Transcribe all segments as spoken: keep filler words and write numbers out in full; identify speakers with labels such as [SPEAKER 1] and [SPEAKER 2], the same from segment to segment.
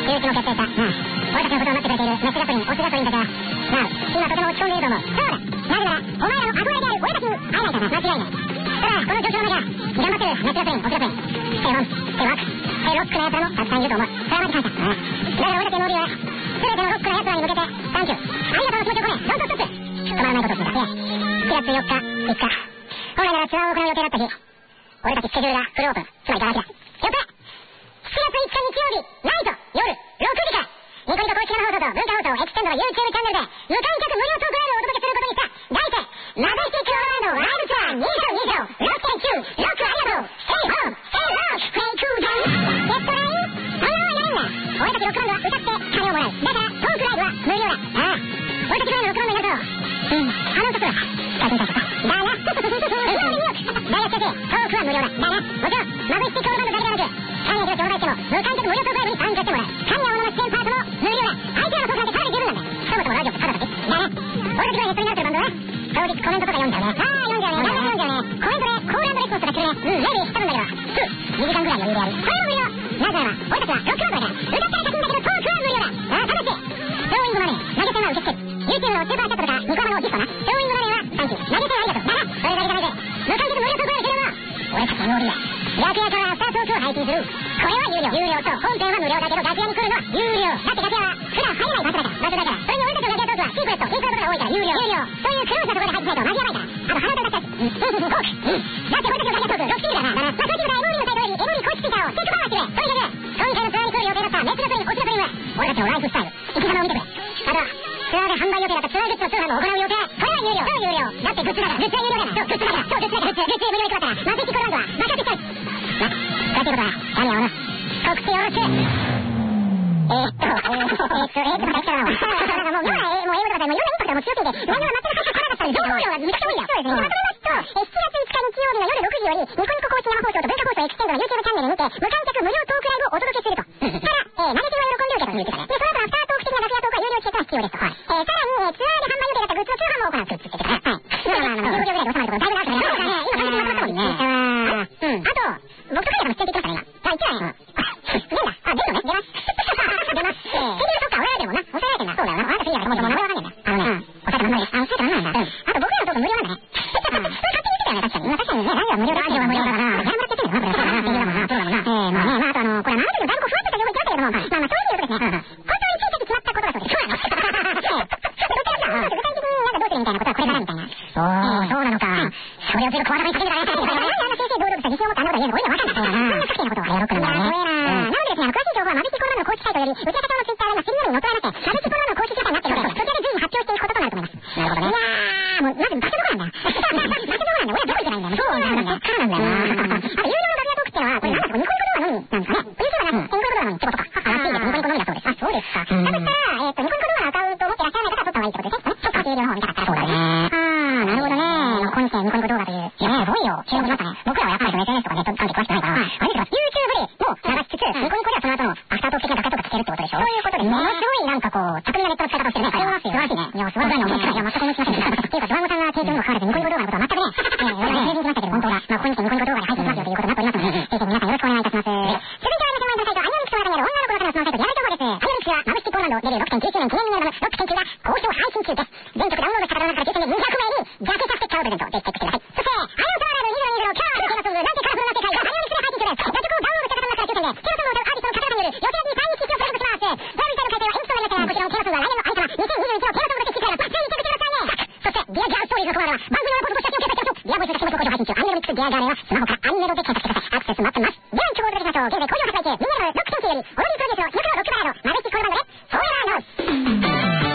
[SPEAKER 1] 身内も決定した。うん。俺たちのことを待ってくれているメスガソリン、オスガソリンたちは、なあ、今とても落ち込んでいると思う。そうだ。なぜなら、お前らの憧れである俺たちに会えないからな。間違いない。ただ、この状況の中、頑張ってるメスガソリン、オスガソリン。セイロン、セイワーク、セイロックな奴らもたくさんいると思う。それはマジ感謝。うん。だから俺たちのノービーは、すべてのロックな奴らに向けて、サンキュー。ありがとうの気持ちを込め、ドントストップ。止まらないことをするんだ。しちがつよっか、いっか。本来ならツアーを行う予定だった日、俺たちスケジュールがフルオープン、つまりガラ空きだ。よっしちがついつか日曜日、ナイト、夜、ろくじから、ニコニコ公式生放送と文化放送エクステンドの YouTube チャンネルで、無観客無料トークライブをお届けすることにした。題して、マジェスティックオーランドライブツアーにせんにじゅう、ロックテンキュー、ロックありがとう、ステイホーム、ステイロック、フェイクーダウン、ゲットライン、そのままやるんだ。俺たちロックバンドは歌って金をもらう。だから、トークライブは無料だ。ああ。俺たちぐらいのロックバンドになると、うん、あの歌くらい。大変大変だ。だな。大学先生、トークは無料だ。だな。もちろん、マブイスティックオーバンドだけでなく、関連広場しても、無観客無料トークライブに参加してもらう。関連の出演パートも無料だ。相手らのトークなんてただで十分なんだよ。そもそもラジオってただだけ。だな。俺たちがネットになってるバンドは、当日コメントとか読んじゃうね。ああ、読んじゃうね。読んじゃうね。コメントでコール&レスポンスとかするね。うん、メイビー多分だけど、ふう、にじかんぐらい余裕でやる。それは無料。なぜなら、俺たちはロックバンドだから、歌ったり書くんだけど、トークは無料だ。ああ、楽しい。スローイングマネー、投げ銭は受け付ける。YouTube のスーパーチャットとか、ニコマのディスコな。スローイングマネーは、サンキュー。投げ銭ありがとう。だな。それだけダメで、無観客無料トークライブするのは、俺たちのノービーだ。楽屋からアフタートークを配信する。これは有料。有料と、本編は無料だけど、楽屋に来るのは有料。だって楽屋は、普段入れない場所だから。場所だから。それに俺たちの楽屋トークは、シークレット、シークレットが多いから、有料。有料。そういうクローズなところで入ってないと間に合わないから。あと、鼻歌だったし。うん。コーク。うん。だって俺たちの楽屋トーク、ロックシールだな。だな。まあ、そういうことで、エムビーのサイトより、エムビー公式ツイッターをチェックパワーしてくれ。とにかく、今回のツアーに来る予定だったメスガソリン、オスガソリンは、俺たちのライフスタイル、生き様を見てくれ。あとは、ツアーで販売予定だったツアーグッズの通販も行う予定。これは有料。これは有料。だってグッズだから。グッズは有料だから。そう、グッズだから。そう、グッズだから。グッズ、グッズ無料に配ったら、マジックコランドは、またってきたい。な、そういうことだ。神谷小野。告知よろしく。えーっと、えーっと、えーっと、えーっと、また来たな。なんかもう、妙な、もう英語とかさ、もういろんなインパクトがもう強すぎて、何も全く最初来なかったんで、情報量がめちゃくちゃ多いんだよ。そうですね。まとめますと、えー、しちがついつか日曜日の夜ろくじより、ニコニコ公式生放送と文化放送エクステンドの YouTube チャンネルにて、無観客無料トークライブをお届けすると。ただ、えー、投げ銭は喜んで受けと言ってたね。で、その後アフタートーク的な楽屋トークは有料チケットが必要ですと。はい。えー、さらに、えー、ツアーで販売予定だったグッズの通販も行うと言ってたから。はい。まあまあまあ、じゅうごびょうぐらいで収まるところだいぶ長くなるからね。今完璧にまとまったもんね。うん。あと、僕とかでも知ってきましたね、今。あ、言ってないね。出んだ。あ、出るのね。出ます。出ます。えー、そっか、俺らでもな、抑えられてんだ。そうだよな。あなた次だからもう名前わかんないんだよ。あのね、抑えたまんまです。あ、抑えたまんまなんだ。うん。あと僕らのトーク無料なんだね。それ勝手に言ってたよね、確かに。まあ確かにね、ラジオは無料だ。ラジオは無料だから、ギャラもらってってんだよな、これ。そうだな、声優だもんな。そうだもんな。えー、まあね、まああとあの、これは生でのだいぶこうふわっとした情報言ってましたけども、まあまあそういう意味で言うとですね、本当について決まったことだそうです。そうなの。そうなの。具体的になんかどうするみたいなことはこれからみたいな。おー、そうなのか。それをずっと声高にかけてたね。なんであんな先生堂々とした自信を持ってあんなこと言うの俺には分かんない。そうだな。そんな確定なことはやろくなんだよね。なのでですね、詳しい情報はマジックコロナの公式サイトより、内田さんのツイッターが今、シリアルに乗っ取られて、マジックコロナの公式キャパになってるので、そちらで随時発表していくこととなると思います。なるほどね。いやー、もう、まず場所どこなんだ。場所どこなんだ。俺はどこ行けないんだよ。そうなんだ。そっからなんだよな。あと、有料の楽屋トークってのは、これなんだこれニコニコ動画のみなんですかね。YouTube はなく、ニコニコ動画のみってことか。あ、らしいです。ニコニコのみだそうです。あ、そうですか。だとしたら、えっと、ニコニコ動画のアカウントを持ってらっしゃらない方は撮った方がいいってことですね。ちょっと有料の方を見たかったら。そうだね。あー、なるほどね。今世ニコニコ動画という。いや、すごいよ。注目しましたね。僕らはやっぱり エスエヌエス とかネット関係詳しくないから、あれですよ、YouTube でも流しつつ、ニコニコではその後のアフタートーク的な楽屋とか聞けるってことでしょ。そういうことで、ものすごいなんかこう、巧みなネットの使い方をしてるね。ありますよ。素晴らしいね。いや、素晴らしいね。いや、全く思いつきませんでした。っていうか、ドワンゴさんが提供にもかかわらず、ニコニコ動画のことは全くね、えー、俺は成人しましたけど、本当だ。まあ、ここに来てニコニコ動画で配信しますよということになっておりますので、ぜひ皆さんよろしくお願いいたします。続いては、皆様のサイト、アニオミクスの中にある女の子の中のスマーサイト、やばい情報です。アニオミクスは、マブシティポーランドデビューろくてんきゅうしゅうねん記念ミニアルバム、ロック研究が好評配信中です。全曲ダウンロードした方の中から抽選でにひゃくめいに、ジャケ写ステッカーをプレゼント。ぜひチェックしてください。そして、アニオサーライブにせんにじゅうのキャラーテーマソング、なんてカラフルな世界がアニオミクスで配信中です。楽曲をダウンロードした方の中から抽選で、テラソングを歌うアーティストの方々による予定にさんにちステッカーをプレゼントします。ライブ自体の開催は延期となりましたが、こちらのテラソングは来年のアイテマ、にせんにじゅういちのテラソング的機会がバッチリにチェックしてくださいね。そして、ディアギャーストーリーズのコーナーは、番組のポスト写真を掲載してます。ディアボイスが下向上配信中、アニメミックスディアガーレンは、スマホからアニメロで検索してください。アクセス待ってます。では、今日お届けしましょう。現在好評発売中、ミニアルバムロック研究より、オロリープロデュースの今からロックバラード、マジェスティックコーランドで、フォーエバーノー。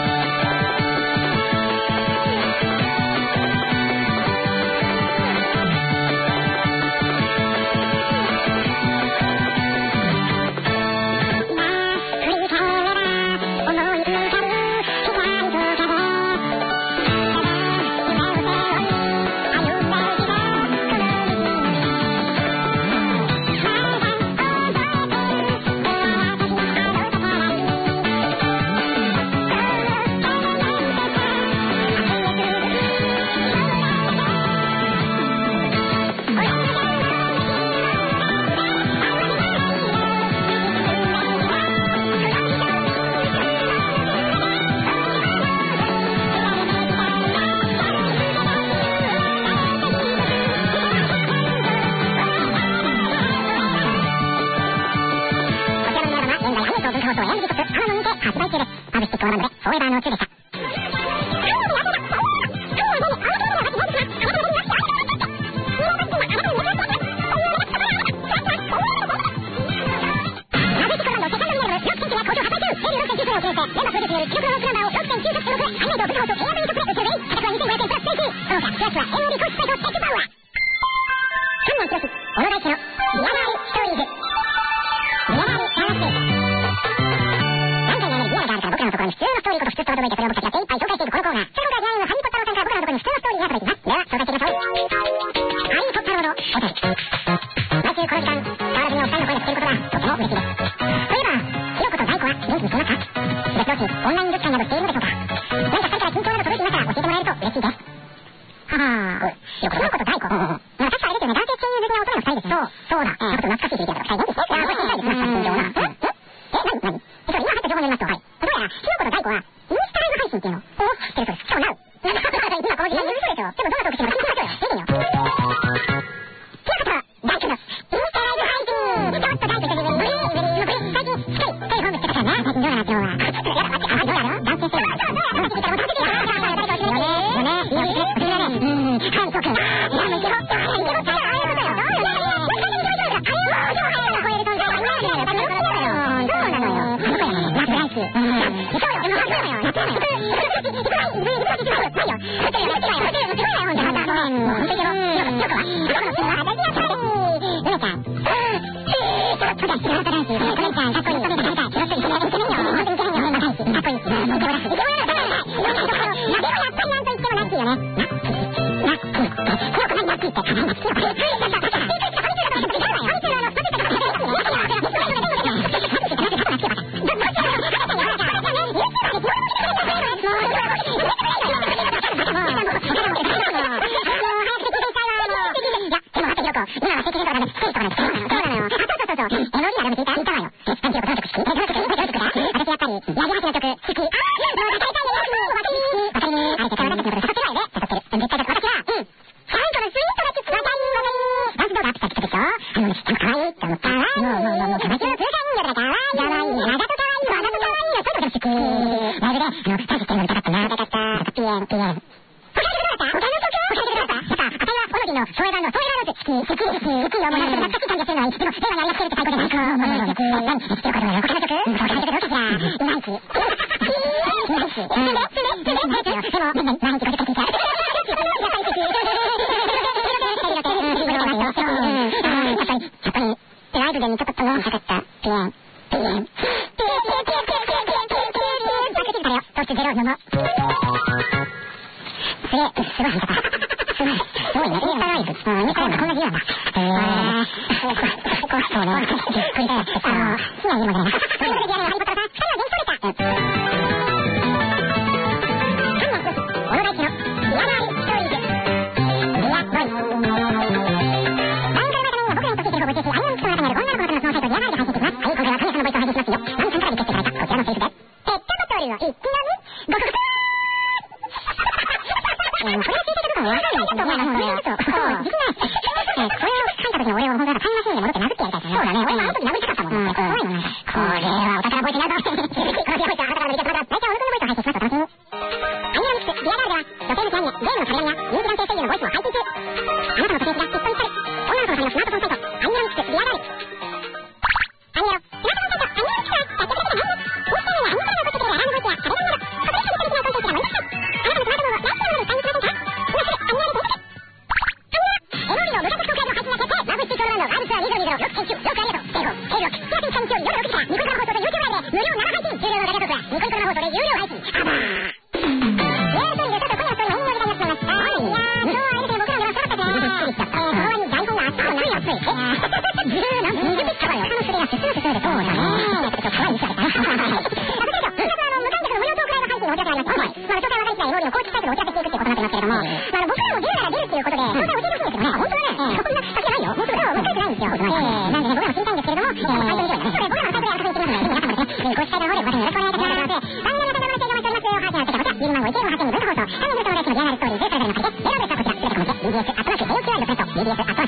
[SPEAKER 1] 送文化放送エアムジックスアマゾンにて発売中です。マブスティックオーランドでフォーエバーノーツーでした。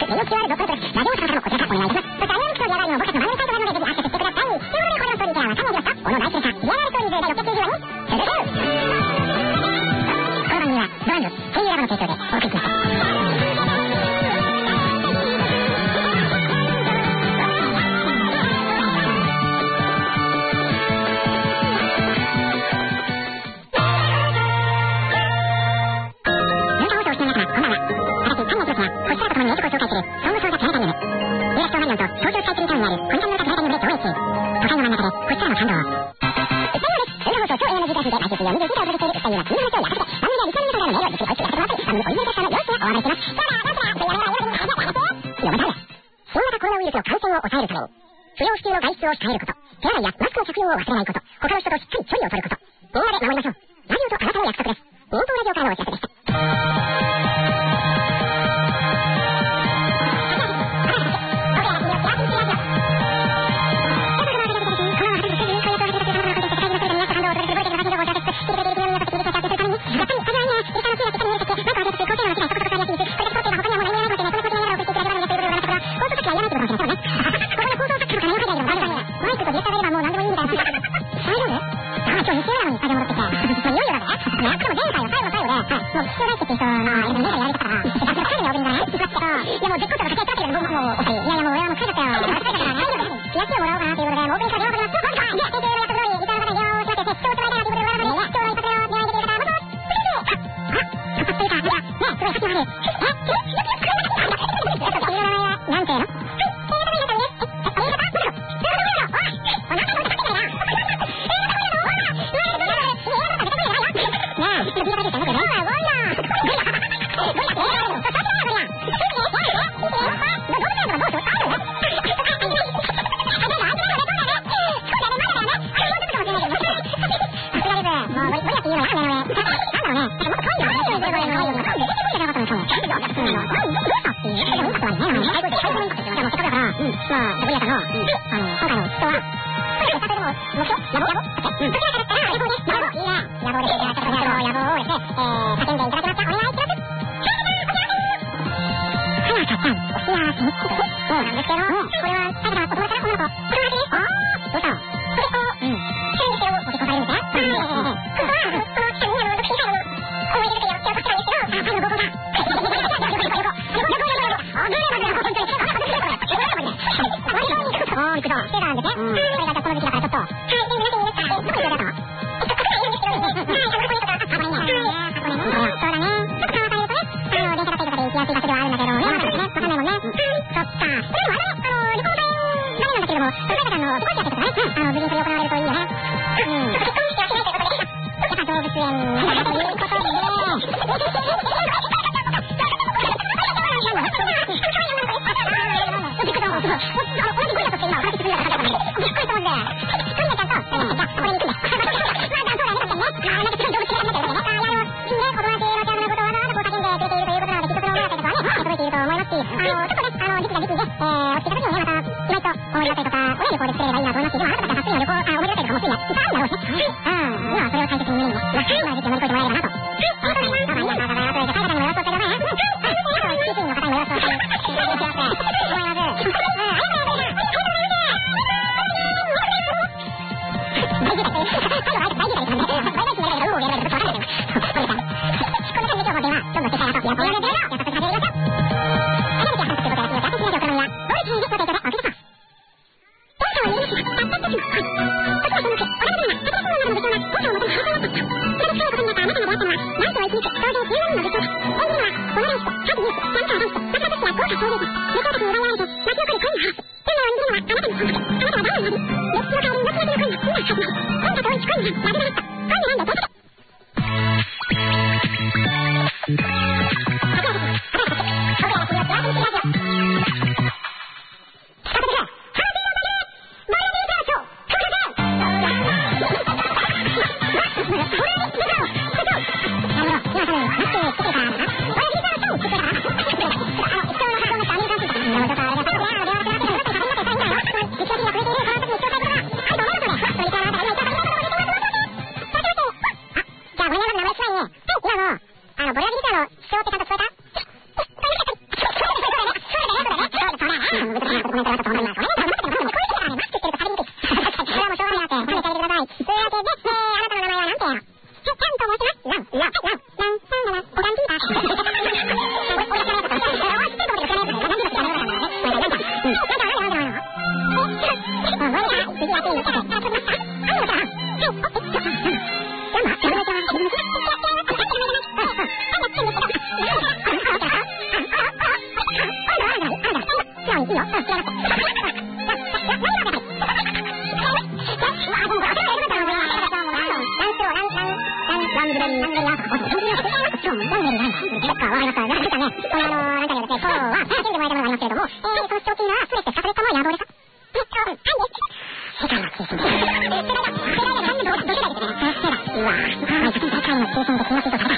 [SPEAKER 1] ラジオさんからのこちらからお願いします。そしてアニメのやらいの僕たちの番組サイトなのでぜひアクセスしてください。ということでこのよっかのやらいの僕たちの番組サイトはだいろっぴゃくきゅうじゅうわに続く。この番組はドランド、声優ラボの提供でお送りしました。不要不急の外出を控えること、手洗いやマスクの着用を忘れないこと、他の人としっかり距離を取ること、みんなで守りましょう。ラジオとあなたの約束です。民放ラジオからのお知らせでした。 ングベリー、ラングベリーアート。ラングベリーアート。そう、ラングベリーラングベリー。そっか、わかりました。なんか出たね。このあの、なんかですね、今日は、楽しんでもらえたものがありますけれども、えー、その主張っていうのは、すべてサトレットの野望ですか？えっと、はいです。世界の中心。世界だ。世界だ。完全に同世代ですね。世代。うわぁ。はい、世界の中心で気がついたから。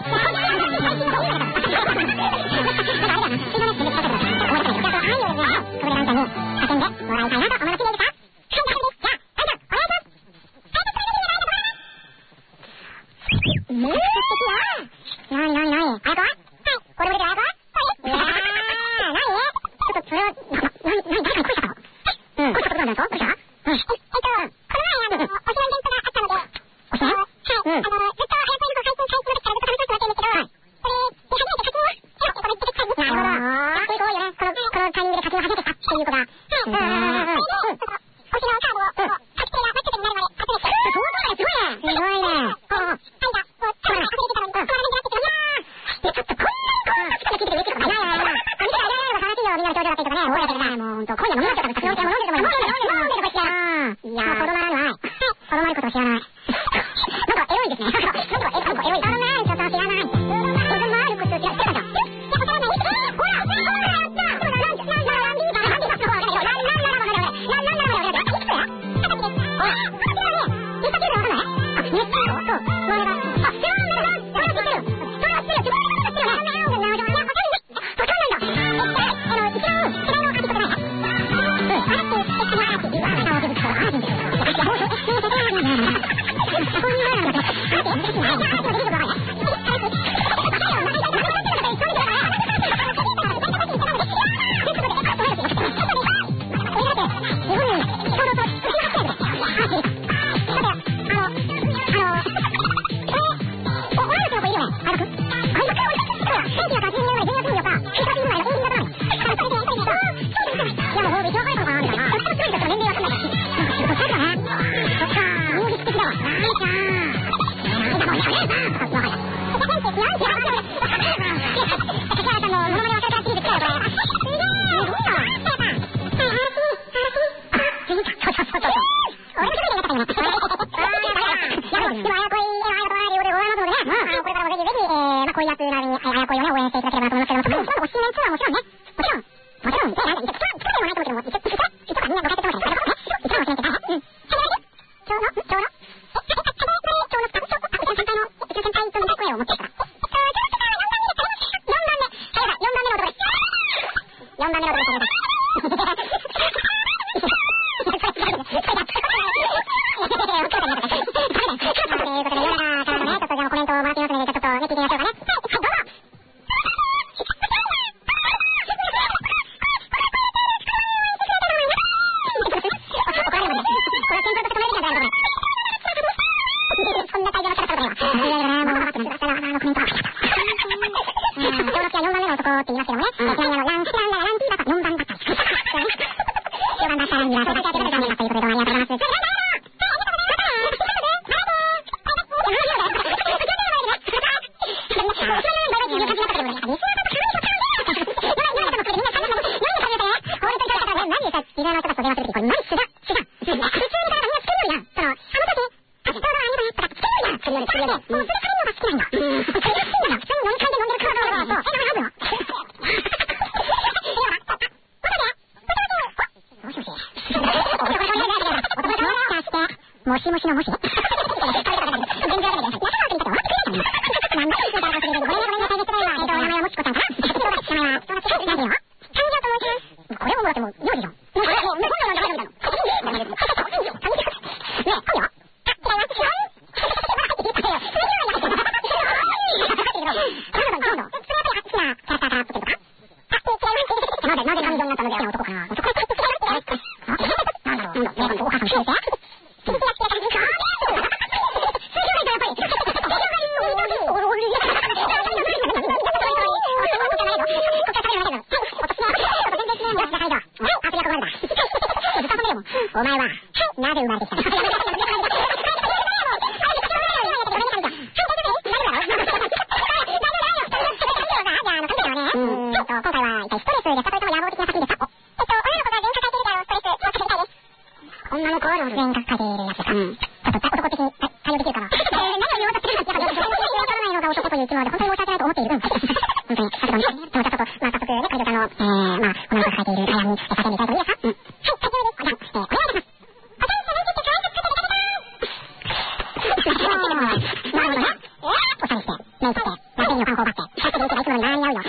[SPEAKER 1] お前は、なぜ生まれてきたの？女の子は全員が書いているやつか。うん。ちょっと男的に対応できるかな。何を言おうとしてるんだって、やっぱり、わからないのが男という一問で、本当に申し訳ないと思っている。うん。本当に、先ほどね、でもじゃあちょっと、まあ、早速ね、会場さんの、えー、まあ、この後書いている対案に、叫んでいただいてもいいですか？うん。はい、大丈夫です。じゃあ、えー、お願いします。なるほどね。おしゃれして、メイクして、ラテンの観光バって、さっきでいけばいつもに何に合うよ。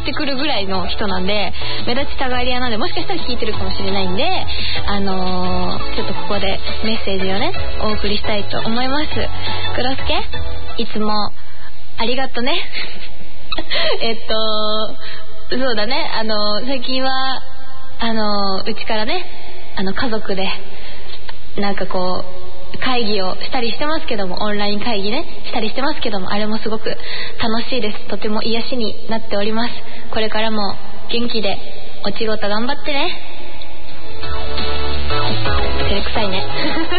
[SPEAKER 2] してくるぐらいの人なんで、目立ちたがり屋なんで、もしかしたら聞いてるかもしれないんで、あのー、ちょっとここでメッセージをねお送りしたいと思います。黒助、いつもありがとねえっとそうだね、あのー、最近はあのー、うちからねあの家族でなんかこう会議をしたりしてますけども、オンライン会議ねしたりしてますけども、あれもすごく楽しいです。とても癒しになっております。これからも元気でお仕事頑張ってね。照れくさいね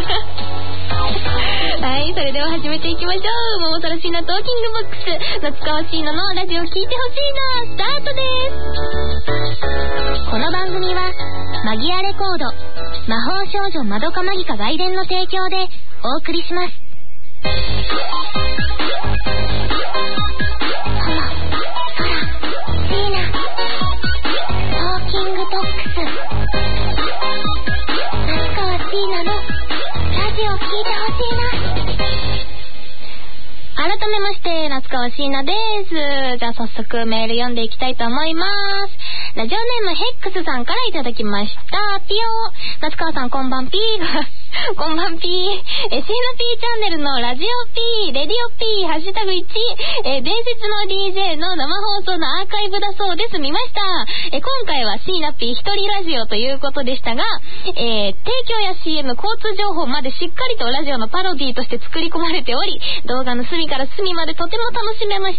[SPEAKER 2] はい、それでは始めていきましょう。桃太郎シーナトーキングボックス、夏川シーナのラジオ聞いてほしいな、スタートです。この番組はマギアレコード、魔法少女まどかマギカ外伝の提供でお送りします。トーキングボックス、夏川シーナのラジオ聞いてほしいな。改めまして夏川シーナです。じゃあ早速メール読んでいきたいと思います。ラジオネームヘックスさんからいただきました。ピヨー、夏川さんこんばんピーこんばんピー。え、シーナピーチャンネルのラジオピー、レディオピー、ハッシュタグいち、え、伝説の ディージェー の生放送のアーカイブだそうです。見ました。え、今回はシーナピー一人ラジオということでしたが、えー、提供や シーエム、交通情報までしっかりとラジオのパロディーとして作り込まれており、動画の隅から隅までとても楽しめました。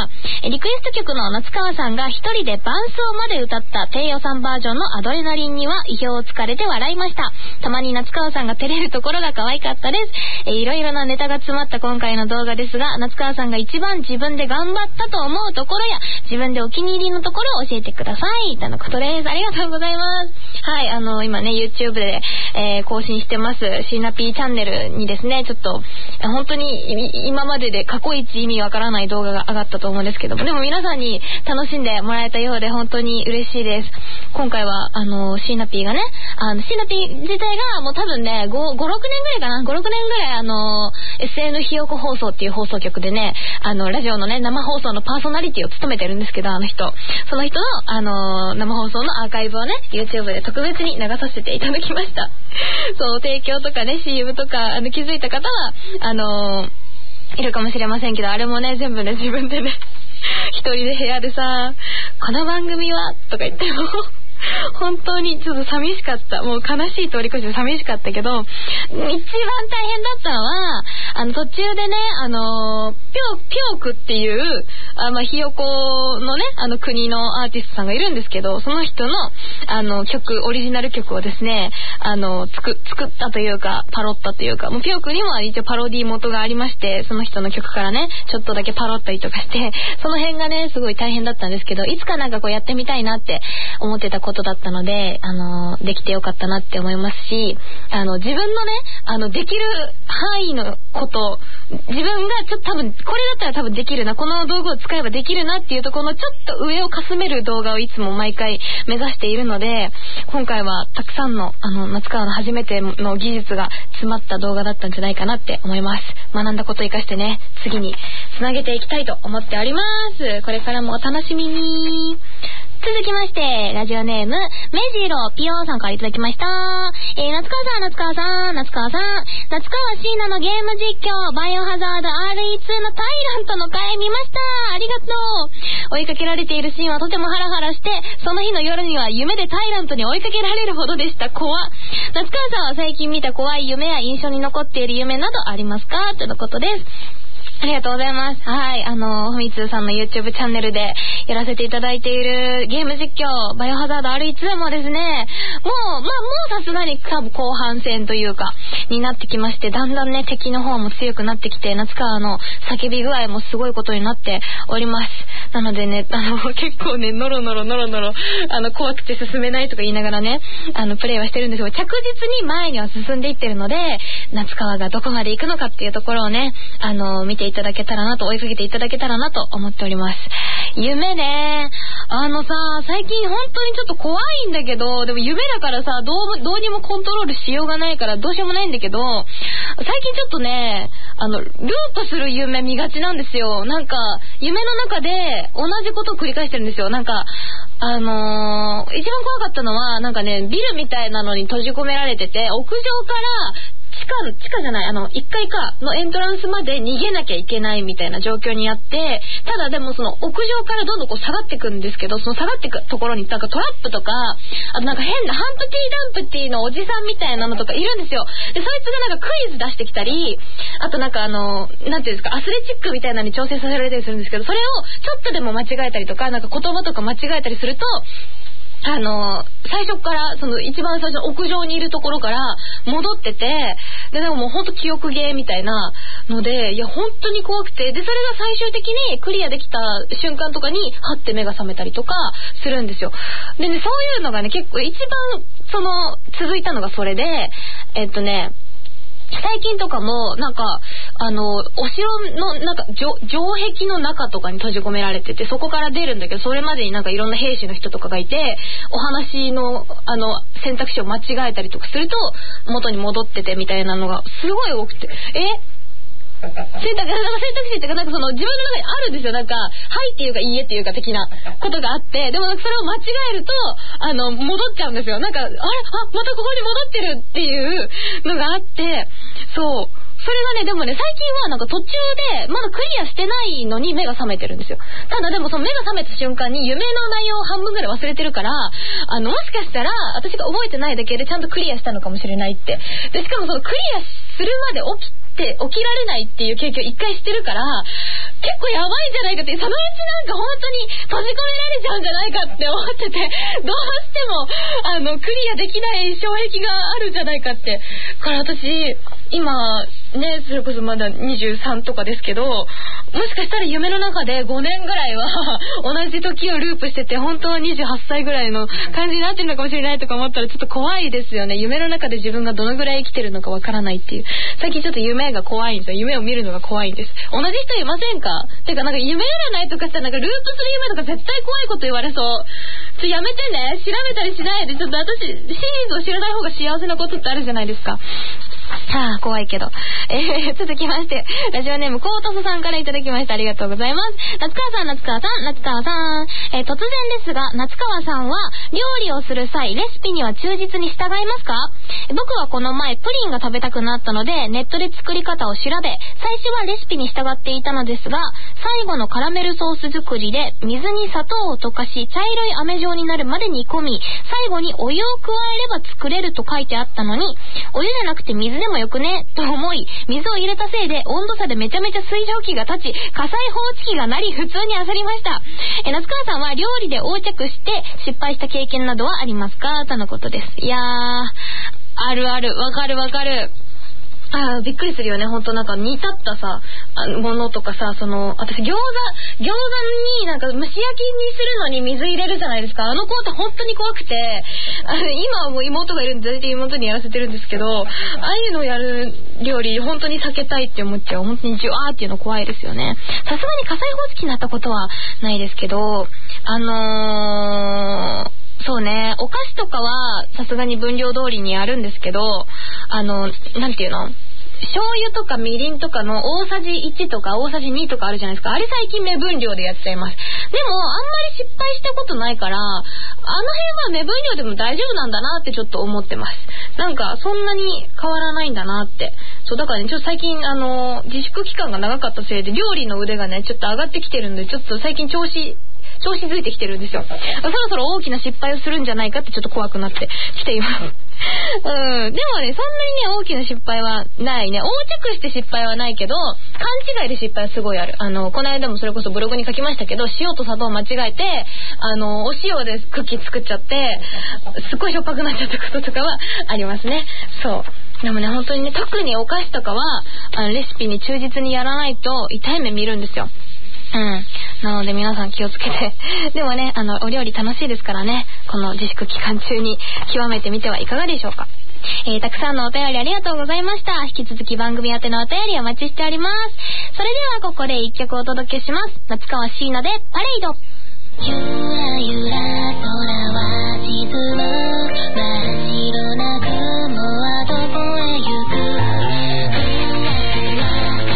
[SPEAKER 2] え、リクエスト曲の夏川さんが一人で伴奏まで歌った低予算バージョンのアドレナリンには意表をつかれて笑いました。たまに夏川さんが照れるところが可愛かったです。えー、いろいろなネタが詰まった今回の動画ですが、夏川さんが一番自分で頑張ったと思うところや自分でお気に入りのところを教えてくださいとのことです。ありがとうございます。はい、あの今ね YouTube で、えー、更新してますシーナピーチャンネルにですね、ちょっと本当に今までで過去一意味わからない動画が上がったと思うんですけども、でも皆さんに楽しんでもらえたようで本当に嬉しいです。今回はあのシーナピーがね、あのシーナピー自体がもう多分ね ご、ご、ろくねんぐらいかな、ご、ろくねんぐらいあの エスエヌ ひよこ放送っていう放送局でね、あのラジオのね生放送のパーソナリティを務めてるんですけど、あの人その人のあの生放送のアーカイブをね YouTube で特別に流させていただきましたそう、提供とかね シーエム とかあの気づいた方はあのいるかもしれませんけど、あれもね全部ね自分でね一人で部屋でさ、この番組はとか言っても本当にちょっと寂しかった。もう悲しい通り越して寂しかったけど、一番大変だったのはあの途中でね、あのピョピョークっていうあ、まあ、ひよこのねあの国のアーティストさんがいるんですけど、その人のあの曲、オリジナル曲をですねあの作作ったというかパロったというか、もうピョークにも一応パロディ元がありまして、その人の曲からねちょっとだけパロったりとかして、その辺がねすごい大変だったんですけど、いつかなんかこうやってみたいなって思ってたことだったので、あのできてよかったなって思いますし、あの自分のねあのできる範囲のこと、自分がちょっと多分これだったら多分できるな、この道具を使えばできるなっていうところのちょっと上をかすめる動画をいつも毎回目指しているので、今回はたくさんのあの夏川の初めての技術が詰まった動画だったんじゃないかなって思います。学んだことを生かしてね次につなげていきたいと思っております。これからもお楽しみに。続きまして、ラジオネーム、メジロピオーさんからいただきました。えー、夏川さん、夏川さん、夏川さん、夏川シーナのゲーム実況、バイオハザード アールイーツー のタイラントの回見ました。ありがとう。追いかけられているシーンはとてもハラハラして、その日の夜には夢でタイラントに追いかけられるほどでした。怖っ。夏川さんは最近見た怖い夢や印象に残っている夢などありますかとのことです。ありがとうございます。はい、あのふみつさんの YouTube チャンネルでやらせていただいているゲーム実況バイオハザード アールイーツー もですね、もうまあもうさすがに多分後半戦というかになってきまして、だんだんね敵の方も強くなってきて、夏川の叫び具合もすごいことになっております。なのでね、あの結構ねノロノロノロノロあの怖くて進めないとか言いながらねあのプレイはしてるんですけど、着実に前には進んでいってるので、夏川がどこまで行くのかっていうところをねあの見ていただけたらなと、追いかけていただけたらなと思っております。夢ね、あのさ最近本当にちょっと怖いんだけど、でも夢だからさどうどうにもコントロールしようがないからどうしようもないんだけど、最近ちょっとねあのループする夢見がちなんですよ。なんか夢の中で同じことを繰り返してるんですよ。なんかあのー、一番怖かったのはなんかね、ビルみたいなのに閉じ込められてて、屋上から地下、地下じゃない、あの、いっかいかのエントランスまで逃げなきゃいけないみたいな状況にあって、ただでもその屋上からどんどんこう下がってくんですけど、その下がってくところになんかトラップとか、あとなんか変なハンプティーダンプティーのおじさんみたいなのとかいるんですよ。で、そいつがなんかクイズ出してきたり、あとなんかあの、なんていうんですか、アスレチックみたいなのに挑戦させられたりするんですけど、それをちょっとでも間違えたりとか、なんか言葉とか間違えたりすると、あの最初からその一番最初の屋上にいるところから戻ってて、ででももうほんと記憶ゲーみたいなので、いや本当に怖くて、でそれが最終的にクリアできた瞬間とかにハッて目が覚めたりとかするんですよ。でね、そういうのがね結構一番その続いたのがそれで、えっとね最近とかもなんかあのお城のなんか城壁の中とかに閉じ込められてて、そこから出るんだけど、それまでになんかいろんな兵士の人とかがいて、お話のあの選択肢を間違えたりとかすると元に戻っててみたいなのがすごい多くて、え選択、選択肢っていうかなんかその自分の中にあるんですよ。なんかはいっていうかいいえっていうか的なことがあって、でもそれを間違えるとあの戻っちゃうんですよ。なんかあれ、あまたここに戻ってるっていうのがあって、そうそれがね、でもね最近はなんか途中でまだクリアしてないのに目が覚めてるんですよ。ただでもその目が覚めた瞬間に夢の内容を半分ぐらい忘れてるから、あのもしかしたら私が覚えてないだけでちゃんとクリアしたのかもしれないって。でしかもそのクリアするまで起きて起きられないっていう経験を一回してるから、結構やばいんじゃないかって、そのうちなんか本当に閉じ込められちゃうんじゃないかって思ってて、どうしてもあのクリアできない障壁があるんじゃないかって。から私今ね、それこそまだにじゅうさんとかですけど、もしかしたら夢の中でごねんぐらいは同じ時をループしてて、本当はにじゅうはっさいぐらいの感じになってるのかもしれないとか思ったらちょっと怖いですよね。夢の中で自分がどのぐらい生きてるのかわからないっていう。最近ちょっと夢が怖いんですよ。夢を見るのが怖いんです。同じ人いませんか？てかなんか夢占いとかしたらなんかループする夢とか絶対怖いこと言われそう。ちょやめてね。調べたりしないで。ちょっと私真実を知らない方が幸せなことってあるじゃないですか。はあ、怖いけど。えー、続きまして、ラジオネームコートスさんからいただきました。ありがとうございます。夏川さん、夏川さん、夏川さん。えー、突然ですが、夏川さんは料理をする際、レシピには忠実に従いますか？僕はこの前、プリンが食べたくなったので、ネットで作り方を調べ、最初はレシピに従っていたのですが、最後のカラメルソース作りで、水に砂糖を溶かし、茶色い飴状になるまで煮込み、最後にお湯を加えれば作れると書いてあったのに、お湯じゃなくて水でもよくねと思い、水を入れたせいで温度差でめちゃめちゃ水蒸気が立ち、火災報知器が鳴り、普通に焦りました。え夏川さんは料理で横着して失敗した経験などはありますか？とのことです。いやー、あるある、わかるわかる。あーびっくりするよね。ほんとなんか煮立ったさあのものとかさ、その私餃子餃子になんか蒸し焼きにするのに水入れるじゃないですか。あの子って本当に怖くて、あの今はもう妹がいるんで大体妹にやらせてるんですけど、ああいうのをやる料理本当に避けたいって思っちゃう。本当にジュワーっていうの怖いですよね。さすがに火災報知器になったことはないですけど、あのーそうね、お菓子とかはさすがに分量通りにやるんですけど、あのなんていうの、醤油とかみりんとかの大さじいちとか大さじにとかあるじゃないですか。あれ最近目分量でやっちゃいます。でもあんまり失敗したことないから、あの辺は目分量でも大丈夫なんだなってちょっと思ってます。なんかそんなに変わらないんだなって。そうだからね、ちょっと最近あの自粛期間が長かったせいで料理の腕がねちょっと上がってきてるんで、ちょっと最近調子調子づいてきてるんですよ。そろそろ大きな失敗をするんじゃないかってちょっと怖くなってきています。うん。でもね、そんなにね大きな失敗はないね。横着して失敗はないけど、勘違いで失敗はすごいある。あのこの間もそれこそブログに書きましたけど、塩と砂糖を間違えて、あのお塩でクッキー作っちゃって、すっごいしょっぱくなっちゃったこととかはありますね。そう。でもね、本当にね、特にお菓子とかはあのレシピに忠実にやらないと痛い目見るんですよ。うん。なので皆さん気をつけて。でもね、あの、お料理楽しいですからね。この自粛期間中に極めてみてはいかがでしょうか。えー、たくさんのお便りありがとうございました。引き続き番組宛てのお便りお待ちしております。それではここで一曲お届けします。夏川椎名でパレード。ゆらゆら空は沈む。真っ白な雲はどこへ行く。ふわふわ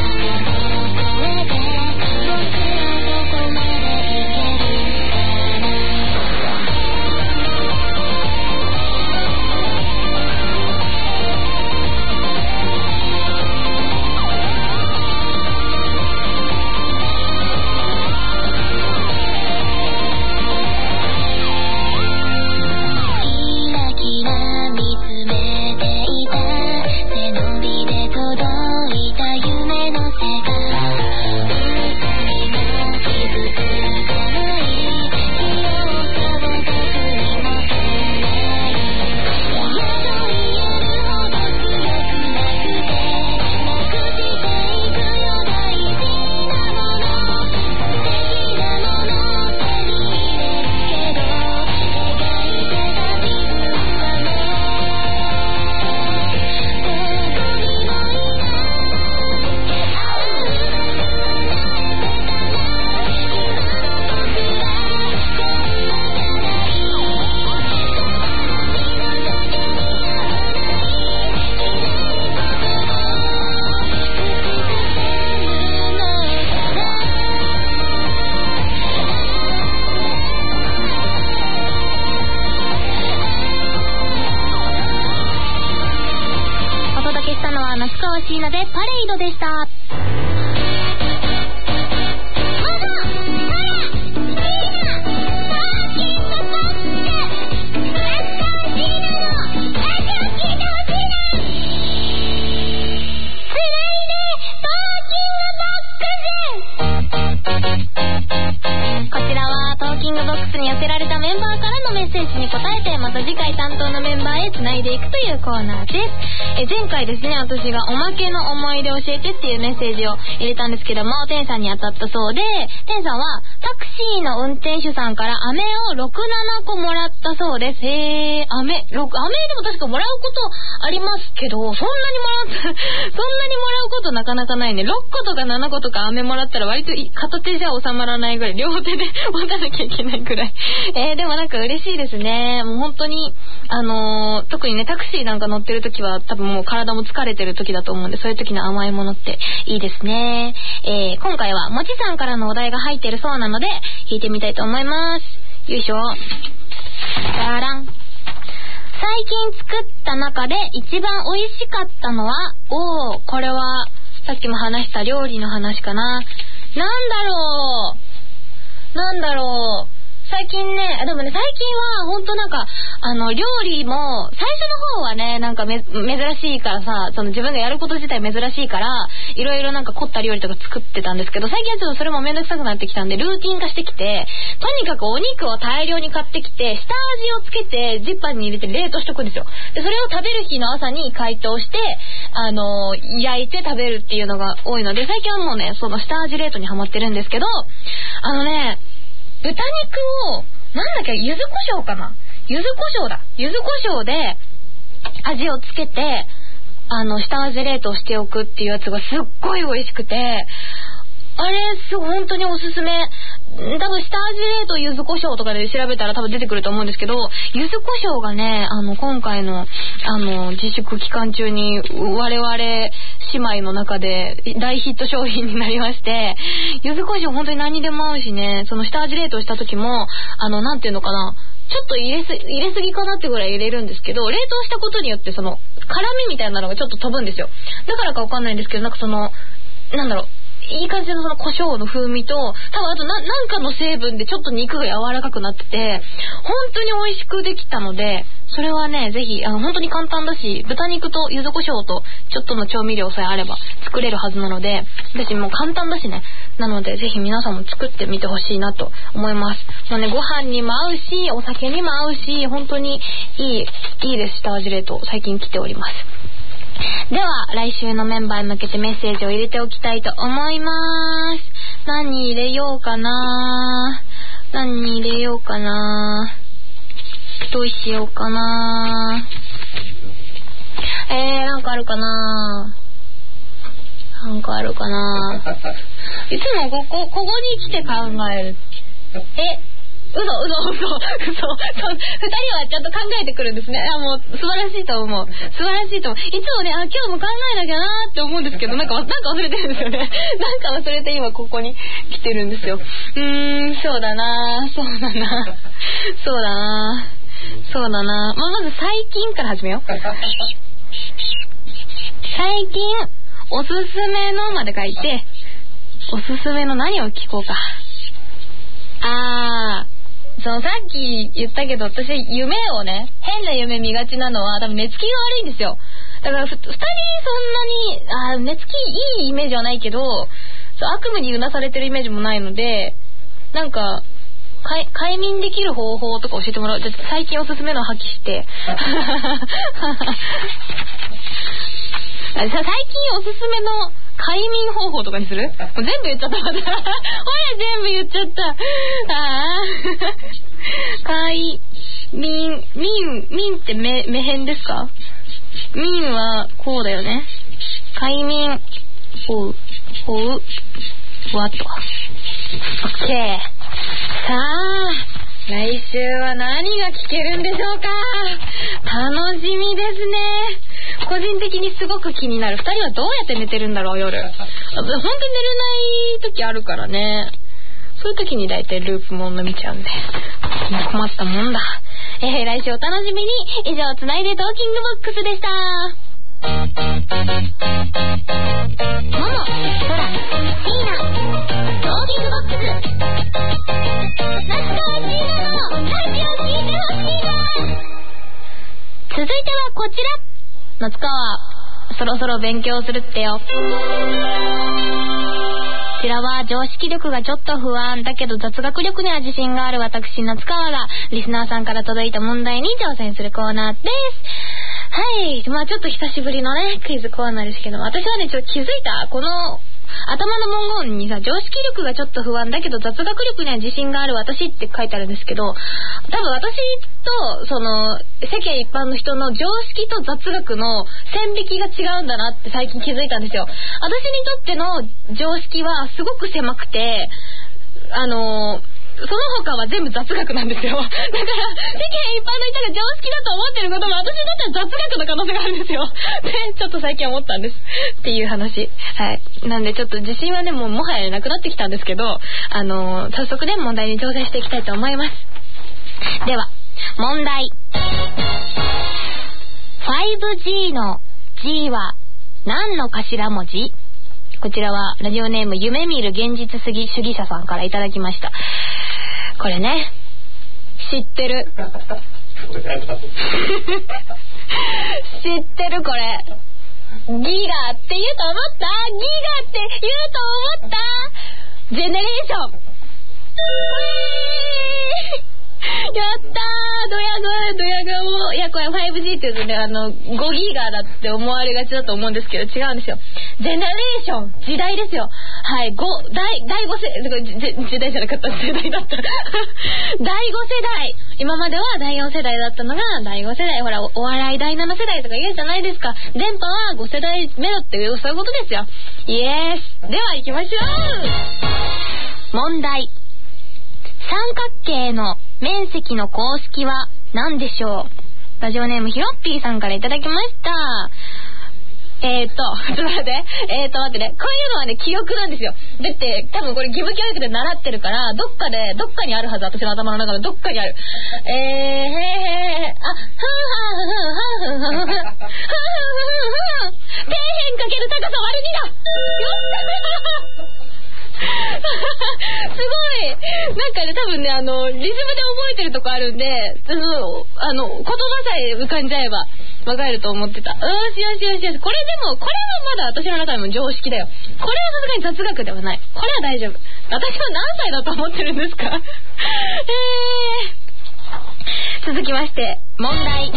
[SPEAKER 2] は夏川椎名でパレードでした。に寄せられたメンバーからのメッセージに答えて、また次回担当のメンバーへつないでいくというコーナーです。え前回ですね、私がおまけの思い出教えてっていうメッセージを入れたんですけども、テンさんに当たったそうで、テンさんはタクシーの運転手さんから飴をろく、ななこもらったそうです。へー、飴、ろく、飴でも確かもらうことありますけど、そんなにもらった、そんなにもらうことなかなかないね。ろっことかななことか飴もらったら割と片手じゃ収まらないぐらい、両手で持たなきゃいけないぐらい。えー、でもなんか嬉しいですね。もう本当に、あのー、特にね、タクシーなんか乗ってる時は多分もう体も疲れてる時だと思うんで、そういう時の甘いものっていいですね。えー、今回はもちさんからのお題が入ってるそうなので、弾いてみたいと思います。よいしょ。じゃらん。最近作った中で一番美味しかったのは、おー、これはさっきも話した料理の話かな。なんだろうなんだろう最近ね、でもね、最近はほんとなんか、あの、料理も、最初の方はね、なんかめ、珍しいからさ、その自分がやること自体珍しいから、いろいろなんか凝った料理とか作ってたんですけど、最近はちょっとそれもめんどくさくなってきたんで、ルーティン化してきて、とにかくお肉を大量に買ってきて、下味をつけて、ジッパーに入れて冷凍しとくんですよ。で、それを食べる日の朝に解凍して、あの、焼いて食べるっていうのが多いので、最近はもうね、その下味冷凍にハマってるんですけど、あのね、豚肉を、なんだっけ、柚子胡椒かな柚子胡椒だ。柚子胡椒で味をつけて、あの、下味冷凍しておくっていうやつがすっごい美味しくて、あれ、すごい本当におすすめ。多分下味冷凍柚子胡椒とかで調べたら多分出てくると思うんですけど、柚子胡椒がね、あの、今回の、あの、自粛期間中に我々姉妹の中で大ヒット商品になりまして、柚子胡椒本当に何にでも合うしね、その下味冷凍した時も、あの、なんていうのかな、ちょっと入れす、入れすぎかなってぐらい入れるんですけど、冷凍したことによってその、辛みみたいなのがちょっと飛ぶんですよ。だからかわかんないんですけど、なんかその、なんだろう、いい感じのその胡椒の風味と、多分あとな、なんかの成分でちょっと肉が柔らかくなってて、本当に美味しくできたので、それはね、ぜひ、あの、本当に簡単だし、豚肉と柚子胡椒とちょっとの調味料さえあれば作れるはずなので、私もう簡単だしね、なのでぜひ皆さんも作ってみてほしいなと思います。まあね、ご飯にも合うし、お酒にも合うし、本当にいい、いいです、下味冷凍。最近来ております。では来週のメンバーに向けてメッセージを入れておきたいと思います。何入れようかな何入れようかなどうしようかなえー、なんかあるかななんかあるかないつもここ、ここに来て考える。え嘘嘘嘘嘘そう二人はちゃんと考えてくるんですね。いやもう素晴らしいと思う素晴らしいと思う。いつもね、あ、今日も考えなきゃなーって思うんですけど、なんかなんか忘れてるんですよね。なんか忘れて今ここに来てるんですよ。うーん、そうだなそうだなそうだなそうだなまあ、まず最近から始めよう。最近おすすめのまで書いて、おすすめの何を聞こうか。あーそのさっき言ったけど、私夢をね、変な夢見がちなのは多分寝つきが悪いんですよ。だからふ二人そんなにあ寝つきいいイメージはないけど、そう悪夢にうなされてるイメージもないので、なんか快, 快眠できる方法とか教えてもらう。じゃ最近おすすめのを破棄して最近おすすめの快眠方法とかにする？もう全部言っちゃった。ほら全部言っちゃった。ああ快眠、眠、眠ってめ、めへんですか？眠はこうだよね。快眠、ほう、ほう、わっと。オッケー。さあ、来週は何が聞けるんでしょうか？楽しみですね。個人的にすごく気になる。二人はどうやって寝てるんだろう、夜。本当に寝れない時あるからね。そういう時に大体ループもんの見ちゃうんで。困ったもんだ。えー、来週お楽しみに。以上、つないでトーキングボックスでした。 ろそろ勉強するってよ。こちらは常識力がちょっと不安だけど雑学力には自信がある私夏川がリスナーさんから届いた問題に挑戦するコーナーです。はい、まあちょっと久しぶりのねクイズコーナーですけども、私はねちょっと気づいたこの頭の文言にさ、常識力がちょっと不安だけど雑学力には自信がある私って書いてあるんですけど、多分私とその世間一般の人の常識と雑学の線引きが違うんだなって最近気づいたんですよ。私にとっての常識はすごく狭くて、あのその他は全部雑学なんですよ。だから世間一般の人が常識だと思ってることも私にとっては雑学の可能性があるんですよ。で、ちょっと最近思ったんですっていう話。はい。なんでちょっと自信はねもうもはやなくなってきたんですけど、あの早速ね問題に挑戦していきたいと思います。では問題。 ファイブジー の G は何の頭文字？こちらはラジオネーム夢見る現実主義主義者さんからいただきました。これね知ってる知ってるこれギガって言うと思った？ギガって言うと思った？ジェネレーションやったー、ドヤ顔ドヤ顔。いやこれ ファイブジー って言うとねあのごギガだって思われがちだと思うんですけど違うんですよ。ジェネレーション時代ですよ。はい、ご第第五世時代じゃなかった世代だった第五世代、今までは第四世代だったのが第五世代、ほら お, お笑い第七世代とか言うじゃないですか。電波はご世代目だっていうそういうことですよ。イエース。では行きましょう。問題。三角形の面積の公式は何でしょう？ラジオネームヒロッピーさんからいただきました。えーっと、ちょっと待って、えーっと待ってね、こういうのはね記憶なんですよ。だって多分これ義務教育で習ってるからどっかでどっかにあるはず、私の頭の中のどっかにある。えーへーへー、あ、ふんはんふんはんふんふんふんふんふんふんふんふん、底辺かける高さ割るにだ。よっすごいなんかね多分ねあのリズムで覚えてるとこあるんで、あのあの言葉さえ浮かんじゃえばわかると思ってた。よしよしよしよし。これでもこれはまだ私の中でも常識だよ。これはさすがに雑学ではない。これは大丈夫。私は何歳だと思ってるんですか？えー、続きまして問題。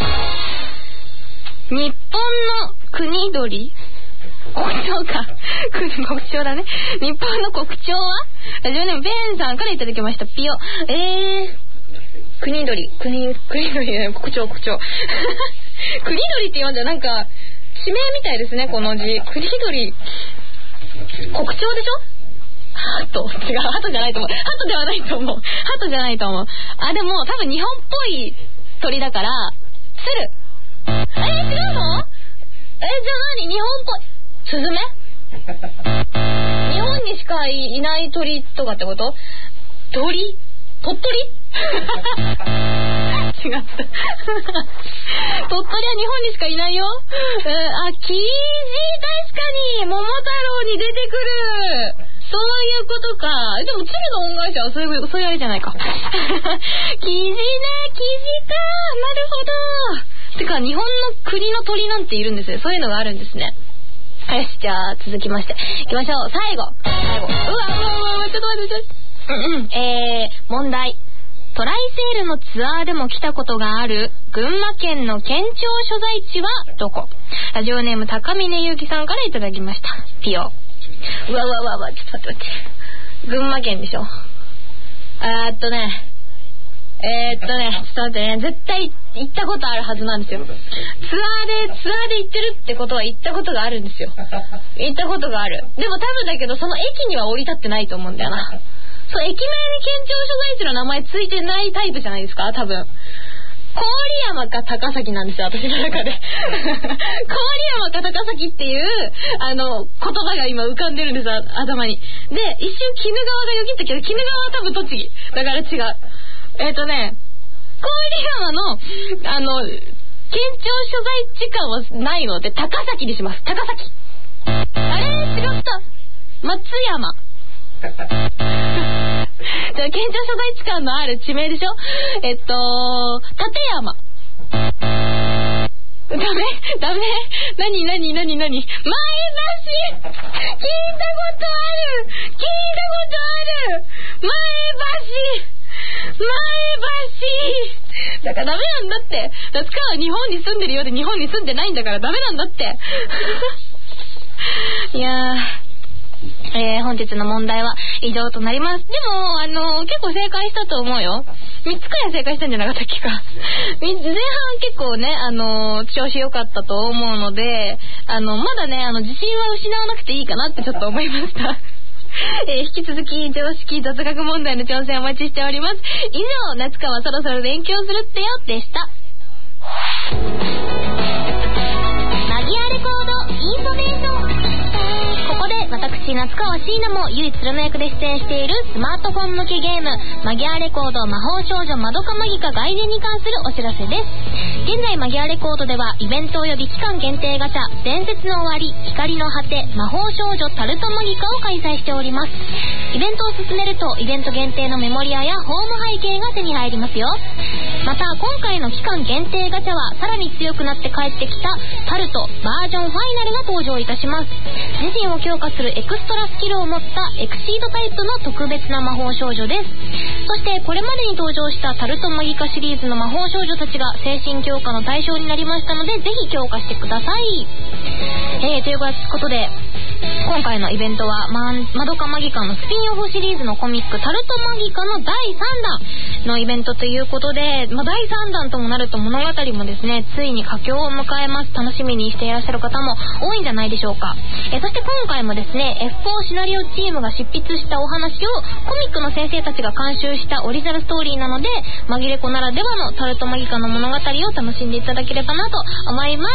[SPEAKER 2] 日本の国鳥国鳥か国鳥だね。日本の国鳥はラジオネームベンさんからいただきました。ピヨ。えー国鳥国国鳥ね、国鳥国鳥国鳥って言うんじゃなんか地名みたいですねこの字。国鳥国鳥でしょ？ハト違う、ハトじゃないと思う。ハトではないと思う。ハトじゃないと思う。あ、でも多分日本っぽい鳥だから鶴。えー、違うの？えー、じゃあ何？日本っぽいスズメ？日本にしか い, いない鳥とかってこと？鳥？鳥取？違った。鳥取は日本にしかいないよ。えー、あ、キジ、確かに桃太郎に出てくる。そういうことか。でも鶴の恩返しはそういう、そういうあれじゃないか。キジね、キジか。なるほど。てか日本の国の鳥なんているんですよ。そういうのがあるんですね。よし、じゃあ続きましていきましょう。最後最後。うわうわうわ、ちょっと待ってちょっとうんうん。えー、問題。トライセールのツアーでも来たことがある群馬県の県庁所在地はどこ？ラジオネーム高峰ゆうきさんからいただきました。ピヨ。うわうわうわうわ、ちょっと待って待って。群馬県でしょ。あーっとねえーっとねちょっと待ってね、絶対行ったことあるはずなんですよ。ツアーでツアーで行ってるってことは行ったことがあるんですよ。行ったことがある。でも多分だけどその駅には降り立ってないと思うんだよな。そう、駅名に県庁所在地の名前ついてないタイプじゃないですか多分。郡山か高崎なんですよ私の中で。郡山か高崎っていうあの言葉が今浮かんでるんです頭に。で一瞬鬼怒川がよぎったけど鬼怒川は多分栃木だから違う。えっ、ー、とね郡山のあの県庁所在地感はないので高崎にします。高崎。あれ違った。松山。じゃあ県庁所在地感のある地名でしょ。えっと立山。うダメダメなになになになに前橋聞いたことある聞いたことある前橋前橋だからダメなんだって。夏川は日本に住んでるようで日本に住んでないんだからダメなんだっていやーえー、本日の問題は以上となります。でもあのー、結構正解したと思うよ。みっつくらい正解したんじゃなかったっけか前半結構ねあのー、調子良かったと思うので、あのまだねあの自信は失わなくていいかなってちょっと思いましたえー、引き続き常識雑学問題の挑戦お待ちしております。以上、夏川そろそろ勉強するってよでした。マギアレコードインフォメーション。ここで私夏川椎名も唯一鶴の役で出演しているスマートフォン向けゲームマギアレコード魔法少女まどかマギカ外伝に関するお知らせです。現在マギアレコードではイベント及び期間限定ガチャ伝説の終わり光の果て魔法少女タルトマギカを開催しております。イベントを進めるとイベント限定のメモリアやホーム背景が手に入りますよ。また今回の期間限定ガチャはさらに強くなって帰ってきたタルトバージョンファイナルが登場いたします。自身を強化するエクストラスキルを持ったエクシードタイプの特別な魔法少女です。そしてこれまでに登場したタルトマギカシリーズの魔法少女たちが精神強化の対象になりましたのでぜひ強化してください。えー、ということで今回のイベントはまどかマギカのスピンオフシリーズのコミックタルトマギカのだいさんだんのイベントということで、まあ、だいさんだんともなると物語もですねついに佳境を迎えます。楽しみにしていらっしゃる方も多いんじゃないでしょうか。えそして今回もですね エフフォー シナリオチームが執筆したお話をコミックの先生たちが監修したオリジナルストーリーなのでマギレコならではのタルトマギカの物語を楽しんでいただければなと思います。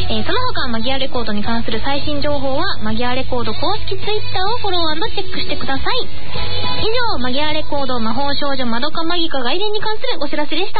[SPEAKER 2] えー、その他マギアレコードに関する最新情報はマギアレコード公式ツイッターをフォロー&チェックしてください。以上マギアレコード魔法少女まどかマギカ外伝に関するお知らせでした。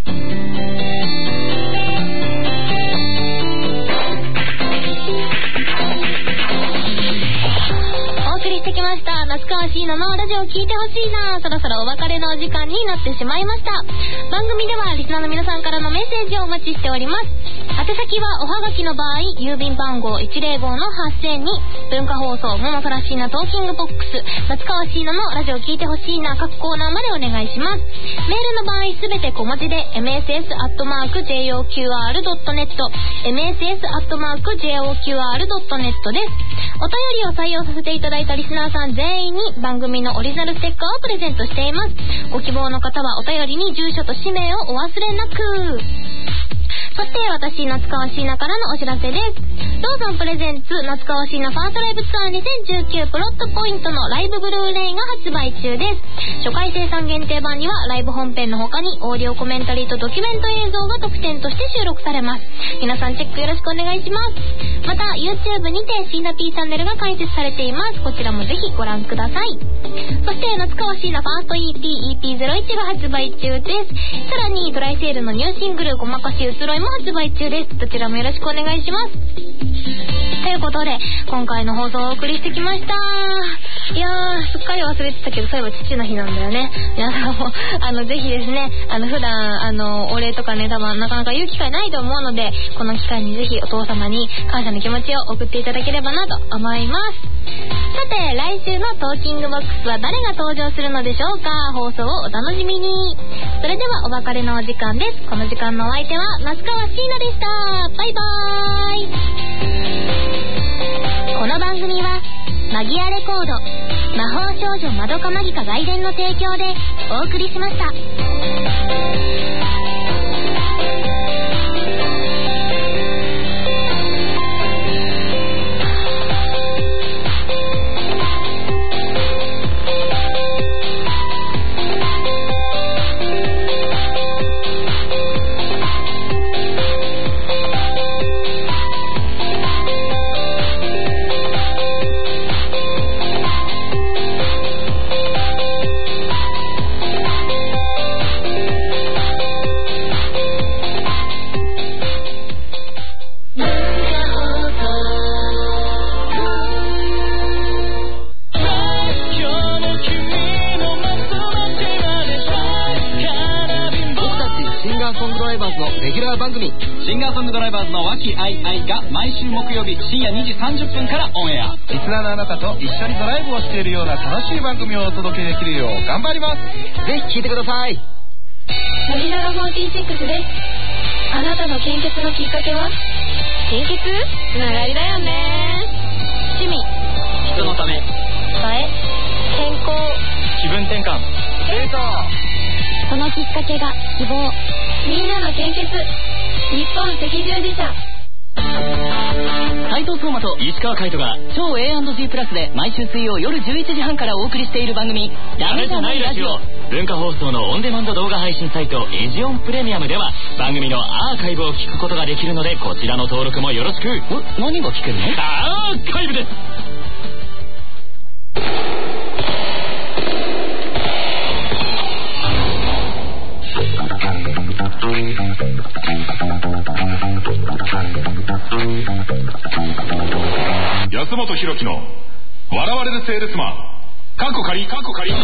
[SPEAKER 2] お送りしてきました夏川椎名のラジオ聞いてほしいな。そろそろお別れのお時間になってしまいました。番組ではリスナーの皆さんからのメッセージをお待ちしております。宛先はおはがきの場合郵便番号いちぜろごのはっせんに文化放送桃から椎名トーキングボックス夏川椎名のラジオ聞いてほしいな各コーナーまでお願いします。メールの場合すべて小文字で エムエスエス アットマーク ジェイオーキューアール ドットネット エムエスエス アットマーク ジェイオーキューアール ドットネット です。お便りを採用させていただいたリスナーさん全員に番組のオリジナルステッカーをプレゼントしています。ご希望の方はお便りに住所と氏名をお忘れなく。そして私夏川椎名からのお知らせです。ローソンプレゼンツ夏川椎名ファーストライブツアーにせんじゅうきゅうプロットポイントのライブブルーレイが発売中です。初回生産限定版にはライブ本編の他にオーディオコメンタリーとドキュメント映像が特典として収録されます。皆さんチェックよろしくお願いします。また YouTube にて椎名 P チャンネルが開設されています。こちらもぜひご覧ください。そして夏川椎名ファースト イーピー イーピーゼロいち が発売中です。さらにドライセールのニューシングルごまかし移ろいも発売中です。どちらもよろしくお願いします。ということで今回の放送をお送りしてきました。いやーすっかり忘れてたけどそういえば父の日なんだよね。皆さんもあのぜひですねあの普段あのお礼とかね多分なかなか言う機会ないと思うのでこの機会にぜひお父様に感謝の気持ちを送っていただければなと思います。さて来週のトーキングボックスは誰が登場するのでしょうか。放送をお楽しみに。それではお別れのお時間です。この時間のお相手は夏川椎名でした。バイバーイ。この番組はマギアレコード魔法少女まどかマギカ外伝の提供でお送りしました。
[SPEAKER 3] 番組シンガーソングドライバーズの和気あいあいが毎週木曜日深夜にじさんじゅっぷんからオンエア。
[SPEAKER 4] リスナーのあなたと一緒にドライブをしているような楽しい番組をお届けできるよう頑張ります。
[SPEAKER 3] ぜひ聴いてください。
[SPEAKER 5] 乃木坂フォーティーシックスです。あなたの献血のきっかけは？
[SPEAKER 2] 献血つながりだよね。趣味、
[SPEAKER 3] 人のため、
[SPEAKER 2] 映え、健康、
[SPEAKER 3] 気分転換、
[SPEAKER 4] デート。
[SPEAKER 1] そのきっかけが希望。
[SPEAKER 5] みんなの献血、日本赤十字社。
[SPEAKER 3] 斉藤壮馬と石川海人が超 エーアンドジー プラスで毎週水曜夜じゅういちじはんからお送りしている番組ダメじゃないラジオ。文化放送のオンデマンド動画配信サイトエジオンプレミアムでは番組のアーカイブを聞くことができるので、こちらの登録もよろしく。何が聞けるの？アーカイブです。
[SPEAKER 6] 安本博樹の笑われるセールスマンカッコ仮カッコ仮。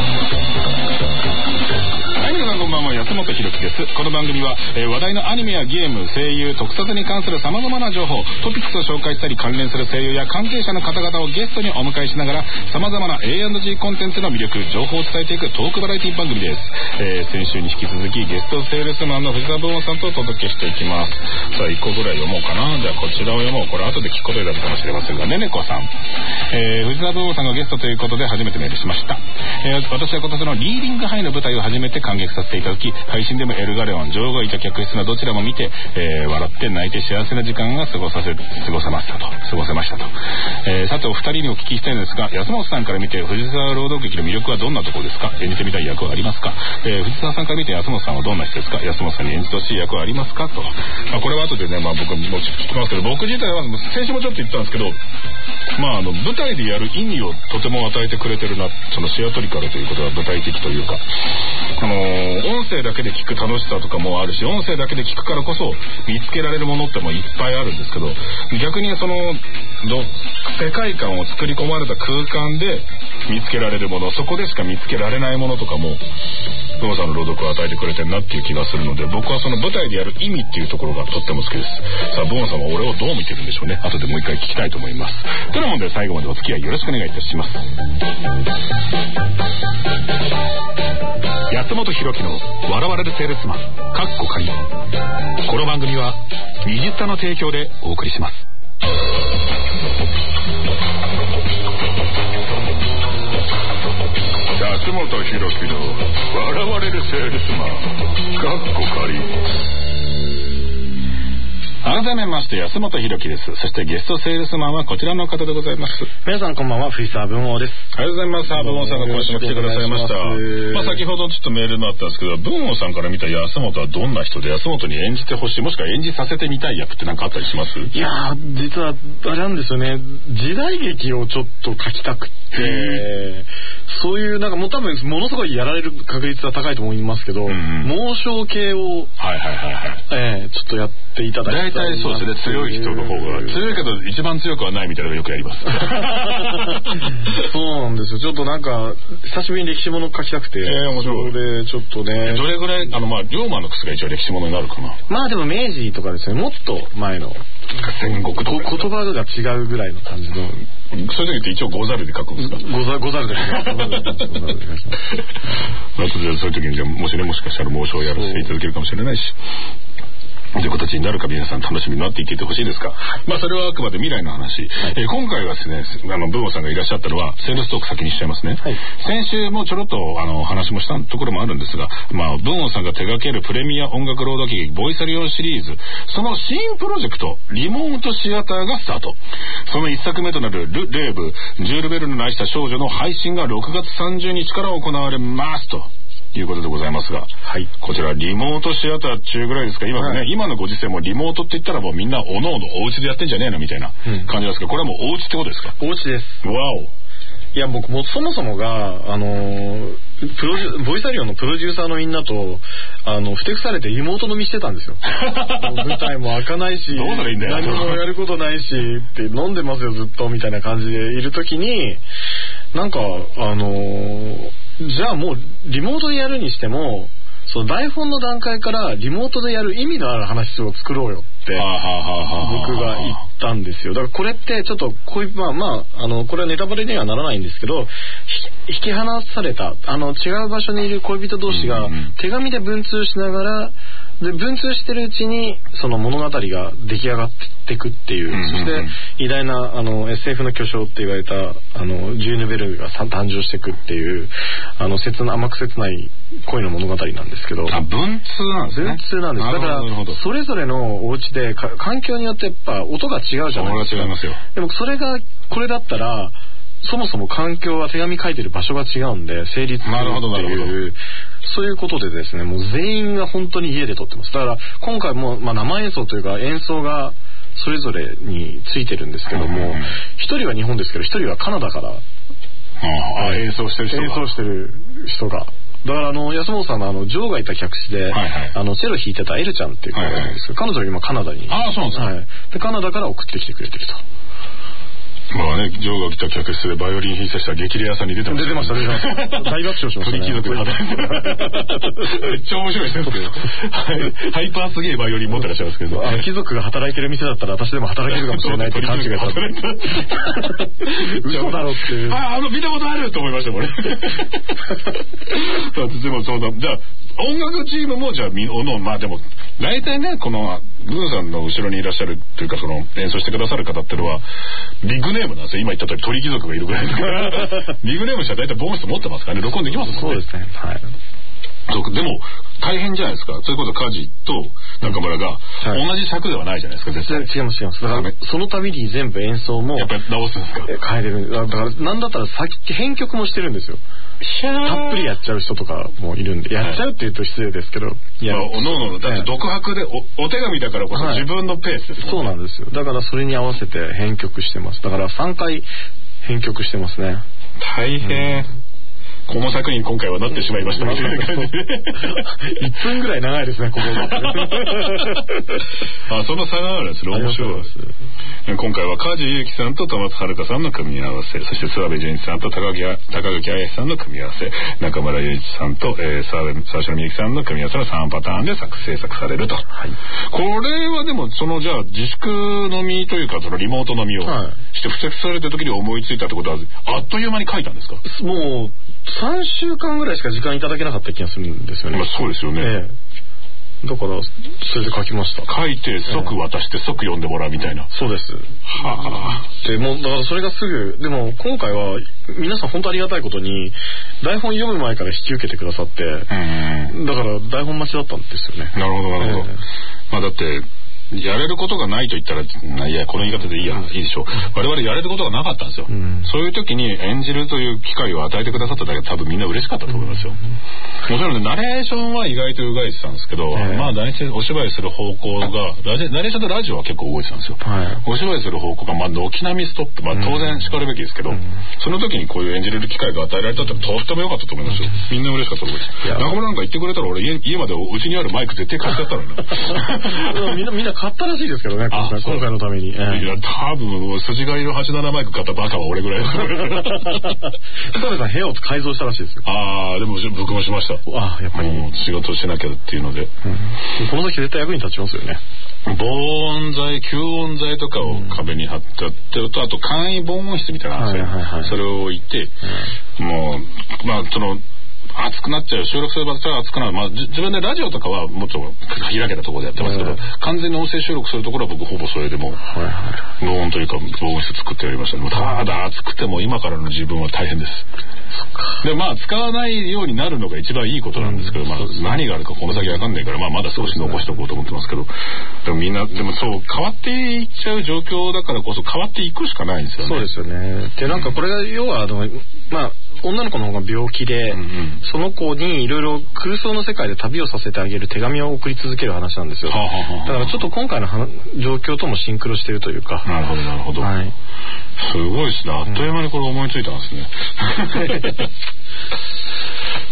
[SPEAKER 6] はい、皆さんこんばんは、安本博樹です。この番組は、えー、話題のアニメやゲーム、声優、特撮に関する様々な情報、トピックスを紹介したり関連する声優や関係者の方々をゲストにお迎えしながら様々な エーアンドジー コンテンツの魅力、情報を伝えていくトークバラエティ番組です。えー、先週に引き続きゲストセールスマンの藤沢文夫さんとお届けしていきます。さあいっこぐらい読もうかな。じゃあこちらを読もう。これ後で聞くことになるかもしれませんが、ねねこさん、えー、藤沢文夫さんがゲストということで初めてメールしました。えー、私は今年のリーディングハイの舞台を初めて感激させていただき、配信でもエルガレオン、女王がいた客室のどちらも見て、えー、笑って泣いて幸せな時間が過ごさせ過ごせましたと過ごせましたと、えー、さてお二人にお聞きしたいのですが、安本さんから見て藤沢労働劇の魅力はどんなところですか？演じてみたい役はありますか？えー、藤沢さんから見て安本さんはどんな人ですか？安本さんに演じてほしい役はありますかと、まあ、これは後でね、まあ、僕も聞きますけど、僕自体は先週もちょっと言ったんですけど、まあ、あの舞台でやる意味をとても与えてくれてるな。そのシアトリカルということは具体的というか、あのー、音声だけで聞く楽しさとかもあるし、音声だけで聞くからこそ見つけられるものってもいっぱいあるんですけど、逆にそのど世界観を作り込まれた空間で見つけられるもの、そこでしか見つけられないものとかもブオさんの朗読を与えてくれてるなっていう気がするので、僕はその舞台でやる意味っていうところがとっても好きです。さあブオさんは俺をどう見てるんでしょうね。後でもう一回聞きたいと思います。というので最後までお付き合いよろしくお願いいたします。安本博樹の笑われるセールスマンカッコ仮。この番組はミジスタの提供でお送りします。安本博樹の笑われるセールスマンカッコ仮。改めまして安本博樹です。そしてゲストセールスマンはこちらの方でございます。
[SPEAKER 7] 皆さんこんばんは、藤沢文夫です。
[SPEAKER 6] ありがとうございます。文夫さんが今週も来てくださいました。まあ先ほどちょっとメールもあったんですけど、文夫さんから見た安本はどんな人で、安本に演じてほしい、もしくは演じさせてみたい役って何かあったりします？
[SPEAKER 7] いやー、実はあれなんですよね、時代劇をちょっと書きたくって、そういうなんかもう多分ものすごいやられる確率は高いと思いますけど、うんうん、猛将系を、はいはいはいはい、えー、ちょっとやっていただきたい。
[SPEAKER 6] 大体そうですね、強い人の方が強いけど一番強くはないみたいなのがよくやります。
[SPEAKER 7] そうなんですよ。ちょっとなんか久しぶりに歴史もの書きたくて、えー、面白い。それでちょっとね、
[SPEAKER 6] どれぐらいあのまあ龍馬の靴が一応歴史ものになるかな。
[SPEAKER 7] まあでも明治とかですね、もっと前の
[SPEAKER 6] 戦国とか、
[SPEAKER 7] 言葉が違うぐらいの感じの。
[SPEAKER 6] そういう時って一応ござるで書くんですか？
[SPEAKER 7] ござござるで書く。
[SPEAKER 6] あとでそういう時にじゃあもしね、もしかしたら猛将をやらせていただけるかもしれないし。という形になるか皆さん楽しみになっていてほしいですか。はい、まあそれはあくまで未来の話。はい、えー、今回はですね、あのブオさんがいらっしゃったのはセールストーク先にしちゃいますね。はい、先週もちょろっとあの話もしたところもあるんですが、まあブオさんが手掛けるプレミア音楽朗読劇ボイサリオンシリーズ、その新プロジェクトリモートシアターがスタート。その一作目となるル・レーブジュール・ベルヌの愛した少女の配信がろくがつさんじゅうにちから行われますということでございますが、はい、こちらリモートシアター中ぐらいですか。今ね、はい、今のご時世もリモートって言ったらもうみんなおのおのお家でやってんじゃねえのみたいな感じですけど、これはもうお家ってことですか？
[SPEAKER 7] お家です。
[SPEAKER 6] わお。
[SPEAKER 7] いや僕もそもそもがあのー、プロジュボイサリオンのプロデューサーのみんなとあのふてくされてリモート飲みしてたんですよ。舞台も開かないし、
[SPEAKER 6] どうしたらいいんだよ、
[SPEAKER 7] 何もやることないしって飲んでますよずっとみたいな感じでいるときに、なんかあのー、じゃあもうリモートでやるにしてもその台本の段階からリモートでやる意味のある話を作ろうよって僕が言ったんですよ。だからこれってちょっとこういうまあまああのこれはネタバレにはならないんですけど、引き離されたあの違う場所にいる恋人同士が手紙で文通しながらで文通してるうちにその物語が出来上がっていくっていう、うんうんうん、そして偉大なあの エスエフ の巨匠って言われたあのジューヌ・ベルが誕生していくっていうあの切な甘く切ない恋の物語なんですけど、
[SPEAKER 6] あ、文通なんですね。
[SPEAKER 7] 文通なんです。だからそれぞれのお家でか環境によってやっぱ音が違うじゃないですか。
[SPEAKER 6] 違いますよ。
[SPEAKER 7] でもそれがこれだったらそもそも環境は手紙書いてる場所が違うんで成立するっていうそういうことでですね、もう全員が本当に家で撮ってます。だから今回も、まあ、生演奏というか演奏がそれぞれについてるんですけども、一、うん、人は日本ですけど一人はカナダから、
[SPEAKER 6] あ、演奏してる人が
[SPEAKER 7] 演奏してる人がだからあの安本さんのあのジョーがいた客室で、はいはい、あのチェロ弾いてたエルちゃんっていう子がいるんですけど、はいはい、彼女は今カナダに、
[SPEAKER 6] あ、そうなんですか、はい、
[SPEAKER 7] でカナダから送ってきてくれてると。
[SPEAKER 6] まあね、ジョーが来た客室でバイオリン弾いてた激レアさんに出てました、ね、
[SPEAKER 7] 出てました出てました大爆笑しましたね。
[SPEAKER 6] 鳥貴族で働いてめっちゃ面白いですけどハイパーすげえバイオリン持ってらっしゃいますけど、
[SPEAKER 7] あの貴族が働いてる店だったら私でも働けるかもしれないって勘違いされて嘘だろっていう、
[SPEAKER 6] あ、あの見たことあると思いましたもんねでもそうだ、じゃあ音楽チームもじゃあみおのまあでも大体ね、このブーさんの後ろにいらっしゃるというかその演奏してくださる方っていうのはビッグネームなんですよ。今言った通り鳥貴族がいるぐらいですからビッグネームしたら大体ボーンス持ってますからね、録音できますもんね。
[SPEAKER 7] そうですね、はい。
[SPEAKER 6] そうでも大変じゃないですか。そういうことカジと中村が同じ尺ではないじゃないですか、絶対。
[SPEAKER 7] 違います違います。だからその度に全部演奏も
[SPEAKER 6] やっぱり直すんですか。
[SPEAKER 7] 変えれる。だからなんだったらさっき編曲もしてるんですよ。たっぷりやっちゃう人とかもいるんで、やっちゃうって言うと失礼ですけど、いや、
[SPEAKER 6] まあ、おのおのだって独白で お, お手紙だからこそ自分のペースですもんね、はい、そうなんですよ。だからそれに合わせて編曲してます。だからさんかい編曲してますね。大変、うん、この作品今回はなってしまいましたみたいな感じで
[SPEAKER 7] いっぷんぐらい長いですね、ここが
[SPEAKER 6] あ、その差があるんですね。面白いです。今回は梶裕貴さんと戸松遥さんの組み合わせ、そして諏訪部純一さんと高木高垣彩さんの組み合わせ、中村雄一さんと、えー、沢城みゆきさんの組み合わせのさんパターンで作制作されると、はい、これはでもそのじゃあ自粛のみというかそのリモートのみをして付着された時に思いついたってことはあっという間に書いたんですか。
[SPEAKER 7] もうさんしゅうかんぐらいしか時間いただけなかった気がするんですよね。
[SPEAKER 6] まあ、そうですよね、え
[SPEAKER 7] え、だからそれで書きました。
[SPEAKER 6] 書いて即渡して即読んでもらうみたいな、ええ、そうです。は
[SPEAKER 7] あ。でもうだからそれがすぐでも今回は皆さん本当ありがたいことに台本読む前から引き受けてくださって、うん、だから台本待ちだったんですよね。
[SPEAKER 6] なるほどなるほど、ええ、まあだってやれることがないと言ったらいやこの言い方でいいや、うん、いいでしょう。我々やれることがなかったんですよ、うん、そういう時に演じるという機会を与えてくださっただけで多分みんな嬉しかったと思いますよ、うん、もちろんねナレーションは意外とうがいてたんですけど、えー、まあ大体お芝居する方向がラジナレーションとラジオは結構動いてたんですよ、はい、お芝居する方向がまあ軒並みストップ、まあ、当然しかるべきですけど、うん、その時にこういう演じれる機会が与えられたってとっても良かったと思いますよ。みんな嬉しかったと思います。中村なんか言ってくれたら俺 家, 家までうちにあるマイク絶対買っちゃったのに
[SPEAKER 7] みんなみんな買ったらしいですけどね、今回, 今回のために、えー、
[SPEAKER 6] いや多分筋がいるはちじゅうななマイク買ったバカは俺ぐらいです
[SPEAKER 7] 田辺さん部屋を改造したらしいですよ。
[SPEAKER 6] ああでも僕もしました。
[SPEAKER 7] あやっぱり
[SPEAKER 6] 仕事しなきゃっていうので、
[SPEAKER 7] うん、この先絶対役に立ちますよね。
[SPEAKER 6] 防音材吸音材とかを壁に貼ってあってると、あと簡易防音室みたいなのがあるんですよ、はいはいはい、それを置いて、うん、もうまあその熱くなっちゃう収録する場所は熱くなる、まあ、自分でラジオとかはもっと開けたところでやってますけど、完全に音声収録するところは僕ほぼそれでも防音というか防音室作ってやりましたね。ただ暑くても今からの自分は大変です。でまあ使わないようになるのが一番いいことなんですけど、まあ、何があるかこの先わかんないから、まあ、まだ少し残しておこうと思ってますけど、でもみんなでもそう変わっていっちゃう状況だからこそ変わっていくしかないんですよね。
[SPEAKER 7] そうですよね。でなんかこれが要はあのまあ女の子の方が病気で、うんうん、その子にいろいろ空想の世界で旅をさせてあげる手紙を送り続ける話なんですよ。はあはあはあ、だからちょっと今回の状況ともシンクロしているというか。
[SPEAKER 6] なるほどなるほど、はい、すごいですね。あっという間にこれ思いついたんですね、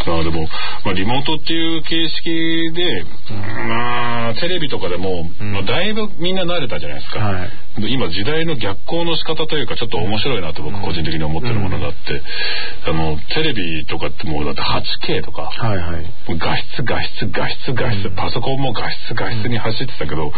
[SPEAKER 6] まあでも、まあ、リモートっていう形式で、うん、まあテレビとかでも、うんまあ、だいぶみんな慣れたじゃないですか、はい、今時代の逆行の仕方というかちょっと面白いなと僕個人的に思ってるものがあって、うん、あのテレビとかってもうだって はちケー とか、はいはい、画質画質画質画質、うん、パソコンも画質画質に走ってたけど、うん、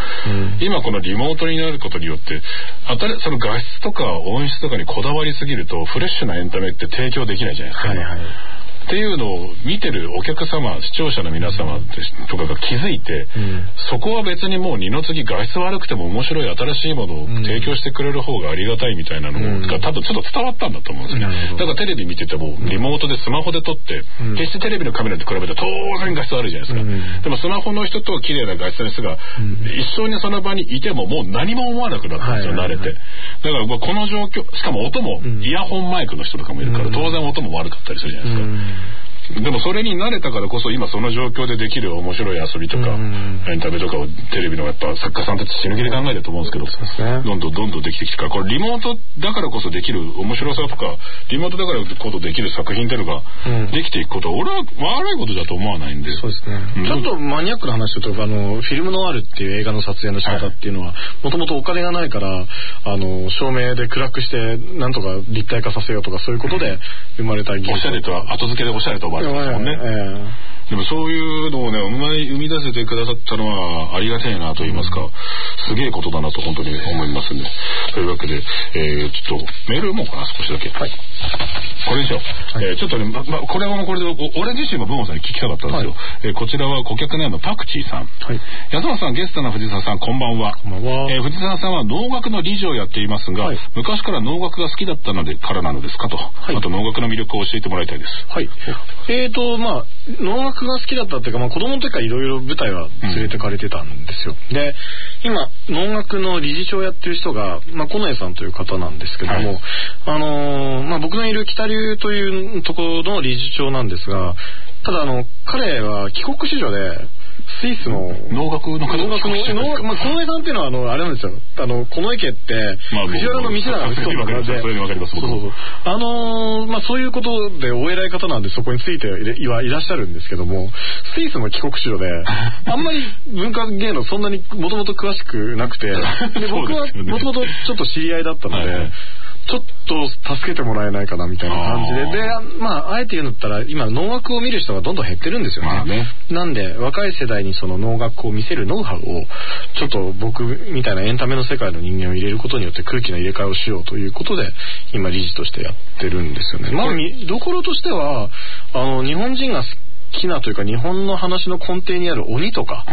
[SPEAKER 6] 今このリモートになることによってその画質とか音質とかにこだわりすぎるとフレッシュなエンタメって提供できないじゃないですか、はいはいっていうのを見てるお客様視聴者の皆様とかが気づいて、うん、そこは別にもう二の次画質悪くても面白い新しいものを提供してくれる方がありがたいみたいなのが多分ちょっと伝わったんだと思うんですね、うん、だからテレビ見ててもリモートでスマホで撮って、うん、決してテレビのカメラと比べて当然画質悪いじゃないですか、うん、でもスマホの人と綺麗な画質の人が一緒にその場にいてももう何も思わなくなったんですよ、慣れて。だからこの状況しかも音もイヤホンマイクの人とかもいるから当然音も悪かったりするじゃないですか、うんでもそれに慣れたからこそ今その状況でできる面白い遊びとかエンタメとかをテレビのやっぱ作家さんたち死ぬ気で考えてると思うんですけど、どんどんどんどんできてきてからこれリモートだからこそできる面白さとかリモートだからこそできる作品っていうのができていくことは俺は悪いことだと思わないんで、
[SPEAKER 7] そうですね、うん、ちょっとマニアックな話というとあのフィルムノワールっていう映画の撮影の仕方っていうのはもともとお金がないからあの照明で暗くしてなんとか立体化させようとかそういうことで生まれた技術、
[SPEAKER 6] おしゃれとは後付けでおしゃれと生まれてますもんね、えー、でもそういうのをね生み出せてくださったのはありがたいなと言いますか、うん、すげえことだなと本当に思いますんで、というわけで、えー、ちょっとメール読もうかな少しだけ、はい、これでしょ、はいえー、ちょっとね、まま、これはもうこれで俺自身も文吾さんに聞きたかったんですよ、はいえー、こちらは顧客ネームパクチーさん、はい、安松さんゲストの藤沢さんこんばんは。こんばんは、えー、藤沢さんは能楽の理事をやっていますが、はい、昔から能楽が好きだったのでからなのですかと、はい、あと能楽の魅力を教えてもらいたいです。
[SPEAKER 7] はいえーとまあ能楽が好きだったっていうか、まあ、子供の時からいろいろ舞台は連れてかれてたんですよ、うん、で今能楽の理事長をやってる人が、まあ、近衛さんという方なんですけども、はいあのーまあ、僕のいる北流というところの理事長なんですが、ただあの彼は帰国子女でスイスの
[SPEAKER 6] 能楽の方
[SPEAKER 7] 能楽の能、まあ、近衛さんっていうのはあのあれなんですよ、あの近衛家って、まあ、藤原の店なんですよ。
[SPEAKER 6] それに分かります。そうそうそう。
[SPEAKER 7] あのー、まあそういうことでお偉い方なんでそこについてはいらっしゃるんですけども、スイスの帰国子女であんまり文化芸能そんなにもともと詳しくなくて、で僕はもともとちょっと知り合いだったので。はいはいちょっと助けてもらえないかなみたいな感じで、で、まああえて言うんだったら今能楽を見る人がどんどん減ってるんですよね。まあねなんで若い世代にその能楽を見せるノウハウをちょっと僕みたいなエンタメの世界の人間を入れることによって空気の入れ替えをしようということで今理事としてやってるんですよね。まあ見どころとしてはあの日本人が好きなというか日本の話の根底にある鬼とか、うん、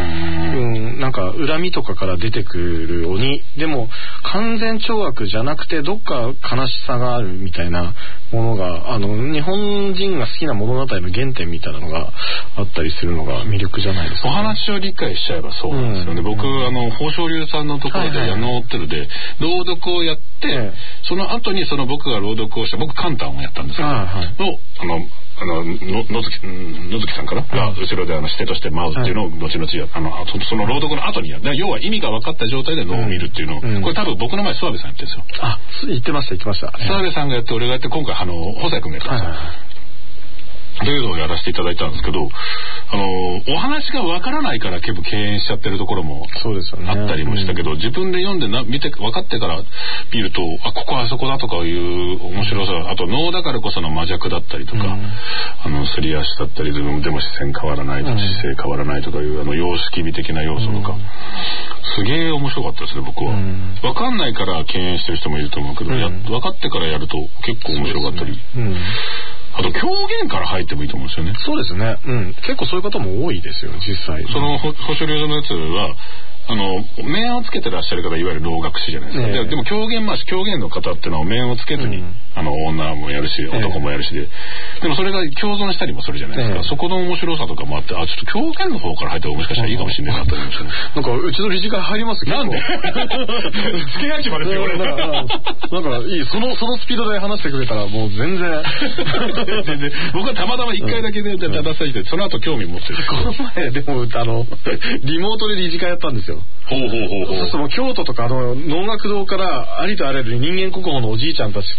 [SPEAKER 7] なんか恨みとかから出てくる鬼でも完全懲悪じゃなくてどっか悲しさがあるみたいなものがあの日本人が好きな物語の原点みたいなのがあったりするのが魅力じゃないですか、ね、
[SPEAKER 6] お話を理解しちゃえばそうなんですよね、うん、僕あの宝生流さんのところで矢野ってるで朗読をやって、はいはい、その後にその僕が朗読をした僕カンタンをやったんですけど、はいはい、のあのあのの野月野月さんかな、うん、が後ろであのしてとして舞うっていうのを後々や、はい、あのそその朗読の後にやる要は意味が分かった状態で能を見るっていうのを、うん、これ多分僕の前諏訪部さんやってるんですよ。
[SPEAKER 7] あ言ってました言ってました。
[SPEAKER 6] 諏訪部さんがやって俺がやって今回あの細谷君がやったんですよ、はいはいというのをやらせていただいたんですけど、あのお話がわからないから結構敬遠しちゃってるところもあったりもしたけど、ねうん、自分で読んでな見て分かってから見るとあここはあそこだとかいう面白さ、あと能だからこその魔弱だったりとか、うん、あのすり足だったりでも視線変わらないとか、うん、姿勢変わらないとかいうあの様式美的な要素とか、うん、すげえ面白かったですね僕は、うん、分かんないから敬遠してる人もいると思うけど、うん、や分かってからやると結構面白かったり。あと狂言から入ってもいいと思うんですよね。
[SPEAKER 7] そうですね、うん、結構そういう方も多いですよ実際。
[SPEAKER 6] その保守流のやつはあの面をつけてらっしゃる方いわゆる能楽師じゃないですか、ね、で, でも狂言回し狂言の方っていうのは面をつけずに、うん、あの女もやるし男もやるしで、でもそれが共存したりもするじゃないですか、ね、そこの面白さとかもあって、あちょっと狂言の方から入ったらもしかしたらいいかもしれないなと思いましたね。
[SPEAKER 7] なんかうちの理事会入りますけどなんで
[SPEAKER 6] つけ焼き場ですよ俺
[SPEAKER 7] なんかいいそのそのスピードで話してくれたらもう全然
[SPEAKER 6] 全然僕はたまたま一回だけで出させてその後興味持ってる。
[SPEAKER 7] この前でもあのリモートで理事会やったんですよ。
[SPEAKER 6] ほうほうほうほう。
[SPEAKER 7] そうするともう京都とかあの能楽堂からありとあらゆる人間国宝のおじいちゃんたちも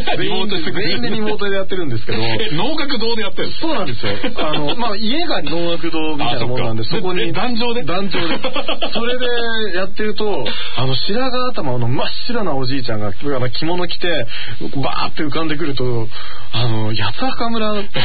[SPEAKER 7] 全員で全員でリモートでやってるんですけど、
[SPEAKER 6] 能楽堂でやってるんですか？
[SPEAKER 7] そうなんですよ。あのまあ家が能楽堂みたいなものなんで、そこに
[SPEAKER 6] 壇上で
[SPEAKER 7] 壇上でそれでやってると、あの白髪頭の真っ白なおじいちゃんが着物着てバーって浮かんでくると、あの八幡村絶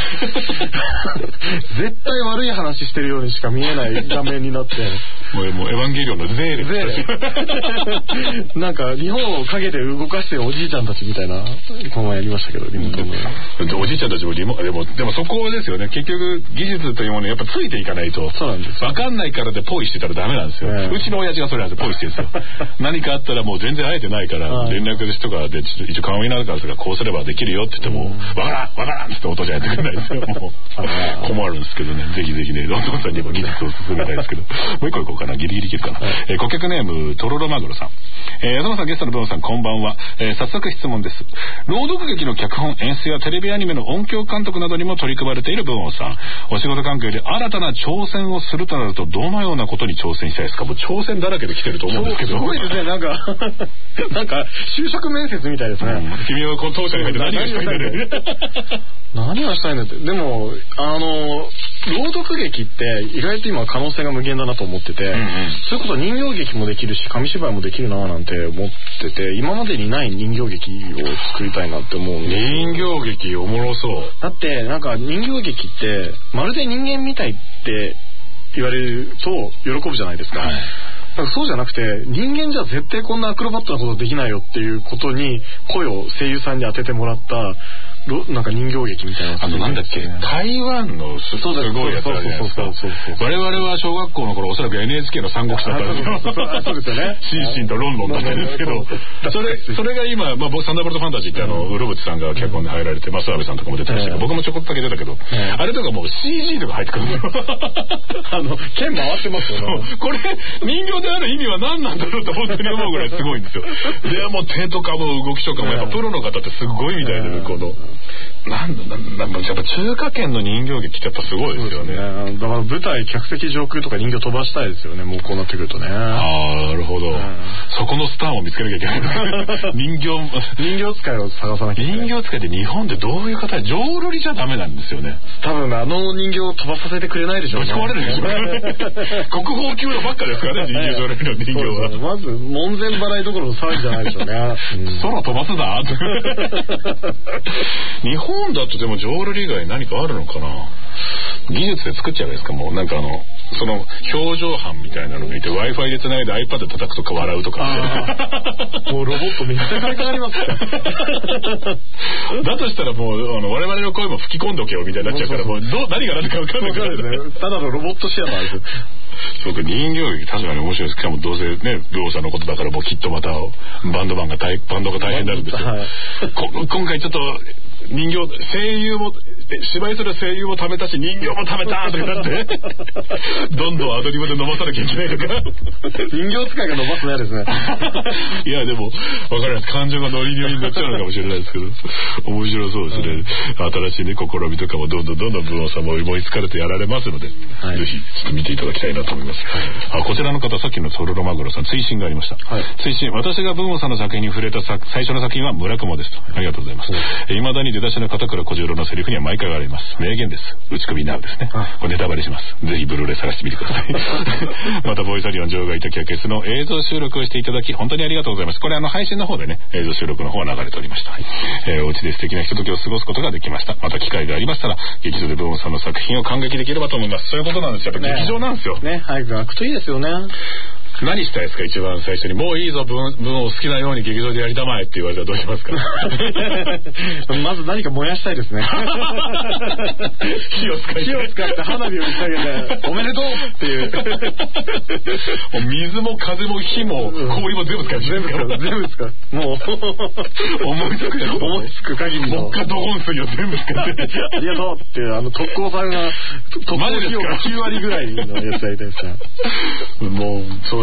[SPEAKER 7] 対悪い話してるようにしか見えない画面になって
[SPEAKER 6] もう、もうエヴァンゲリオンのゼーレゼーレ
[SPEAKER 7] なんか日本を陰で動かしてるおじいちゃんたちみたいなこの前やりましたけど、リモート
[SPEAKER 6] のおじいちゃんたちもリモでもでもそこですよね。結局技術というものにやっぱついていかないと。
[SPEAKER 7] そうなんです。
[SPEAKER 6] 分かんないからでポイしてたらダメなんですよ、ね、うちの親父がそれなんですよ、ポイしてるんですよ何かあったらもう全然会えてないから連絡とかで一応顔見ながらこうすればできるよって言っても、分からん分からんってお父ちゃんやってくれないですよ。もう困るんですけどね、ぜひぜひねお父さんにも技術を進めたいですけどもう一個いこうかな、ギリギリいけるかな、はい。えー、顧客ネームとろろマグロさん、えー、矢野さんゲストのブンさんこんばんは、えー、早速質問です。朗読劇の脚本演出やテレビアニメの音響監督などにも取り組まれているブンさん、お仕事関係で新たな挑戦をするとなるとどのようなことに挑戦したいですか？もう挑戦だらけで来てると思うんですけど、
[SPEAKER 7] すごいですね。なんかなんか就職面接みたいですね、うん、
[SPEAKER 6] 君はこの当社に入って何がしたいんだね
[SPEAKER 7] 何がしたいんだって。でもあの朗読劇って意外と今可能性が無限だなと思ってて、うんうん、それこそ人形劇もできるし紙芝居もできるななんて思ってて、今までにない人形劇を作りたいなって思うんです。
[SPEAKER 6] 人形劇おもろそう。
[SPEAKER 7] だってなんか人形劇ってまるで人間みたいって言われると喜ぶじゃないですか、はい。なんかそうじゃなくて人間じゃ絶対こんなアクロバットなことできないよっていうことに声を声優さんに当ててもらったなんか人形劇みたいな、
[SPEAKER 6] あのなんだっけ、台湾のすごいやつあるじゃないですか。我々は小学校の頃おそらく エヌエイチケー の三国志だったんですよ。そうですよね。シンシンとロンロンだったんですけど、それそれが今、まあ、僕サンダーボルトファンタジーってあの、うろぶちさんが脚本で入られて、増部さんとかも出てましたけど、僕もちょこっとだけ出たけど、あれとかもう シージー とか入ってくるんですよ。
[SPEAKER 7] あの剣回ってますよね。
[SPEAKER 6] これ人形である意味は何なんだろうと本当に思うぐらいすごいんですよ。でも手とかも動きとかもやっぱプロの方ってすごいみたいで、このなんだなんだやっぱ中華圏の人形劇ってやっぱすごいですよね。
[SPEAKER 7] ね、だから舞台客席上空とか人形飛ばしたいですよね。もうこうなってくるとね。
[SPEAKER 6] ああなるほど、うん、そこのスターを見つけなきゃいけない人形
[SPEAKER 7] 人形使いを探さなきゃいけない。
[SPEAKER 6] 人形使いって日本でどういう方、浄瑠璃じゃダメなんですよね。
[SPEAKER 7] 多分あの人形を飛ばさせてくれないでしょうね。
[SPEAKER 6] ぶち壊れるでしょうね。国宝級のばっかですからね、人形浄瑠璃の人形は、
[SPEAKER 7] ね、まず門前払いどころの騒ぎじゃないでしょうね。
[SPEAKER 6] うん、空飛ばすな日本だとでも浄瑠璃以外何かあるのかな。技術で作っちゃうんですか。もうなんかあのその表情班みたいなのがいて Wi-Fi でつないで iPad で叩くとか笑うとか
[SPEAKER 7] もうロボットめっちゃ金かかります
[SPEAKER 6] だとしたらもうあの我々の声も吹き込んでおけよみたいになっちゃうから、もうど何が何か分かんないから
[SPEAKER 7] ね。ただのロボットシアターです。
[SPEAKER 6] そうか、人形劇確かに面白いです。しかもどうせねブオさんのことだからもうきっとまたバンドマンが大バンドが大変になるんですよ、はい、今回ちょっと人形声優も芝居する声優も食べたし人形も食べたとかなってどんどんアドリブで伸ばさなきゃいけないとか
[SPEAKER 7] 人形使いが伸ばすないですね
[SPEAKER 6] いやでも分かります。感情がノリノリになっちゃうのかもしれないですけど面白そうですね、うん、新しいね試みとかもどんどんどんどんブオさんも思いつかれてやられますので、はい、ぜひちょっと見ていただきたいなと思います、はい、あこちらの方さっきのソロロマグロさん追伸がありました、はい、追伸私がブオさんの作品に触れた最初の作品は村雲ですと。ありがとうございます。いまだに出だしの片倉小十郎のセリフには毎回言われます。名言です。打ち首なうですね。これネタバレします。ぜひブルーレイ探してみてくださいまたボイスアリオン場外とキャケスの映像収録をしていただき本当にありがとうございます。これあの配信の方でね映像収録の方は流れておりました、はい。えー、お家で素敵なひとときを過ごすことができました。また機会がありましたら劇場でブオさんの作品を感激できればと思います。そういうことなんですよ。やっぱ劇場なんですよ
[SPEAKER 7] ね。早く開くといいですよね。
[SPEAKER 6] 何したいですか。一番最初にもういいぞブオを好きなように劇場でやりたまえって言われたらどうしますか
[SPEAKER 7] まず何か燃やしたいですね
[SPEAKER 6] 火を使って
[SPEAKER 7] 火を使って花火を打ち上げておめでとうっていう
[SPEAKER 6] もう水も風も火も氷も全部使う
[SPEAKER 7] 全部使う全部使うもう
[SPEAKER 6] 思いつく
[SPEAKER 7] 思いつく限りの
[SPEAKER 6] 僕がドゴン水を全部使って
[SPEAKER 7] ありがとうっていうあの特攻さんが特攻費用がきゅうわりぐらいのやつやりたいですね
[SPEAKER 6] もうそう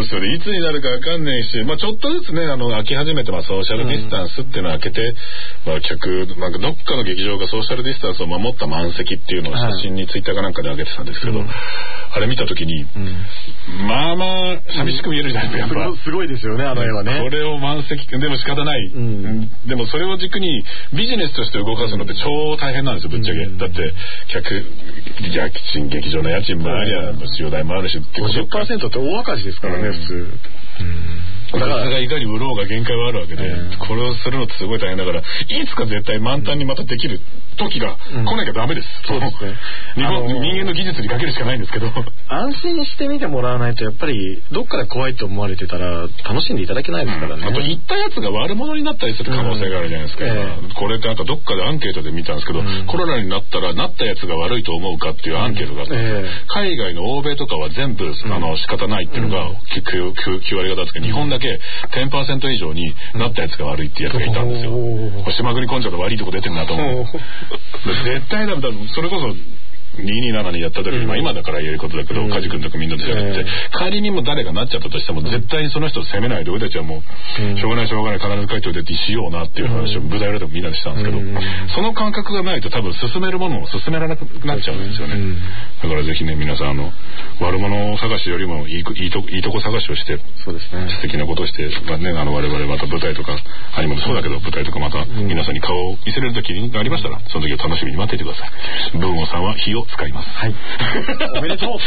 [SPEAKER 6] ですよね。いつになるかわかんないし、まあちょっとずつね、あの、開き始めて、まあソーシャルディスタンスっていうのを開けて、まあ客、なんかどっかの劇場がソーシャルディスタンスを守った満席っていうのを写真にツイッターかなんかで上げてたんですけど、あれ見たときに、まあまあ寂しく見えるじゃないですか、やっぱ。
[SPEAKER 7] すごいですよね、あの絵はね。
[SPEAKER 6] これを満席、でも仕方ない。でもそれを軸にビジネスとして動かすのって超大変なんですよ、ぶっちゃけ。だって、客、家賃、劇場の家賃もありゃ、使用代もあるし、
[SPEAKER 7] ごじゅっパーセント って大赤字ですからね、普通。
[SPEAKER 6] だからがいかに売ろうが限界はあるわけで、これをするのってすごい大変だから、いつか絶対満タンにまたできる時が来なきゃダメです。
[SPEAKER 7] そうですね。
[SPEAKER 6] 日本、人間の技術にかけるしかないんですけど。
[SPEAKER 7] 安心して見てもらわないと、やっぱりどっかで怖いと思われてたら楽しんでいただけないですからね。
[SPEAKER 6] あと行ったやつが悪者になったりする可能性があるじゃないですか。これってあとどっかでアンケートで見たんですけど、コロナになったらなったやつが悪いと思うかっていうアンケートがあって、海外の欧米とかは全部あの仕方ないっていうのがきゅうわり方ですけど、日本だけ じゅっパーセント 以上になったやつが悪いってやつがいたんですよ。島国根性の悪いとこ出てるなと思う。絶対だ、それこそにひゃくにじゅうななにやった時に、まあ今だから言えることだけど、カジ君とかみんなで調べて、仮にも誰がなっちゃったとしても、絶対にその人を責めないで、俺たちはもう、しょうがないしょうがない、必ず書いておいてってしようなっていう話を舞台裏でもみんなでしたんですけど、その感覚がないと多分進めるものを進められなくなっちゃうんですよね。だからぜひね、皆さん、あの、悪者探しよりもいい、いいとこ、いいとこ探しをして、そうですね。素敵なことをして、まあね、あの、我々また舞台とか、アニメもそうだけど、舞台とかまた、皆さんに顔を見せれる時がありましたら、その時を楽しみに待っていてください。文吾さんは火を使います。はい。おめでとう。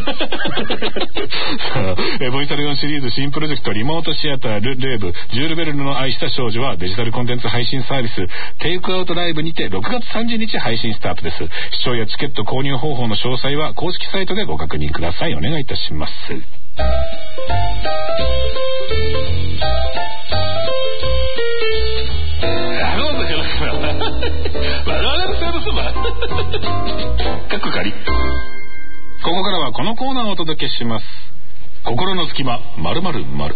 [SPEAKER 6] えボイタルよんシリーズ新プロジェクトリモートシアタールレーブジュール・ベルヌの愛した少女はデジタルコンテンツ配信サービステイクアウトライブにてろくがつさんじゅうにち配信スタートです。視聴やチケット購入方法の詳細は公式サイトでご確認ください。お願いいたします。各仮ここからはこのコーナーをお届けします。心の隙間〇〇〇。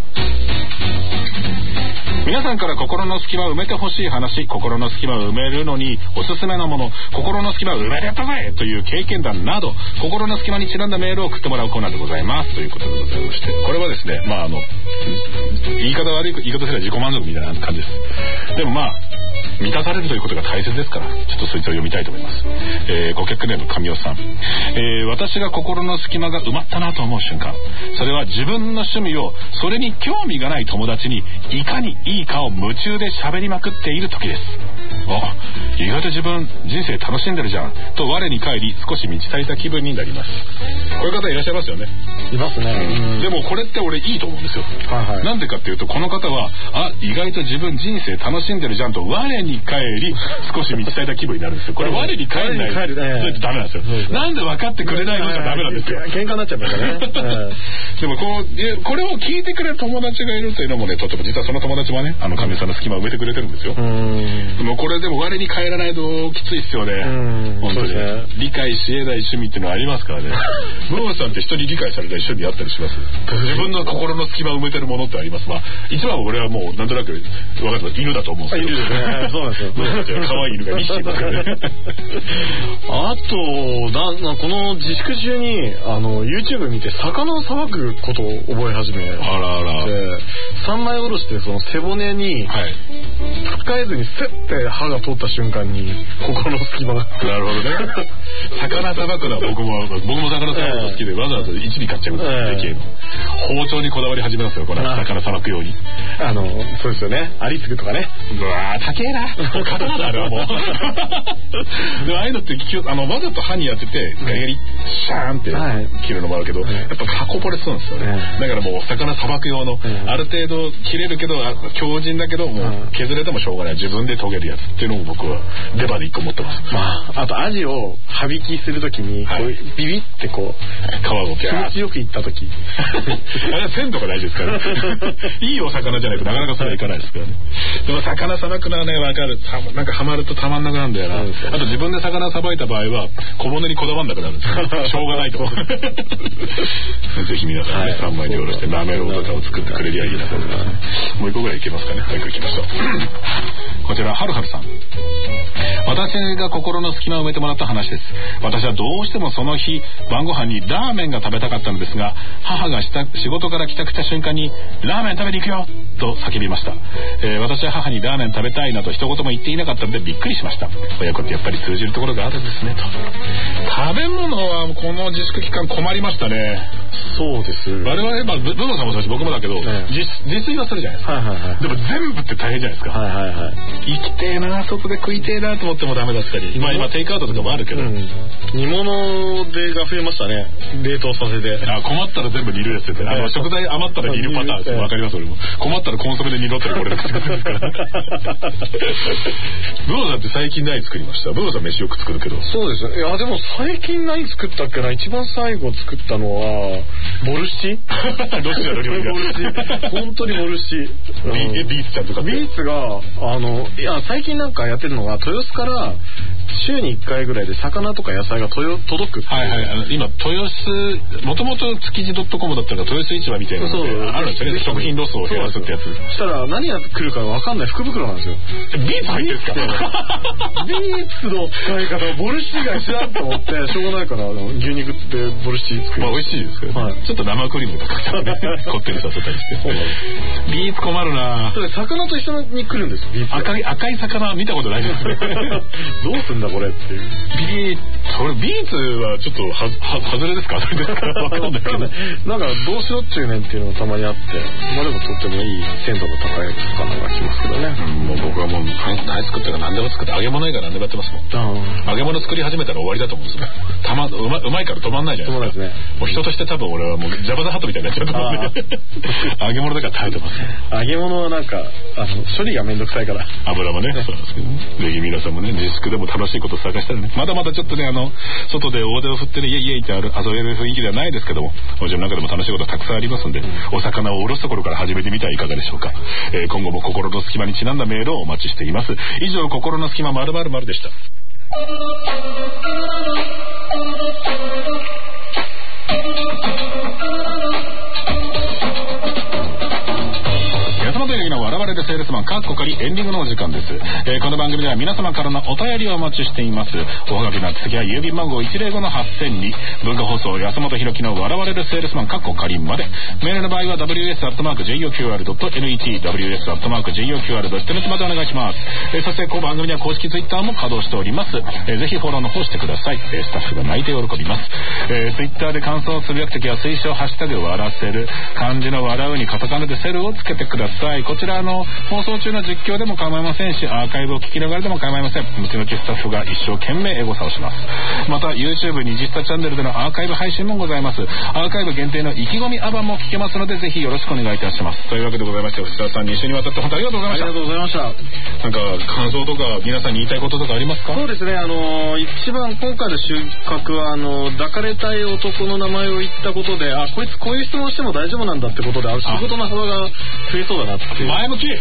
[SPEAKER 6] 皆さんから心の隙間を埋めてほしい話、心の隙間を埋めるのにおすすめのもの、心の隙間を埋めれたぜという経験談など、心の隙間にちなんだメールを送ってもらうコーナーでございますということでございまして、これはですね、まああの言い方悪い言い方すれば自己満足みたいな感じです。でもまあ満たされるということが大切ですから、ちょっとそいつを読みたいと思います。えー、ご客ネーム神尾さん、えー、私が心の隙間が埋まったなと思う瞬間、それは自分の趣味をそれに興味がない友達にいかにいいかを夢中で喋りまくっている時です。あ、意外と自分人生楽しんでるじゃんと我に返り少し満ち足りた気分になります。こういう方いらっしゃいますよね。
[SPEAKER 7] いますね、うん、
[SPEAKER 6] でもこれって俺いいと思うんですよ、はいはい、なんでかっていうと、この方はあ意外と自分人生楽しんでるじゃんと我に返り少し満ち足りた気分になるんですよ。これ我に返らないとダメなんですよ。なんで分かってくれないのじゃダメなんですよ。
[SPEAKER 7] 喧嘩になっちゃいますからね
[SPEAKER 6] でもこうこれを聞いてくれる友達がいるというのもね、とっても実はその友達はね、あの神さんの隙間を埋めてくれてるんですよ。でもこれでも我に返らないときついっすよね。本当に、ね、理解し得ない趣味っていうのはありますからね。ブローさんって人に理解されない趣味あったりします？自分の心の隙間を埋めてるものってあります？まあ一番は俺はもうなんとなく分かる犬だと思うんですけど。犬ですね。そうなんですよ。可愛い犬がに匹いますからね。
[SPEAKER 7] あとなこの自粛中にあの YouTube 見て魚をさばくことを覚え始め、あらあらで三枚おろしてその背骨に、はい、使えずにスッて歯が通った瞬間に心の隙間が。
[SPEAKER 6] なるほどね。魚さばくのは僕も僕も魚さばくの好きで、わざわざ一尾買っちゃうんですよ、でけえの。包丁にこだわり始めますよ、この魚さばくように。あの
[SPEAKER 7] そうですよね、アリスクとかね。
[SPEAKER 6] うわー高えな。刀だあれはもう。でああいうのってあのわざと歯にやっててガリガリシャーンって切るのもあるけど、やっぱ過去これするんですよね。だからもう魚さばく用のある程度切れるけど強靭だけどもう削れてもしょうがない自分で研げるやつっていうのも僕はレバーで一個持ってます。
[SPEAKER 7] まああとアジを羽引きするときにこうビビってこう
[SPEAKER 6] 皮を
[SPEAKER 7] 気持ちよくいったとき
[SPEAKER 6] あれは鮮度が大事ですからいいお魚じゃないとなかなかそれはいかないですからね。でも魚さばくのはね分かる。なんかハマるとたまんなくなるんだよな。あと自分で魚さばいた場合は小骨にこだわんなくなるんですよ。しょうがないとぜひ皆さんね、はい、さんまいにおろしてなめろうとかを作ってくれりゃいいなと思います。もう一個ぐらいいけますかね。はい、いきましょう。 こちらはるはるさん。私が心の隙間を埋めてもらった話です。私はどうしてもその日晩ご飯にラーメンが食べたかったのですが、母がした仕事から帰宅した瞬間にラーメン食べに行くよと叫びました。えー、私は母にラーメン食べたいなと一言も言っていなかったのでびっくりしました。親子ってやっぱり通じるところがあるんですねと。食べ物はこの自粛期間困りましたね。そうです。我々、まあ、ブノさんもそうし僕もだけど、ね、自, 自炊はするじゃないですか、はいはいはい、でも全部って大変じゃないですか、はいはいはい、生きてえな外で食いてえなと思ってもダメだったり、今今テイクアウトとかもあるけど、うん、
[SPEAKER 7] 煮物でが増えましたね。冷凍させて、あ困ったら全部煮るやつって、あの食材余ったら煮るパターンわかります。俺も困ったらコンソメで煮ろって俺の口ですからブノさんって最近何作りました？ブノさん飯よく作るけど。そうですね。いやでも最近何作ったっけな。一番最後作ったのはボルシチロシアの料理がボルシチ本当にボルシチ、うん、ビ, ビーツちゃんとかビーツがあのいや最近なんかやってるのが豊洲から週にいっかいぐらいで魚とか野菜が届くっていう、はいはい、あの今豊洲もともと築地 .com だったら豊洲市場みたいなのであるんですよね。食品ロスを減らすってやつ。そしたら何が来るか分かんない福袋なんですよ。ビーツ入ってるんですか？ビーツの使い方をボルシチが知らんと思ってしょうがないから牛肉ってボルシチ作る。まあ美味しいですけど、ね、はい、ちょっと生クリームとかねこってりさせたりして。そうなんです。ビーツ困るな。魚と一緒に来るんですビーツ。赤い赤い魚見たことないですねどうすんだこれっていう。ビーツそれビーツはちょっとはは外れですか？それですか？わかんないけどなんかどうしようっちゅうねんっていうのがたまにあって、まあでもとってもいい鮮度の高い魚が来ますけどね、うん、もう僕はもう何作ってるか何でも作って揚げ物以外何でもやってますもん。揚げ物作り始めたら終わりだと思うんですよ。たま う, まうまいから止まんないじゃないですか。ですね、もう人として多分俺はもうジャバザハットみたいになっちゃうと思うんで揚げ物だから食べてます。揚げ物はなんかあの処理がめんどくさいから油もね、そうなんですけど、ね、ぜひ皆さんもね自粛でも楽しいことを探したらね、まだまだちょっとねあの外で大手を振ってねイエイイエイって遊べる雰囲気ではないですけども、お家の中でも楽しいことはたくさんありますんで、うん、お魚をおろすところから始めてみてはいかがでしょうか。えー、今後も心の隙間にちなんだメールをお待ちしています。以上心の隙間〇〇〇でした。安本由紀の笑われるセールスマンかっこかりエンディングのお時間です。えー、この番組では皆様からのお便りをお待ちしています。おはがきの次は郵便番号いちまるごのはっせんに文化放送安本ひろきの笑われるセールスマンかっこかりまで。メールの場合は ダブリューエス アットマーク ジェイオーキューアール ドット エヌイーティー ダブリューエス アットマーク ジェイオーキューアール ドット ネット までお願いします。えー、そしてこの番組には公式ツイッターも稼働しております。えー、ぜひフォローの方してください。えー、スタッフが泣いて喜びます。えー、ツイッターで感想をつぶやくときは推奨ハッシュタグ笑わせる、漢字の笑うにカタカナでセルをつけてください。こちらの放送中の実況でも構いませんし、アーカイブを聞きながらでも構いません。うちのスタッフが一生懸命エゴサをします。また YouTube にじスタチャンネルでのアーカイブ配信もございます。アーカイブ限定の意気込みアバンも聞けますので、ぜひよろしくお願いいたします。というわけでございまして、藤田さんに一緒にわたって本当にありがとうございました。ありがとうございました。なんか感想とか皆さんに言いたいこととかありますか？そうですね、あのー、一番今回の収穫はあのー、抱かれたい男の名前を言ったことで、あこいつこういう質問しても大丈夫なんだってことで、あ仕事の幅が増えそうだなっていう。前向き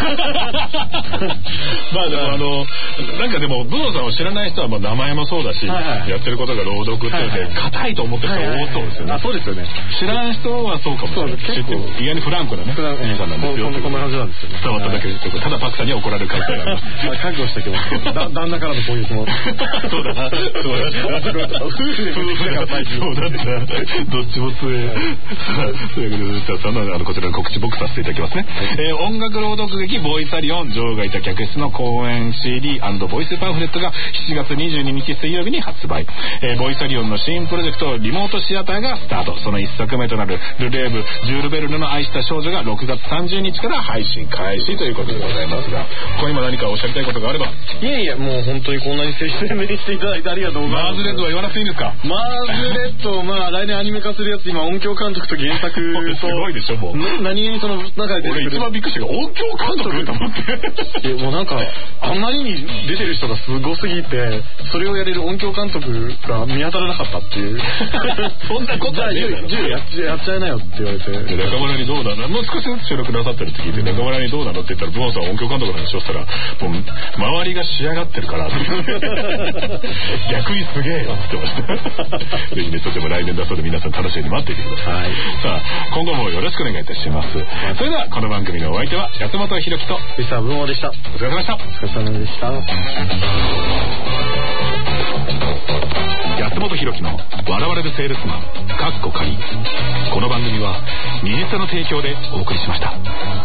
[SPEAKER 7] まあでもあのなんかでもブノさんを知らない人はまあ名前もそうだし、はいはい、やってることが朗読っていうので硬いと思ってる人多そうですよね。あそうですよね。知らない人はそうかもしれない。結構意外にフランクなね兄さんなんですよ。こんな感じなんですよね。伝わっただけで、ただパクさんに怒られる可能性があります。まあ覚悟してきますだ旦那からの攻撃もそうだなそうだな夫婦でそうだったどっちも強いというわけで藤田さんのあのこちらの告知僕させていただきますね。えー、音楽朗読劇ボイサリオン女王がいた客室の公演 シーディー& ボイスパンフレットがしちがつにじゅうににち水曜日に発売。えー、ボイサリオンの新プロジェクトリモートシアターがスタート。そのいっさくめとなるルレーブジュール・ベルヌの愛した少女がろくがつさんじゅうにちから配信開始ということでございますが、ここにも何かおっしゃりたいことがあれば。いやいやもう本当にこんなに青春にしていただいてありがとうございます。マーズレッドは言わなくていいんですか？マーズレッドまあ来年アニメ化するやつ今音響監督と原作とすごいでしょもう何にその中で俺一番びっくりしたが音響監督と思ってもうなんかあんまりに出てる人がすごすぎてそれをやれる音響監督が見当たらなかったっていうそんなことはねえだろ。じゅうやっちゃやっちゃいなよって言われて中村にどうなのもう少しずつ収録なさってるって聞いて、中村にどうなのって言ったらブノンさん音響監督の話をしたらもう周りが仕上がってるからって逆にすげえよって言ってましたぜひねそれも来年だそうで皆さん楽しみに待っていてください、はい、さあ今後もよろしくお願いいたします。それではこの番組のお相手は安本ひ
[SPEAKER 6] 弘樹と
[SPEAKER 7] 藤沢文夫でした。
[SPEAKER 6] お疲れ様でした。
[SPEAKER 7] お疲れ様でした。
[SPEAKER 6] 安本弘樹の笑われるセールスマンかっこ仮。この番組はミジスタの提供でお送りしました。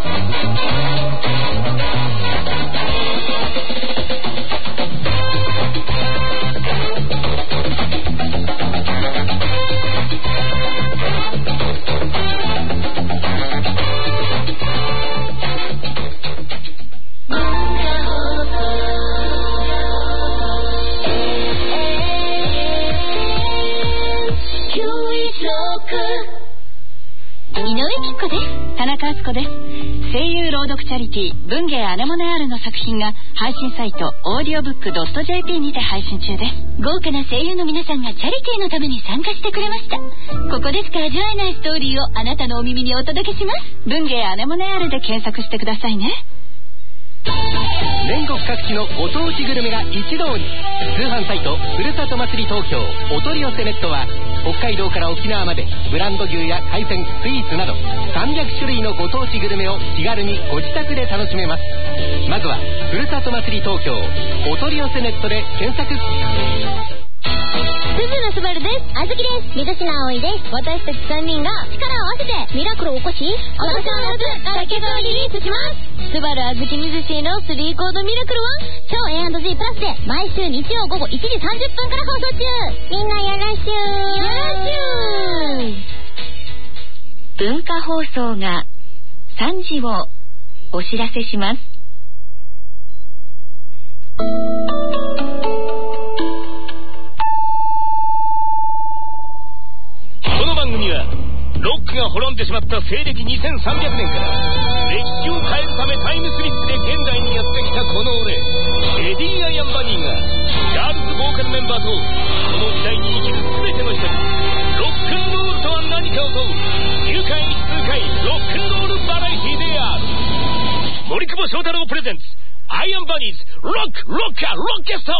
[SPEAKER 3] 井上貴子です。田中敦子です。声優朗読チャリティー文芸アネモネアールの作品が配信サイトオーディオブックドットジェーピー にて配信中です。豪華な声優の皆さんがチャリティーのために参加してくれました。ここでしか味わえないストーリーをあなたのお耳にお届けします。文芸アネモネアールで検索してくださいね。
[SPEAKER 8] 全国各地のご当地グルメが一堂に。通販サイトふるさと祭り東京お取り寄せネットは北海道から沖縄までブランド牛や海鮮スイーツなどさんびゃくしゅるいのご当地グルメを気軽にご自宅で楽しめます。まずはふるさと祭り東京お取り寄せネットで検索。
[SPEAKER 1] 鈴野すばるです。あずきです。水品葵です。私たちさんにんが力を合わせてミラクルを起こし、今年の夏だけどリリースします。すばるあずき水品のスリーコードミラクルは超 エーアンドジー プラスで毎週日曜午後いちじさんじゅっぷんから放送中。みんなよろしゅー。よろしゅー。
[SPEAKER 3] 文化放送がさんじをお知らせします。
[SPEAKER 8] この番組はロックが滅んでしまった西暦にせんさんびゃくねんから歴史を変えるためタイムスリップで現代にやってきたこの俺エディ・アイアンバニーがガールズボーカルメンバーとこの時代に生きる全ての人にロックンロールとは何かを問う愉快に痛快ロックンロールバラエティである。森久保祥太郎プレゼンツアイアンバニーズロックロッカーロッケスト。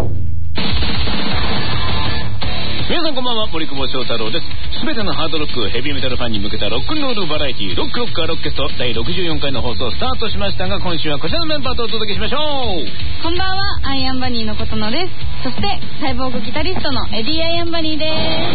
[SPEAKER 8] 皆さんこんばんは、森久保祥太郎です。すべてのハードロックヘビーメタルファンに向けたロックンロールバラエティロックロッカーロッケストだいろくじゅうよんかいの放送スタートしましたが、今週はこちらのメンバーとお届けしましょう。
[SPEAKER 2] こんばんは、アイアンバニーのことのです。そしてサイボーグギタリストのエディ・アイアンバニーです。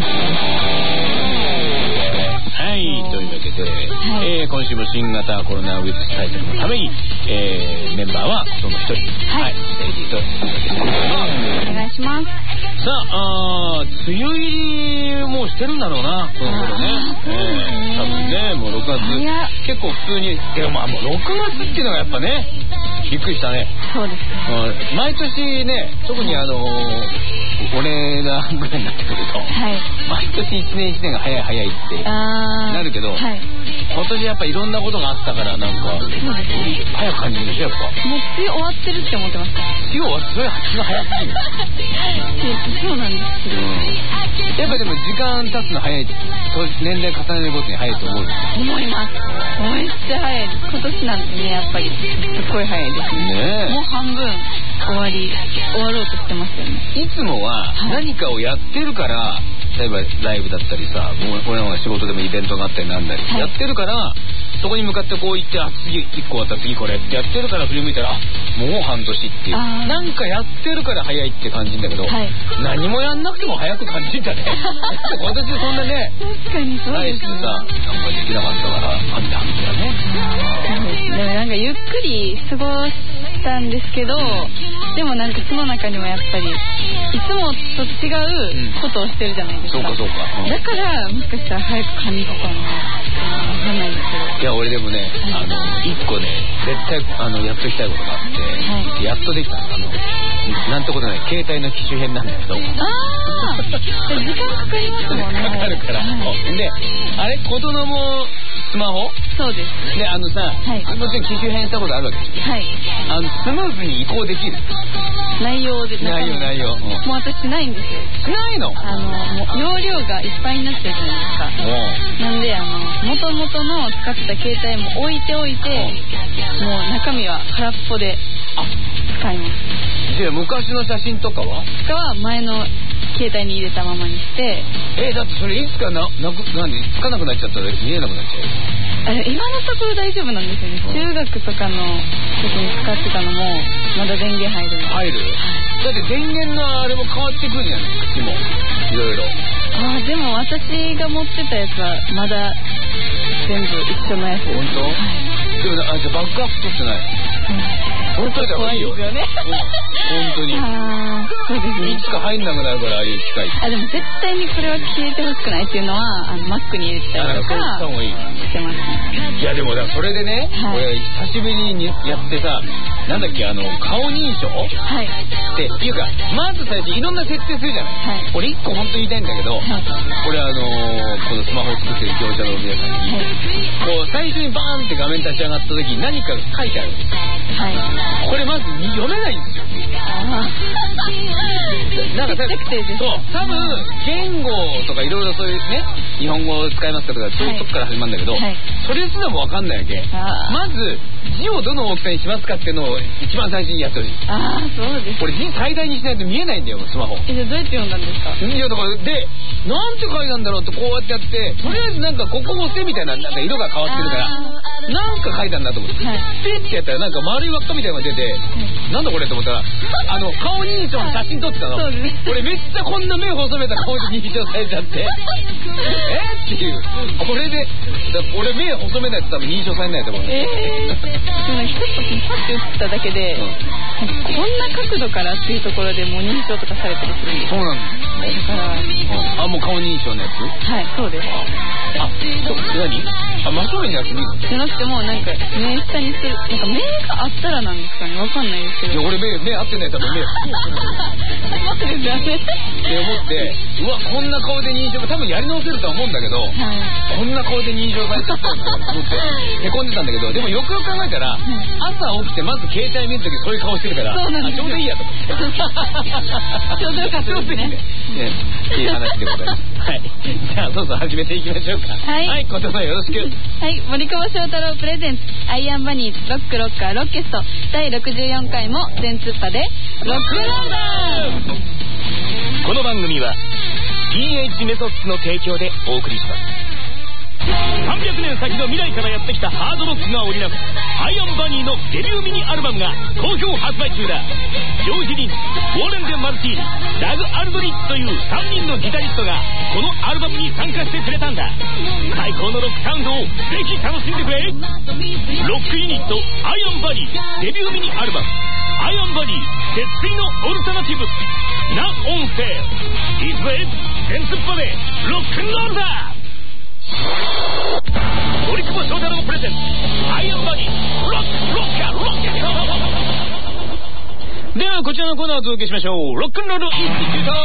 [SPEAKER 8] はい、というわけで、はい、えー、今週も新型コロナウイルス対策のために、えー、メンバーはその一人、はい、はい、エディと
[SPEAKER 2] お願いします。
[SPEAKER 8] さあ、あ梅雨入りもうしてるんだろうな、この頃ね。えー、多分ね、もうろくがつ結構普通に、でもまあもうろくがつっていうのがやっぱね、びっくりしたね。
[SPEAKER 2] そうです。
[SPEAKER 8] うん、毎年ね、特にあのー、俺らぐらいになってくると、はい、毎年一年一年が早い早いってなるけど、はい、今年やっぱいろんなことがあったからなんか早く感じるでしょ。やっぱもう
[SPEAKER 2] 梅雨終わってるって思ってますか？
[SPEAKER 8] 梅雨終わってる、それ早すぎる。
[SPEAKER 2] そうなんですけど、うん、
[SPEAKER 8] やっぱでも時間経つの早い、年齢重ねるごとに早いと思う。
[SPEAKER 2] 思います。めっちゃ早いです。今年なんてね、やっぱりすごい早いですね。もう半分終わり終わろうとしてますよね。
[SPEAKER 8] いつもは何かをやってるから、はい、例えばライブだったりさ、俺らが仕事でもイベントがあったりなんだり、はい、やってるからそこに向かってこう行って、あ、次いっこ終わった次これってやってるから振り向いたら、あ、もう半年っていう、なんかやってるから早いって感じるんだけど、はい、何もやんなくても早く感じるんだね。私そんなね、
[SPEAKER 2] 確かにそうですね。
[SPEAKER 8] さ、なんかできなかったからあんたみたいなね。
[SPEAKER 2] でもなんかゆっくり過ごしたんですけど、でもなんかその中にもやっぱりいつもと違うことをしてるじゃないですか。
[SPEAKER 8] そうかそうか、うん、
[SPEAKER 2] だからもしかしたら早く感じたのかな、わかんないですけど。
[SPEAKER 8] いや俺でもね、あの一個ね絶対あのやっときたいことがあって、はい、やっとできたあのなんてことない携帯の機種編なんだけど、あ
[SPEAKER 2] あ時間かかりますもんね。
[SPEAKER 8] かかるから、はい、であれ子供もスマホ
[SPEAKER 2] そうです
[SPEAKER 8] で、あのさ、はい、もちろん機種変したことあるわけですよ、はい、あのスムーズに移行できる
[SPEAKER 2] 内容で
[SPEAKER 8] 内容内容、うん、
[SPEAKER 2] もう私ないんですよ。
[SPEAKER 8] ないの？
[SPEAKER 2] あのもう容量がいっぱいになってるじゃないですか。なんであの元々の使ってた携帯も置いておいて、もう中身は空っぽで使います。
[SPEAKER 8] じゃあ昔の写真とかは？
[SPEAKER 2] とかは前の携帯に入れたままにして。
[SPEAKER 8] えー、だってそれいつかななく何つかなくなっちゃったら見えなくなっちゃう。
[SPEAKER 9] 今のところ大丈夫なんですよね。中学とかの時に使ってたのもまだ電源入るの。
[SPEAKER 10] 入る？だって電源のあれも変わってくるじゃない口もいろいろ。
[SPEAKER 9] ああでも私が持ってたやつはまだ全部一緒のやつです。
[SPEAKER 10] 本当？はい、でもあじゃあバックアップ取ってない。本当だ怖いよね。本当に。ああそうですね。いつか入んなくなるからああいう機械。あでも絶対にこれは消えてほしくないっていうのはあの Mac に入れてたりとかしてますね。いやでもだそれでね、はい、俺久しぶりにやってさなんだっけあの顔認証はいっていうかまず最初いろんな設定するじゃない。はい、俺一個本当に言いたいんだけど、はい、これあのー、このスマホを作ってる業者の皆さんに、はい、こう最初にバーンって画面立ち上がった時に何かが書いてあるんですよ。はいこれまず読めないんですよ。あなんかさそう多分言語とかいろいろそういうね日本語を使いますかとかそういうとこから始まるんだけど、はい、それすらも分かんないわけ。まず字をどの大きさにしますかっていうのを一番最初にやってほしい。ああそうです。これ字最大にしないと見えないんだよスマホ。えじゃあどうやって読んだんですか。いやだからでなんて書いたんだろうってこうやってやってとりあえずなんかここ押せみたいななんか色が変わってるからなんか書いたんだと思って、はい、ピッてやったらなんか丸い輪っかみたいなのが出て、はい、なんだこれと思ったらあの顔認証の写真撮ってたの。俺めっちゃこんな目細めた顔で認証されちゃってえっていうこれで俺目細めないと多分認証されないと思う。えー、でも一つパッて打っただけで、うん、こんな角度からっていうところでもう認証とかされたりするんです。そうなんですだから、うん、あもう顔認証のやつ。はいそうです。あそう何あ真正面にやってみるじゃなくてもうなんか目下にするなんか目があったらなんですかねわかんないですけど。いや俺目目合ってない多分目そうですよねって思ってうわこんな顔で認証多分やり直せるとは思うんだけど、はい、こんな顔で認証されちゃったんだと思ってへこんでたんだけどでもよくよく考えたら、はい、朝起きてまず携帯見るときそういう顔してるからそうなんですよ。あちょうどいいやと思ってちょうどよかったですねねっていう話でございますはいじゃあそうそう始めていきましょうか。はい、はい、ことさんよろしく。はい森久保祥太郎プレゼンツアイアンバニーズロックロッカーロッケストだいろくじゅうよんかいも全ツッパでロックローダー。
[SPEAKER 8] この番組は ピーエイチ メソッツの提供でお送りします。さんびゃくねん先の未来からやってきたハードロックが織りなすアイアンバニーのデビューミニアルバムが好評発売中だ。ジョージ・リン、ウォーレン・デン・マルティーニ、ダグ・アルドリッチというさんにんのギタリストがこのアルバムに参加してくれたんだ。最高のロックサウンドをぜひ楽しんでくれ。ロックユニットアイアンバニーデビューミニアルバムアイアンバニー絶対のオルタナティブな音声いつへ全ツッパでロックンロールだ。森久保祥太郎プレゼンツアイアンバニーロックロッカーロッカー。ではこちらのコーナーをお届けしましょう。ロックンロールインスティチュート。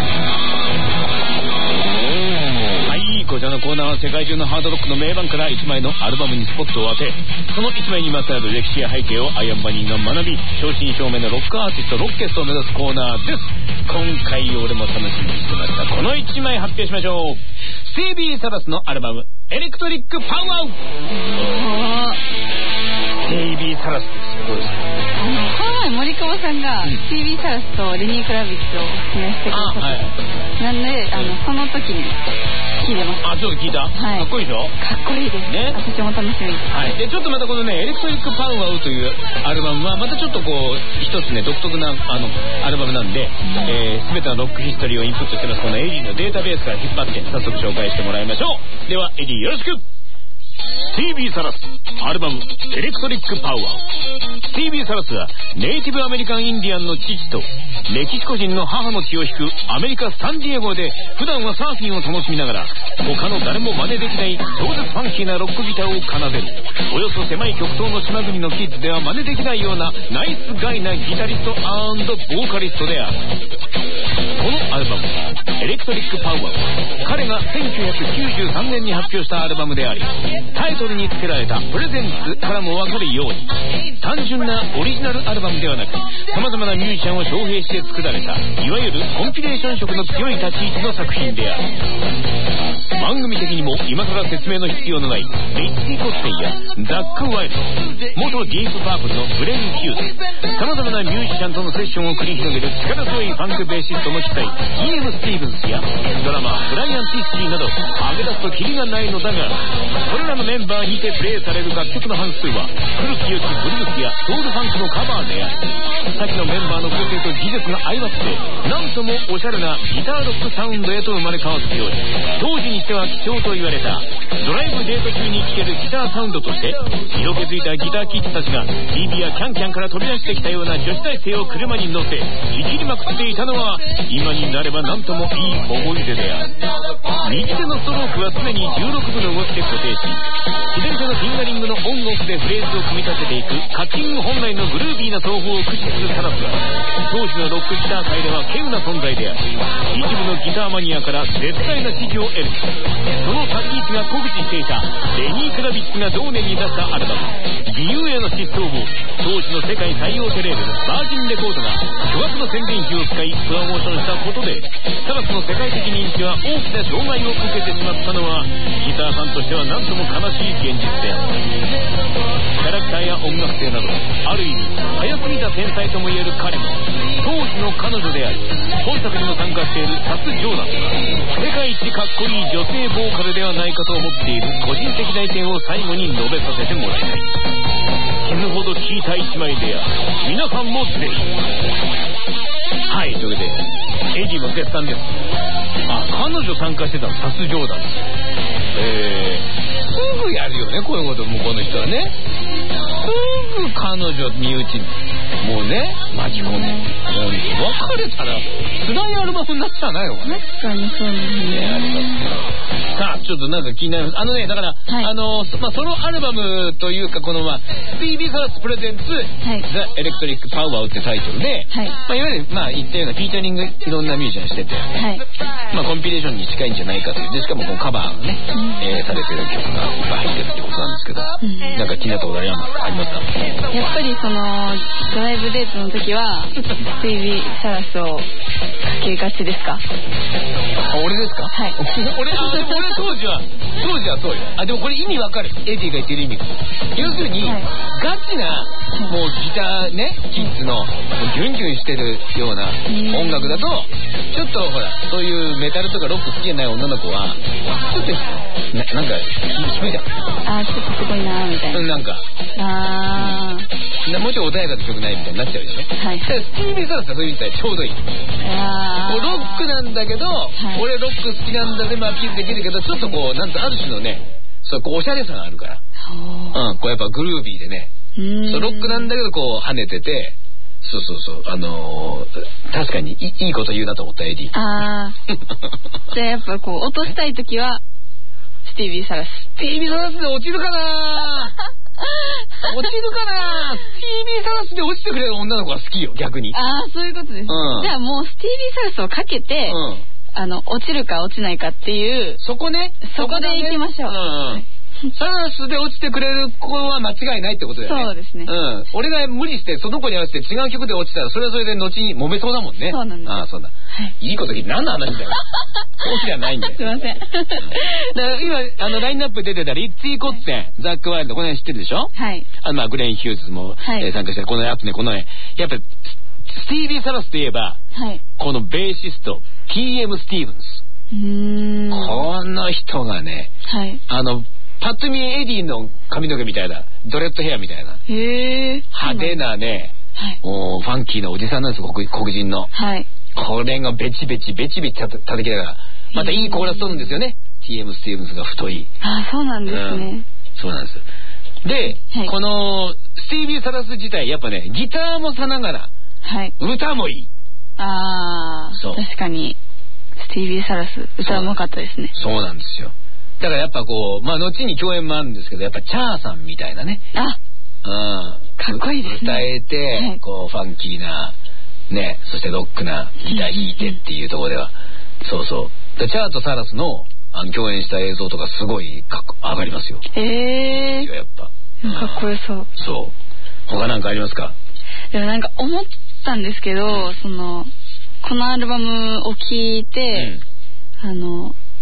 [SPEAKER 8] はいこちらのコーナーは世界中のハードロックの名盤からいちまいのアルバムにスポットを当てそのいちまいにまつわる歴史や背景をアイアンバニーが学び正真正銘のロックアーティストロッケストを目指すコーナーです。今回俺も楽しみにしてましたこのいちまい発表しましょう。スティービー・サラスのアルバムエレクトリック・パワー。スティービー・サラスですどうですか。あのこの前森久保さんがスティービー・サラスとレニー・クラビッツをおすすめしてくださって、はい、なんであのその時に聞いてます。あちょっと聞いた、はい、かっこいいでしょ。かっこいいですね。私も楽しみです、はい、でちょっとまたこのねエレクトリック・パワーというアルバムはまたちょっとこう一つね独特なあのアルバムなんで、うんえー、全てのロックヒストリーをインプットしてますこのエディのデータベースから引っ張って早速紹介してもらいましょう。ではエディよろしく。スティービー・サラスアルバムエレクトリック・パワー。スティービー・サラスはネイティブアメリカンインディアンの父とメキシコ人の母の血を引くアメリカ・サンディエゴで普段はサーフィンを楽しみながら他の誰も真似できない超絶ファンキーなロックギターを奏でるおよそ狭い極東の島国のキッズでは真似できないようなナイスガイなギタリスト&ボーカリストである。このアルバムエレクトリック・パワーは彼がせんきゅうひゃくきゅうじゅうさんねんに発表したアルバムでありタイトルに付けられたプレゼンツからも分かるように単純なオリジナルアルバムではなく様々なミュージシャンを招聘して作られたいわゆるコンピレーション色の強い立ち位置の作品である。 番組的にも今更説明の必要のないリッチー・コッテンやザック・ワイルド、元ディープパープルのブレイン・ヒューズ、さまざまなミュージシャンとのセッションを繰り広げる力強いファンクベーシストの期待 イーエム スティーブンスやドラマーブライアン・ティッシーなど挙げ出すとキリがないのだが、これらのメンバーにてプレイされる楽曲の半数は古き良きブルースやソウルファンクのカバーであり、先のメンバーの個性と技術が相まってなんともおしゃれなギターロックサウンドへと生まれ変わっており、当時にしては貴重と言われたドライブデート中に聴けるギターサウンドとして、色気づいたギターキッズたちが ビービー やキャンキャンから飛び出してきたような女子大生を車に乗せいじりまくっていたのは今になればなんともいい思い出である。右手のストロークは常にじゅうろくぶの動きで固定し、左手のフィンガリングのオンオフでフレーズを組み立てていくカッキング本来のグルービーな奏法を駆使するサラスは当時のロックギター界では稀有な存在であり、一部のギターマニアから絶大な支持を得る。その立ち位置が酷似していたレニー・クラビッツが同年に出したアルバム「自由への疾走」を当時の世界最大手レーベルバージンレコードが巨額の宣伝費を使いプロモーションしたことで、サラスの世界的人気は大きな障害を受けてしまったのはギターファンとしては何とも悲しい現実である。キャラクターや音楽性などある意味早すぎた天才ともいえる彼も当時の彼女であり、本作にも参加しているサス・ジョーダンが世界一かっこいい女性ボーカルではないかと思っている個人的な意見を最後に述べさせてもらいたい。死ぬほど聴いた一枚である。皆さんもぜひ。はい、というわけでエディも絶賛です。あ、彼女参加してたのサス・ジョーダン。えー、すぐやるよねこういうこと。向こうの人はねすぐ彼女身内もうね巻き込んで、別れたらつらいアルバムになっちゃわないのかね。
[SPEAKER 9] 確かにそうですね。
[SPEAKER 8] ありますか。さあちょっとなんか気になります。あのねだから、はい、あのまあソロアルバムというかこのまあスティービー・サラスプレゼンツ、はい、ザ・エレクトリック・パワーってタイトルで、はい、まあ、いわゆるまあ言ったようなフィーチャリングいろんなミュージシャンしてて、はい、まあコンピレーションに近いんじゃないかという。でしかもこのカバーがね、うん、えー、されてる曲がいっぱい入ってるってことなんですけど、うん、なんか気になったことありますか？
[SPEAKER 9] やっぱりそのドライブデートの時はスティービー・サラスをかけがちですか？
[SPEAKER 8] あ、俺ですか？はい。俺、あ、俺当時は当時はそうよ。あ、でもこれ意味わかる。エディが言ってる意味。要するに、はい、ガチなもうギターねキッズのギュンギュンしてるような音楽だとちょっとほらそういうメタルとかロック好きじゃない女の子はちょっとななんか低いじゃん。
[SPEAKER 9] あ、ちょっとすごいなみたいな。
[SPEAKER 8] なんかああもうちょい穏やかな曲ないみたいになっちゃうでしょ。はい。スティービー・サラスはそういう意味でちょうどいい。あロックなんだけど、はい、俺ロック好きなんだでもアピールできるけどちょっとこうなんとある種のねそうこうおしゃれさがあるから。うん、こうやっぱグルービーでね。そうロックなんだけどこう跳ねてて。そうそうそうあのー、確かにいいいこと言うなと思ったエディ。ああ
[SPEAKER 9] じゃあやっぱこう落としたい時はスティービー・サラス
[SPEAKER 8] スティービー・サラスで落ちるかな落ちるかなスティービー・サラスで落ちてくれる女の子が好きよ逆に。
[SPEAKER 9] ああそういうことです、うん、じゃあもうスティービー・サラスをかけて、うん、あの落ちるか落ちないかっていう
[SPEAKER 8] そこね
[SPEAKER 9] そこでいきましょう、うん
[SPEAKER 8] サラスで落ちてくれる子は間違いないってことだよね。
[SPEAKER 9] そうですね。うん。
[SPEAKER 8] 俺が無理してその子に合わせて違う曲で落ちたらそれはそれで後に揉めそうだもんね。
[SPEAKER 9] そうなんです。
[SPEAKER 8] ああそうだ。はい。いいこと聞いて何の話だよ。そうじゃないんだよ。
[SPEAKER 9] すいません。だ
[SPEAKER 8] から今あのラインナップ出てたリッツィー・コッテン、はい、ザック・ワイルドこの辺知ってるでしょ。はい。あのまあグレイン・ヒューズも、はいえー、参加してこのやつねこのねやっぱスティービー・サラスといえば、はい、このベーシスト ティーエム スティーブンス。うーん。この人がね、はい。あのパッと見エディの髪の毛みたいなドレッドヘアみたいなへ派手なね、はい、もうファンキーなおじさんなんですよ 黒, 黒人の、はい、これがベチベチベチベチ叩きながらまたいいコーラス取るんですよね ティーエム スティーブンスが太い。
[SPEAKER 9] あそうなんですね、うん、
[SPEAKER 8] そうなんですで、はい、このスティービー・サラス自体やっぱねギターもさながら、はい、歌もいい。
[SPEAKER 9] ああ確かにスティービー・サラス歌うまかったですね。
[SPEAKER 8] そうなんですよ。だからやっぱこうまあ後に共演もあるんですけどやっぱチャーさんみたいなね
[SPEAKER 9] あ、うん、かっこいいですね。
[SPEAKER 8] 歌えて、はい、こうファンキーなねそしてロックなギター弾いてっていうところではそうそうでチャーとサラスのあの共演した映像とかすごいかっこ上がりますよ。
[SPEAKER 9] へえー、
[SPEAKER 8] やっぱ、
[SPEAKER 9] うん、かっこよそう。
[SPEAKER 8] そう他なんかありますか？
[SPEAKER 9] でもなんか思ったんですけど、うん、そのこのアルバムを聴いて、うん、あの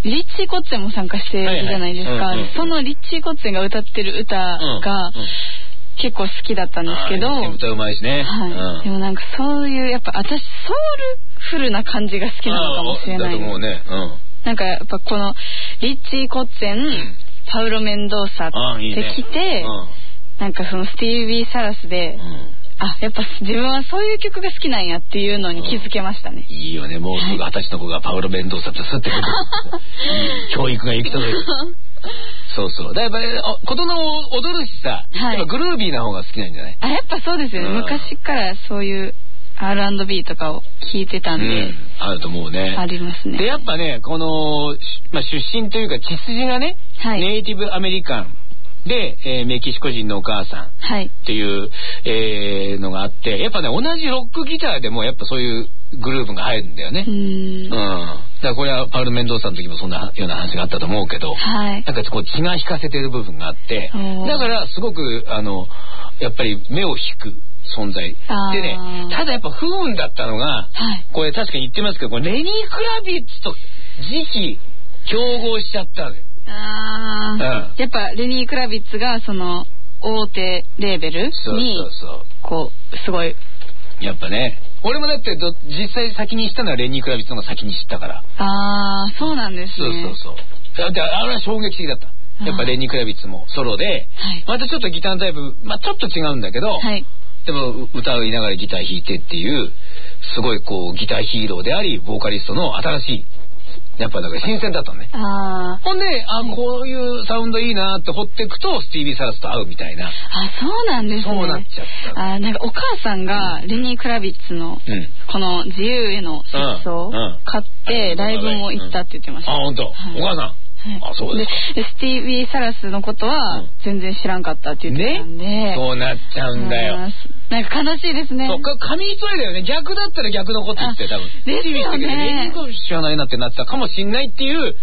[SPEAKER 9] リッチー・コッツェンも参加してるじゃないですか、はいはいうんうん、そのリッチー・コッツェンが歌ってる歌が、うんうん、結構好きだったんですけど、
[SPEAKER 10] 歌うまいしね、
[SPEAKER 9] はいうん、でもなんかそういうやっぱ私ソウルフルな感じが好きなのかもしれないです。だと思うね、うん、なんかやっぱこのリッチー・コッツェン、うん、パウロ・メンドーサって来て、いいねうん、なんかそのスティービー・サラスで、うんあ、やっぱ自分はそういう曲が好きなんやっていうのに気づけましたね。
[SPEAKER 10] うん、いいよね、もうすぐ二十歳の子がパウロ・メンドーサってスッてくる。教育が行き届く。そうそう。だからやっぱ琴の踊るしさ、はい、やっぱグルービーな方が好きなんじゃない？
[SPEAKER 9] あ、やっぱそうですよね。うん、昔からそういう アールアンドビー とかを聴いてたんで、うん、
[SPEAKER 10] あると思うね。
[SPEAKER 9] ありますね。
[SPEAKER 10] でやっぱね、この、まあ、出身というか血筋がね、はい、ネイティブアメリカン。で、えー、メキシコ人のお母さんっていう、はいえー、のがあってやっぱね同じロックギターでもやっぱそういうグルーヴが入るんだよね。うん、うん、だからこれはパウル・メンドーサの時もそんなような話があったと思うけど、はい、なんかこう血が引かせてる部分があってだからすごくあのやっぱり目を引く存在でねただやっぱ不運だったのが、はい、これ確かに言ってますけどこれレニー・クラビッツと次期競合しちゃったのよ。
[SPEAKER 9] あうん、やっぱレニー・クラビッツがその大手レーベルにそうそうそうこうすごい
[SPEAKER 10] やっぱね俺もだってど実際先に知ったのはレニー・クラビッツの方が先に知ったから
[SPEAKER 9] ああそうなんですね
[SPEAKER 10] そうそうそうだってあれは衝撃的だったやっぱレニー・クラビッツもソロで、はい、またちょっとギターのタイプまあちょっと違うんだけど、はい、でも歌いながらギター弾いてっていうすごいこうギターヒーローでありボーカリストの新しいやっぱだから新鮮だったね。あほんであ、はい、こういうサウンドいいなって掘っていくとスティービー・サラスと合うみたいな。あ
[SPEAKER 9] そうなんですね。
[SPEAKER 10] そうなっちゃった。
[SPEAKER 9] あなんかお母さんがレニー・クラビッツの、うん、この自由への失踪を買ってライブも行ったって言ってました。
[SPEAKER 10] うんうん、あ本当、はい、お母さん。はい、あそうです
[SPEAKER 9] でスティービー・サラスのことは全然知らんかったって言ってたんで、ね、
[SPEAKER 10] そうなっちゃうんだよ。
[SPEAKER 9] なんか悲しいですね。
[SPEAKER 10] そうか紙一重だよね。逆だったら逆のこと言って多分
[SPEAKER 9] ですよね。
[SPEAKER 10] レニー・クラビッツ知らないなってなってたかもしんないっていう、はい、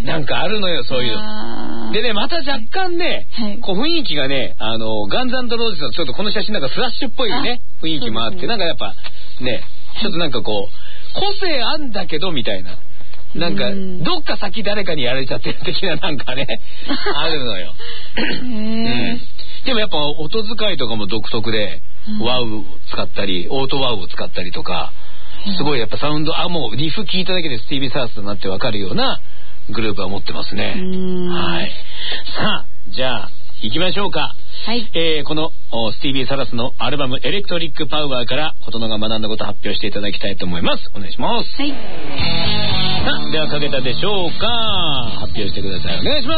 [SPEAKER 10] なんかあるのよそういうの。でねまた若干ね、はい、こう雰囲気がねあのガンズ&ローズのちょっとこの写真なんかフラッシュっぽいね雰囲気もあって、ね、なんかやっぱねちょっとなんかこう個性あんだけどみたいな。なんかどっか先誰かにやられちゃってる的ななんかねあるのよ、うん、でもやっぱ音使いとかも独特で、うん、ワウを使ったりオートワウを使ったりとかすごいやっぱサウンドあもうリフ聞いただけでスティービー・サラスとなってわかるようなグループは持ってますね。はいさあじゃあ行きましょうか。はい、えー、このスティービー・サラスのアルバムエレクトリック・パウワーから琴乃が学んだことを発表していただきたいと思います。お願いします。はいさあではかけたでしょうか。発表してください。お願いします。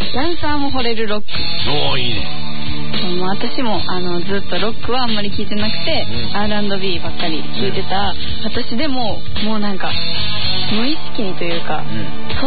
[SPEAKER 9] ダンサーも惚れるロック。
[SPEAKER 10] おーいいね。
[SPEAKER 9] もう私もあのずっとロックはあんまり聴いてなくて、うん、アールアンドビー ばっかり聴いてた、うん、私でももうなんか無意識にというか、うん、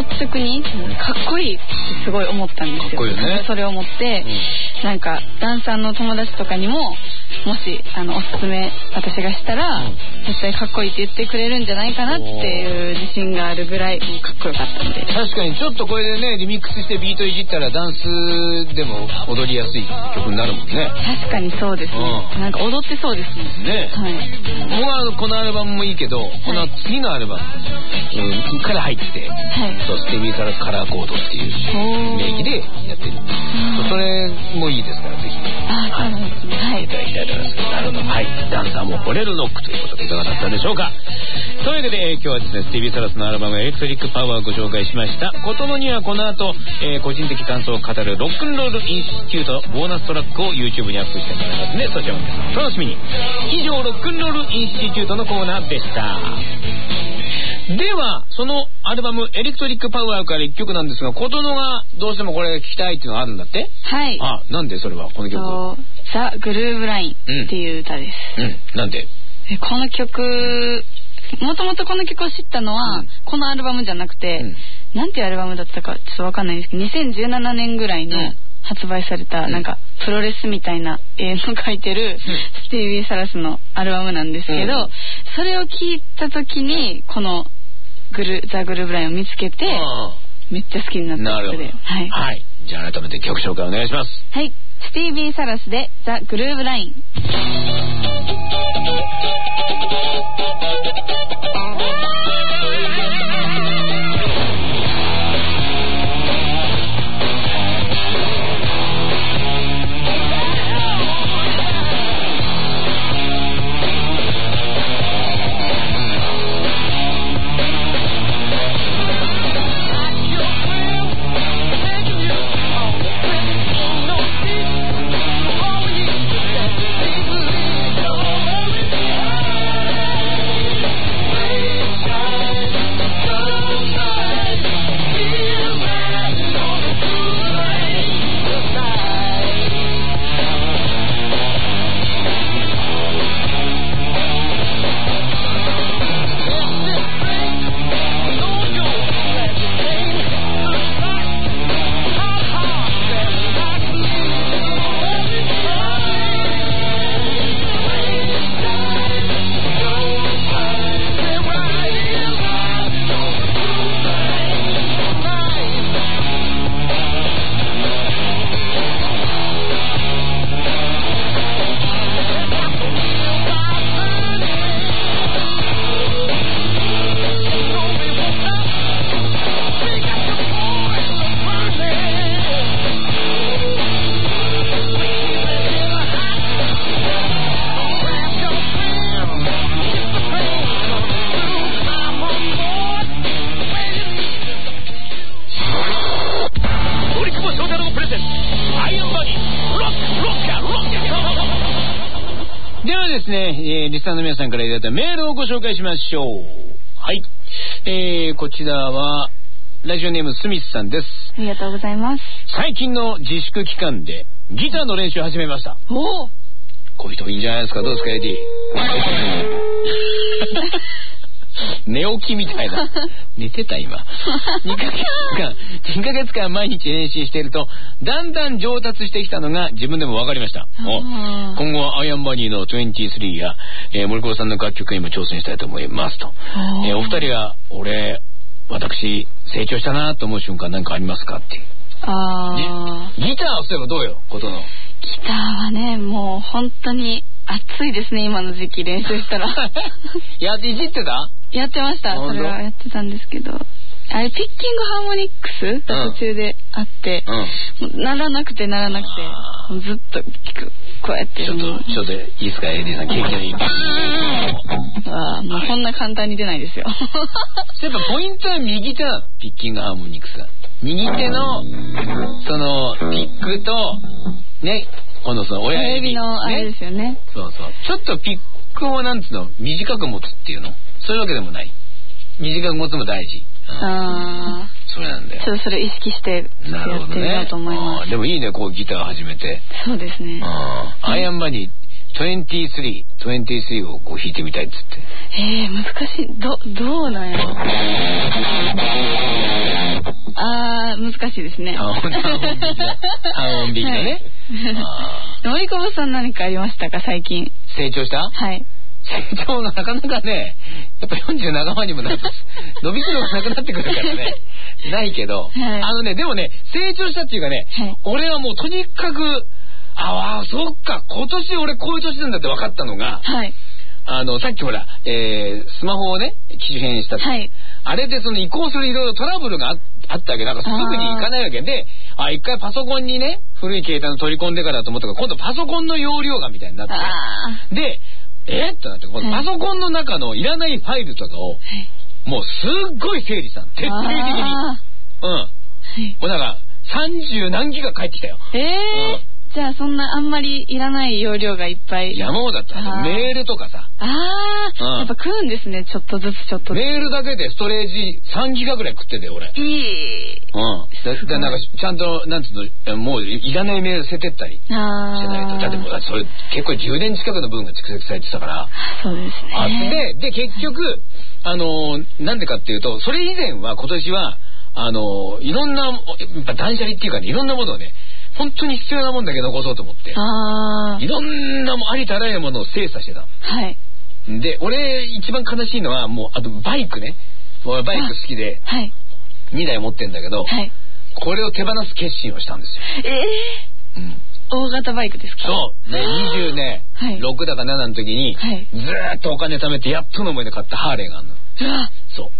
[SPEAKER 9] 率直にかっこいいってすごい思ったんですよ。かっこいいね。それを思って、うん、なんかダンサーの友達とかにももしあのおすすめ私がしたら、うん、絶対かっこいいって言ってくれるんじゃないかなっていう自信があるぐらいもうかっこよかったので。
[SPEAKER 10] 確かにちょっとこれでねリミックスしてビートいじったらダンスでも踊りやすい曲になるもんね。
[SPEAKER 9] 確かにそうですね、うん、なんか踊ってそうですね。
[SPEAKER 10] ね、はい、僕はこのアルバムもいいけど、はい、この次のアルバム、うん、から入って、はい、そうスティービー・サラスカラーコードっていう名義でやってる。それもいいですからぜひ
[SPEAKER 9] あそうなんですね。はい、いただきたいと思います。
[SPEAKER 10] なるほど。はい、ダンサーも惚れるロックということでいかがだったでしょうか。というわけで今日はですねスティービー・サラスのアルバムエレクトリック・パワーをご紹介しました。琴乃にはこの後、えー、個人的感想を語るロックンロールインスティテュートボーナストラックを YouTube にアップしてもらいますのでそちらも皆さんお楽しみに。以上ロックンロールインスティテュートのコーナーでした。ではそのアルバムエレクトリック・パワーからいっきょくなんですが琴乃がどうしてもこれ聞きたいっていうのがあるんだって。
[SPEAKER 9] はい。
[SPEAKER 10] あなんでそれはこの曲
[SPEAKER 9] ザ・グルーヴラインっていう歌です、
[SPEAKER 10] うんうん、なんで
[SPEAKER 9] この曲もともとこの曲を知ったのは、うん、このアルバムじゃなくて、うん、なんていうアルバムだったかちょっとわかんないんですけどにせんじゅうななねんぐらいの発売された、うん、なんかプロレスみたいな絵の描いてる、うん、スティービー・サラスのアルバムなんですけど、うん、それを聞いた時にこのグルザ・グルーヴラインを見つけてめっちゃ好きになった曲で、はい、
[SPEAKER 10] はい、じゃあ改めて曲紹介お願いします。
[SPEAKER 9] はい、スティービー・サラスでザ・グルーヴライン。
[SPEAKER 10] ですね、えー、リスナーの皆さんからいただいたメールをご紹介しましょう。はい。えー、こちらは、ラジオネームスミスさんです。
[SPEAKER 9] ありがとうございます。
[SPEAKER 10] 最近の自粛期間でギターの練習を始めました。
[SPEAKER 9] おお、
[SPEAKER 10] こういう人いいんじゃないですか。どうですか、エディ。寝起きみたいな。寝てた今。にかげつかん、にかげつかん毎日練習していると、だんだん上達してきたのが自分でも分かりました。今後はアイアンバニーのにじゅうさんや、えー、森久保さんの楽曲にも挑戦したいと思いますと。えー、お二人は、俺、私、成長したなと思う瞬間なんかありますかっていう。
[SPEAKER 9] あ
[SPEAKER 10] ギターをすればどうよ、ことの。
[SPEAKER 9] ギターはね、もう本当に暑いですね、今の時期練習したら。
[SPEAKER 10] やっていじってた？
[SPEAKER 9] やってました。それはやってたんですけど、あれピッキングハーモニックスが途中であって、うん、ならなくてならなくて、もうずっと聞く、こうやって。
[SPEAKER 10] ちょっと、ちょっといいですか、エディさん、経験のいい。
[SPEAKER 9] ああ、もうこんな簡単に出ないですよ。
[SPEAKER 10] やっぱポイントは右手なの、ピッキングハーモニックスが。右手の、その、ピックと、ね、このその親指、
[SPEAKER 9] 親指のあれですよね。
[SPEAKER 10] そうそう。ちょっとピックをなんつうの、短く持つっていうの。そういうわけでもない。短く持つも大事。うん、ああ。それなんだよ。
[SPEAKER 9] ちょっとそれ意識してやってみようと思います。
[SPEAKER 10] ね、でもいいね、こうギター始めて。
[SPEAKER 9] そうですね。
[SPEAKER 10] アイアンバニーにじゅうさん、にじゅうさんをこう弾いてみたいっつって。
[SPEAKER 9] えー、難しい。ど、どうなんやろ。あー、難しいですね。
[SPEAKER 10] 単音弾きのね。
[SPEAKER 9] 森久保さん何かありましたか、最近。
[SPEAKER 10] 成長した？
[SPEAKER 9] はい。
[SPEAKER 10] 成長がなかなかね、やっぱよんじゅう半ばにもなると伸びしろがなくなってくるからね。ないけど、はい、あのね、でもね、成長したっていうかね、はい、俺はもうとにかく、ああ、そっか、今年俺こういう年なんだって分かったのが、はい、あの、さっきほら、えー、スマホをね、機種変したって、はい、あれでその移行するいろいろトラブルが あ, あったわけ、なんかすぐに行かないわけで、あ、一回パソコンにね、古い携帯の取り込んでからと思ったから、今度パソコンの容量がみたいになって、で、えー、ってなって、このパソコンの中のいらないファイルとかを、はい、もうすっごい整理したの。徹底的に。うん。はい、もうなんか、三十何ギガ返ってきたよ。
[SPEAKER 9] えー、うん、じゃあそんなあんまりいらない容量がいっぱい。
[SPEAKER 10] 山ほどだった。メールとかさ。
[SPEAKER 9] ああ、うん、やっぱ食うんですね、ちょっとずつちょっとずつ。
[SPEAKER 10] メールだけでストレージさんギガぐらい食ってて俺。
[SPEAKER 9] いい。
[SPEAKER 10] うん。だ, だなんかちゃんとなんつうの、もういらないメール捨ててったりしないと。だってもうそれ結構じゅうねん近くの分が蓄積されてたから。
[SPEAKER 9] そうですね。
[SPEAKER 10] あでで結局あのー、なんでかっていうと、それ以前は今年はあのー、いろんなやっぱ断捨離っていうかね、いろんなものをね。本当に必要なもんだけ残そうと思って、あいろんなもありとあらゆるものを精査してた。
[SPEAKER 9] はい。
[SPEAKER 10] で、俺一番悲しいのはもうあとバイクね。俺バイク好きで、はい、にだい持ってんだけど、はい、これを手放す決心をしたんですよ。
[SPEAKER 9] ええー。うん。大型バイクですか？
[SPEAKER 10] そう。ね、にじゅうね、はい、ろくだかななの時に、はい、ずーっとお金貯めてやっとの思いで買ったハーレーがあるの。うわ。そう。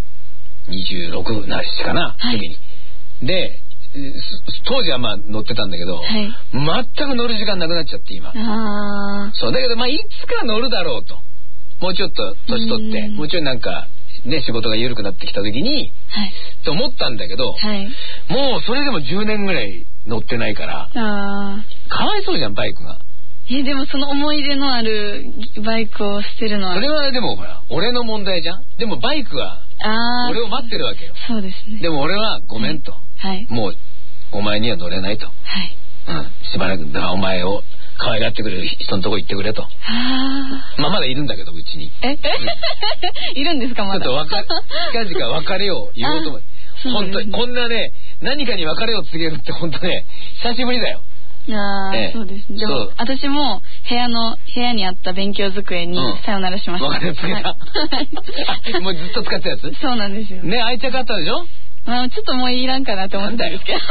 [SPEAKER 10] にじゅうろくななかな、はい、時に。で。当時はまあ乗ってたんだけど、はい、全く乗る時間なくなっちゃって今。あそうだけどまあいつか乗るだろうと、もうちょっと年取ってもうちょいなんかね仕事が緩くなってきた時に、はい、と思ったんだけど、はい、もうそれでもじゅうねんぐらい乗ってないからあかわいそうじゃんバイクが。
[SPEAKER 9] えでもその思い出のあるバイクを捨てるのは
[SPEAKER 10] それはでもほら俺の問題じゃん。でもバイクは俺を待ってるわけよ。
[SPEAKER 9] そうですね。
[SPEAKER 10] でも俺はごめんと、はい、もうお前には乗れないと、はいうん、しばらくだからお前を可愛がってくれる人のとこ行ってくれと。はまあまだいるんだけどうちに。
[SPEAKER 9] え、うん、いるんですかまだ。
[SPEAKER 10] ちょっと近々別れを言おうと思う。本当にこんなね何かに別れを告げるって本当ね久しぶりだよ。
[SPEAKER 9] あええ、そうですね。でも私も部屋の部屋にあった勉強机にさよならしました。
[SPEAKER 10] 別れを告げた。はい、もうずっと使ってたやつ。
[SPEAKER 9] そうなんですよ。
[SPEAKER 10] ね愛着あったでしょ。
[SPEAKER 9] まあちょっともういらんかなと思ったんですけど。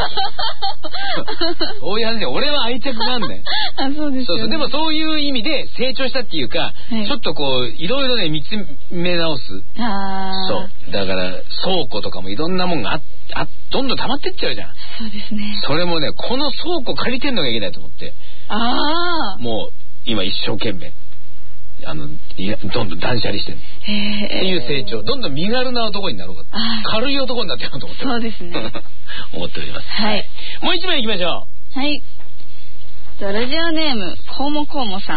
[SPEAKER 10] そういう話で俺は愛着なんだよ。
[SPEAKER 9] あそうですよね。そうそう
[SPEAKER 10] でもそういう意味で成長したっていうか、はい、ちょっとこういろいろね見つめ直す。あそうだから倉庫とかもいろんなもんがああどんどん溜まってっちゃうじゃん。
[SPEAKER 9] そうですね。
[SPEAKER 10] それもねこの倉庫借りてんのがいけないと思って。ああ。もう今一生懸命。あのいやどんどん断捨離してるっていう成長、どんどん身軽な男になろうか、軽い男になってやろうと思って
[SPEAKER 9] そうですね
[SPEAKER 10] 思っております。はい、もう一枚いきましょう。
[SPEAKER 9] はい。ラジオネームコウモコウモさん、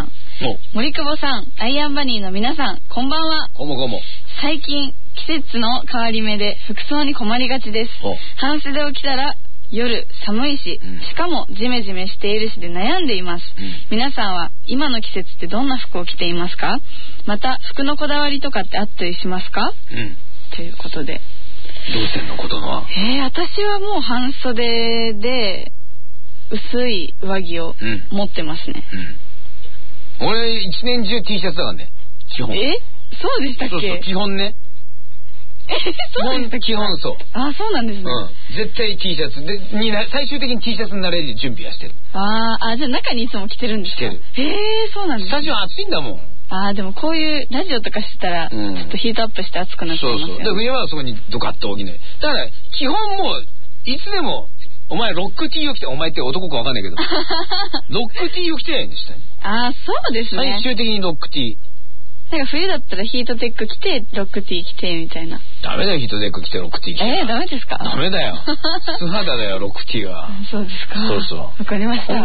[SPEAKER 9] 森久保さん、アイアンバニーの皆さん、こんばんは。
[SPEAKER 10] こんもこんも。
[SPEAKER 9] 最近季節の変わり目で服装に困りがちです。半袖を着たら夜寒いし、うん、しかもジメジメしているしで悩んでいます、うん、皆さんは今の季節ってどんな服を着ていますか？また服のこだわりとかってあったりしますか？うん、ということで、
[SPEAKER 10] どうしてんのことは？
[SPEAKER 9] えー、私はもう半袖で薄い上着を持ってますね、
[SPEAKER 10] うんうん、俺一年中 T シャツだからね、基本。
[SPEAKER 9] え、そうでしたっけ？
[SPEAKER 10] そうそう、基本ね。
[SPEAKER 9] え、そうでしたっけ？
[SPEAKER 10] 基本そう。
[SPEAKER 9] あ、そうなんですね、
[SPEAKER 10] うん、絶対 T シャツでにな、最終的に T シャツになれる準備はしてる。
[SPEAKER 9] あーあ、じゃあ中にいつも着てるんですか？
[SPEAKER 10] 着てる。
[SPEAKER 9] へえ、そうなんです、ね、
[SPEAKER 10] スタジオ暑いんだもん。
[SPEAKER 9] ああ、でもこういうラジオとかしてたら、ちょっとヒートアップして暑くなっちゃいますよね。
[SPEAKER 10] そうそう。で冬はそこにドカッと補え。だから基本もういつでもお前ロック T を着て、お前って男かわかんないけどロック T を着てないんでしたね。
[SPEAKER 9] ああ、そうですね。
[SPEAKER 10] 最終的にロック T。
[SPEAKER 9] なんか冬だったらヒートテック着てロック T 着てみたいな。
[SPEAKER 10] ダメだよ、ヒートテック着てロック T 着て。
[SPEAKER 9] えー、ダメですか？
[SPEAKER 10] ダメだよ。素肌だよ、ロック T は。
[SPEAKER 9] そうですか。
[SPEAKER 10] そうそう。
[SPEAKER 9] わかりました。
[SPEAKER 10] で、はい、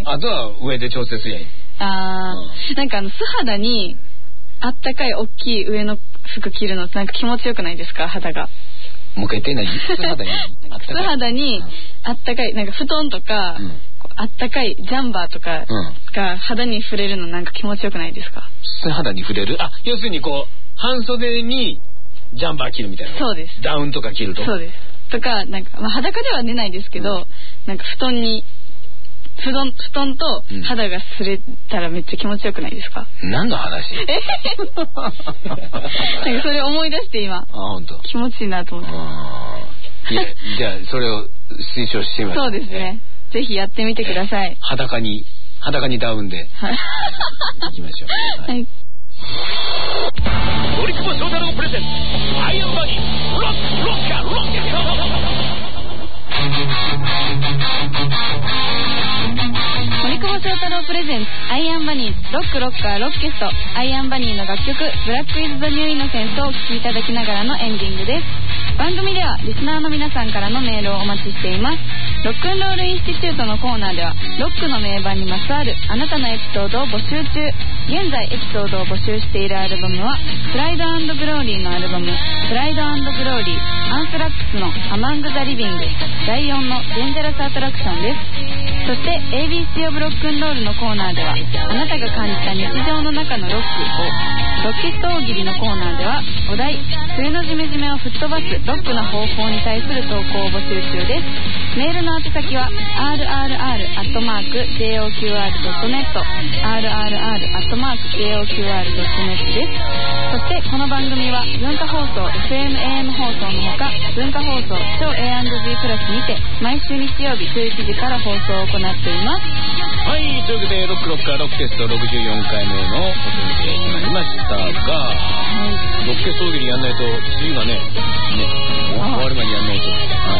[SPEAKER 10] あとは上で調整すりゃいい。
[SPEAKER 9] ああ、うん、なんかあの素肌にあったかい大きい上の服着るのってなんか気持ちよくないですか？肌が。
[SPEAKER 10] もう一回言ってない。素肌にあったかい。
[SPEAKER 9] 素肌にあったかい、なんか布団とか、うん、あったかいジャンバーとかが肌に触れるのなんか気持ちよくないですか？
[SPEAKER 10] 素肌に触れる？あ、要するにこう半袖にジャンバー着るみたいな。
[SPEAKER 9] そうです。
[SPEAKER 10] ダウンとか着ると。
[SPEAKER 9] そうです。とかなんか、まあ、裸では寝ないですけど、うん、なんか布団に布団布団と肌が擦れたらめっちゃ気持ちよくないですか？
[SPEAKER 10] 何の話？
[SPEAKER 9] なんかそれ思い出して今。あ、
[SPEAKER 10] 本当。
[SPEAKER 9] 気持ちいいなと思って。
[SPEAKER 10] あいや、じゃあそれを推奨してみましょう。
[SPEAKER 9] そうですね。ぜひやってみてください。
[SPEAKER 10] 裸に裸にダウンで行きましょう。はい。
[SPEAKER 8] 森久保祥太郎プレゼントアイアンバニーロックロッカーロッカー。
[SPEAKER 9] 森久保祥太郎プレゼンツアイアンバニーロックロッカーロッケスト。アイアンバニーの楽曲ブラックイズザニューイノセントをお聴きいただきながらのエンディングです。番組ではリスナーの皆さんからのメールをお待ちしています。ロックンロールインスティチュートのコーナーではロックの名盤にまつわるあなたのエピソードを募集中。現在エピソードを募集しているアルバムはプライド&グローリーのアルバムプライド&グローリー、アンスラックスのアマング・ザ・リビング、だいよんのデンジャラス・アトラクションです。そして エービーシー オブロックンロールのコーナーではあなたが感じた日常の中のロックを、ロッケット大喜利のコーナーではお題冬のジメジメを吹っ飛ばすロックの方法に対する投稿を募集中です。メールの宛先は アールアールアール アットマーク ジェイオーキューアール ドットネット アールアールアール アットマーク ジェイオーキューアール ドットネット です。そしてこの番組は文化放送 エフエムエーエム 放送のほか文化放送超 エーアンドジー プラスにて毎週日曜日じゅういちじから放送を行っています。
[SPEAKER 10] はい、というわけでロックロッカーロックテストろくじゅうよんかいめのお届けになりましたが、はい、ロッケスト大喜利やんないと梅雨がねね終わるまでやんないと、はい、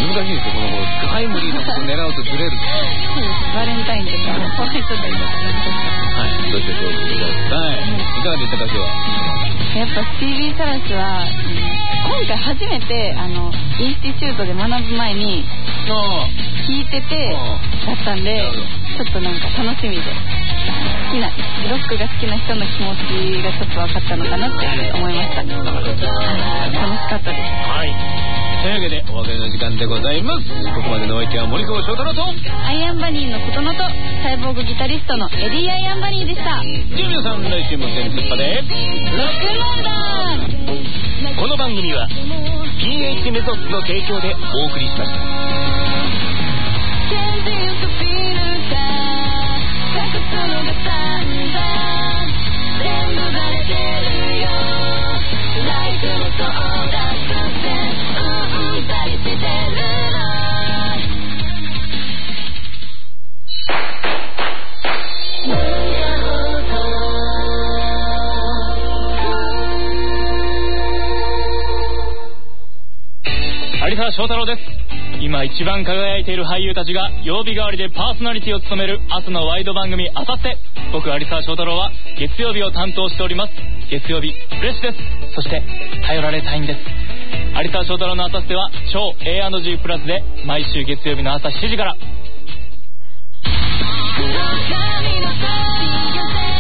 [SPEAKER 10] 難しいですよこの頃。タイムリーなこと狙うとずれる。
[SPEAKER 9] そうです。バレンタインとかホワイトデーとか
[SPEAKER 10] はい、どうしてそうしてください。いかがでしたか今日は？
[SPEAKER 9] やっぱスティービー・サラスは、うん、今回初めてあのインスティチュートで学ぶ前に聞いててだったんで、ちょっとなんか楽しみで、好きなロックが好きな人の気持ちがちょっと分かったのかなって思いました。楽しかったです。
[SPEAKER 10] はい、というわけでお別れの時間でございます。ここまでのお相手は森久保祥太郎と
[SPEAKER 9] アイアンバニーの琴乃とサイボーグギタリストのエディ・アイアンバニーでした。
[SPEAKER 10] じゃあ皆さん来週も全突破で
[SPEAKER 9] ロックンロールだ。
[SPEAKER 8] この番組は ピーエイチ メソッドの提供でお送りしました。有沢翔太郎です。今一番輝いている俳優たちが曜日代わりでパーソナリティを務める朝のワイド番組あさって。僕有沢翔太郎は月曜日を担当しております。月曜日フレッシュです。そして頼られたいんです。有沢翔太郎のあさっては超 エーアンドジー プラスで毎週月曜日の朝しちじから。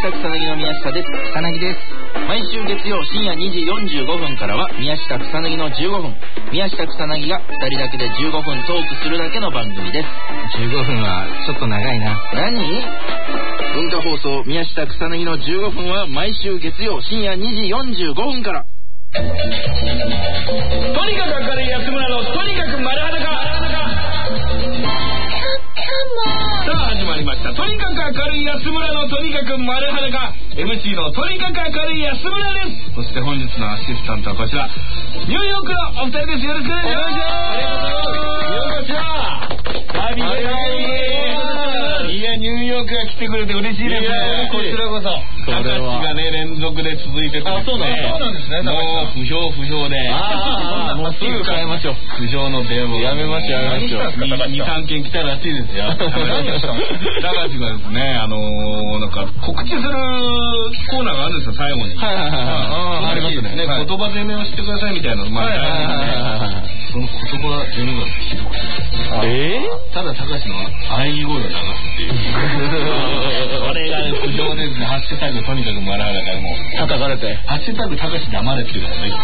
[SPEAKER 10] 下草薙の宮下です。草薙です。毎週月曜深夜にじよんじゅうごふんからは宮下草薙のじゅうごふん。宮下草薙がふたりだけでじゅうごふんトークするだけの番組です。
[SPEAKER 11] じゅうごふんはちょっと長いな。
[SPEAKER 10] 何？文化放送宮下草薙のじゅうごふんは毎週月曜深夜にじよんじゅうごふんから。
[SPEAKER 8] とにかく明るい安村のとにかく丸裸。さあ始まりました。とにかく明るい安村のとにかく丸裸 エムシー のとにかく明るい安村です。そして本日のアシスタントはこちらニューヨークのお二人です。よろしくお願いします。よろしくお願いします。いやニューヨークが来てくれて嬉しいですね。こちらこそ高橋がね連続で続いてて、あ、そうなんですね。もう不評不評で、ああもうすぐ変えましょう。不評の電話やめましょうやめましょう。に、さんけん来たらしいですよ。高橋がですね、あのなんか告知するコーナーがあるんですよ最後に。はいはいはい。ありますね。言葉攻めをしてくださいみたいなのまあその言葉攻めがひどくて、えー、ただ高橋の喘ぎ声を流すっていうこれが不評ですね。ハッシュタグとにかく笑うだからもう叩かれてハッシュタグ高橋黙れっていうのができて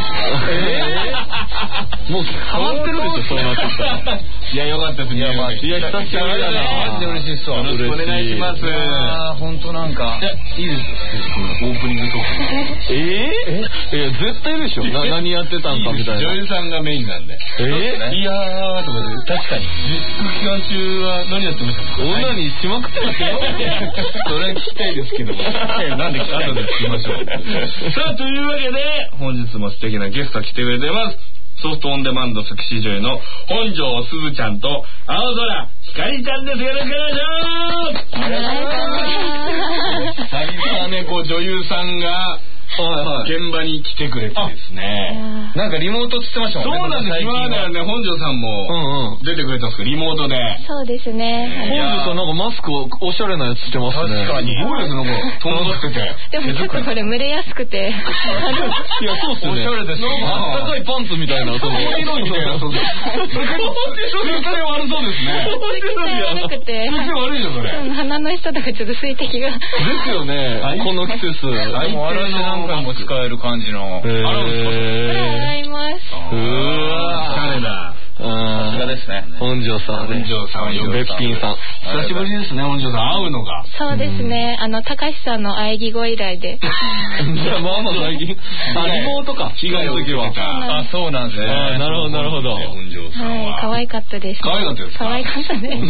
[SPEAKER 8] えー、もうハマってるでしょそうなってきたら。いやよかったですね。いや久しぶりだな。嬉しそう。よろしくお願いします。あ本当なんかいやいいですよ。オープニングトーク。えー、え絶対いるでしょ。何やってたんかみたいな。女優さんがメインなんで。えー、いやーとかで確かに自粛期間中は何やってましたか。女にしまくってますよ。それ聞きたいですけどもなんで後で聞きましょう。さあというわけで本日も素敵なゲストが来てくれてます。ソフトオンデマンドセクシー女優の本庄すずちゃんと青空ひかりちゃんです。よろしくお願いします。お願いします。久々ねこう女優さんが現場に来てくれてですね。なんかリモートって言ってましたもんね。そうなんです。今まではね本庄さんも出てくれたんですけどリモートで。そうですね。本庄さんなんかマスクおしゃれなやつしてますね。確かに。すごいですね。なんかとんがってて。でもちょっとこれ蒸れやすくて。いやそうっすね。おしゃれですね。あったかいパンツみたいな。その色みたいな。それそれ悪そうですね。悪くて。悪いじゃんそれ。鼻の下とかちょっと水滴が。ですよね。この季節。相手の何回も使える感じの。へー。洗います。うわー。おしゃれだ。さすがですね。本庄さんね。本庄さん、べっぴんさん。久しぶりですね、本庄さん。会うのが。そうですね。あの、高橋さんの喘ぎ声以来で。じゃあ、まあまあ最近。あ、リモートか。被害の時は。あ、そうなんですね。なるほど、なるほど。本庄さんは。可愛かったです。可愛かったです。可愛かったです。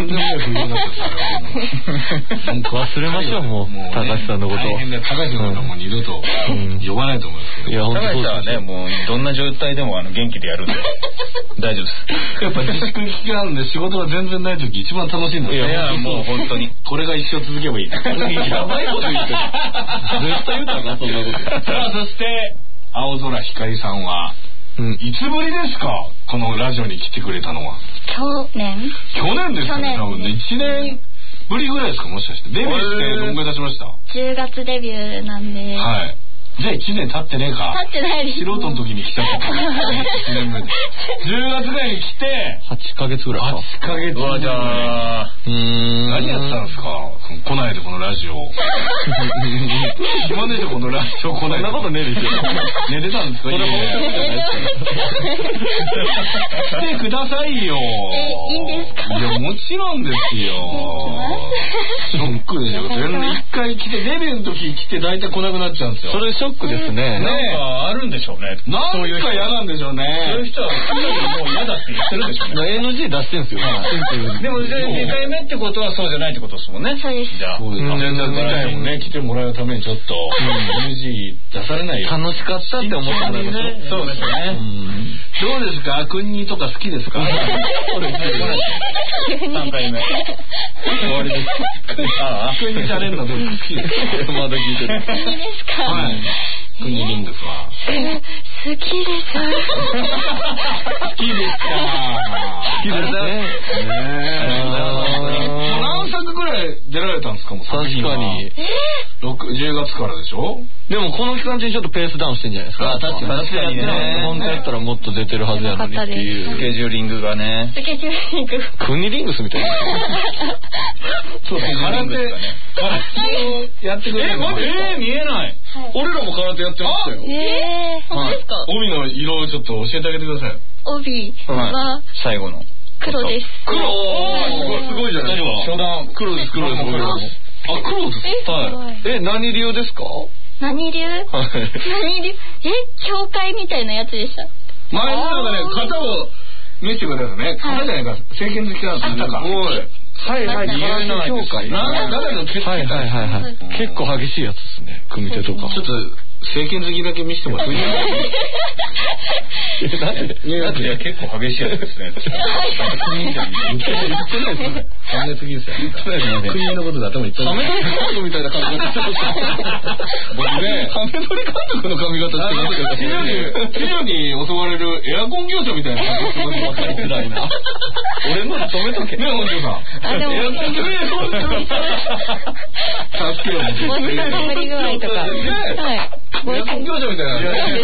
[SPEAKER 8] 忘れましょう、もう。高橋さんのこと。大変だ。高橋のことはもう二度と呼ばないと思いますけど。高橋さんはね、もうどんな状態でも元気でやるんで。大丈夫です。やっぱ自粛期間で仕事が全然ない時一番楽しいんですよ。いやもう本当にこれが一生続けばいい。やばいこと言ってる。絶対言うたらなそんなこと。さあそして青空ひかりさんは、うん、いつぶりですかこのラジオに来てくれたのは。去年。去年ですよね多分ね。いちねんぶりぐらいですかもしかして。デビューしてどんぐらい経ちました。じゅうがつデビューなんで。はい。じゃあいちねん経ってねえか。経ってないです。素人の時に来たか。いちねんめで。じゅうがつぐらいに来てはちかげつぐらいか。はちかげつ。うわじゃあうーん何やったんですか来ないでこのラジオ。暇ねえでこのラジオ来ないで。そんなことねえですよ。寝てたんですか。これも来てくださいよ。えいいんですか。いやもちろんですよ。ショックでしょ。全然一回来てデビューの時来て大体来なくなっちゃうんですよ。それショックですね。なんかあるんでしょうね。なんか嫌なんでしょうね。そういう人はもう嫌だって言ってるでしょうね。エヌジー 出してるんですよ。でもにかいめってことはそうじゃないってことですもんね。そうです。じゃあそうです。じゃあ次回もね来てもらうためにちょっと エヌジー 出されないよ。楽しかったって思ってもらいましょう。そうですね。どうですか。アクニとか好きですか。これさんかいめ。終わりです。アクニチャレンジのどう好きですか。まだ聞いてる。好きですか。はい。クニリングスは好きです。好きですか。好きですね。なん
[SPEAKER 6] さんさくぐらい出られたんですかもう
[SPEAKER 7] 確かに。
[SPEAKER 6] じゅうがつからでしょ。
[SPEAKER 7] でもこの期間中にちょっとペースダウンしてんじゃないですか。
[SPEAKER 10] 確かに確かにね。
[SPEAKER 7] 本当やったらもっと出てるはずやのにっていう。
[SPEAKER 10] スケジューリングがね。
[SPEAKER 2] スケジューリング。
[SPEAKER 7] クンニリングスみたいな。
[SPEAKER 6] そうですね。空手、空手をやってくれる。え、待って、えー、見えない。俺らも空手やってましたよ。
[SPEAKER 2] えー、本当ですか？
[SPEAKER 6] 帯の色をちょっと教えてあげてください。
[SPEAKER 2] 帯は
[SPEAKER 10] 最後の
[SPEAKER 2] 黒です。
[SPEAKER 6] 黒。おー、すごいじゃないですか。初段黒です黒です。あ、黒です。はい。え、何流ですか？
[SPEAKER 2] 何流？何流？え、教会みたいなやつでした。
[SPEAKER 6] 前のなんかね、型を見せてくださいね。型じゃないか、政権好きなんですか。おい。
[SPEAKER 7] はいはい、似合いない教会。
[SPEAKER 6] 誰の結構
[SPEAKER 7] はいはいはいはい。結構激しいやつですね。組手とか。
[SPEAKER 6] ちょっと政権好きだけ見せてもらっていいですか？なんで？いや結構激しいやつですね。国じゃ言ってないですね。考えすぎですよ。国のことで頭いっぱい。ハメ撮り監督みたいな感じが。僕ね、ハメ撮り監督の髪型してますけど、企業に襲われるエアコン業者みたいな感じしてます。分かりづらいな。俺の止めとけ。ね、本庄さん。
[SPEAKER 2] あ、でも、エアコン業者。
[SPEAKER 6] 助けろ。
[SPEAKER 2] ボスの止まり具合とか。はい。
[SPEAKER 6] エアコン業者みたいな。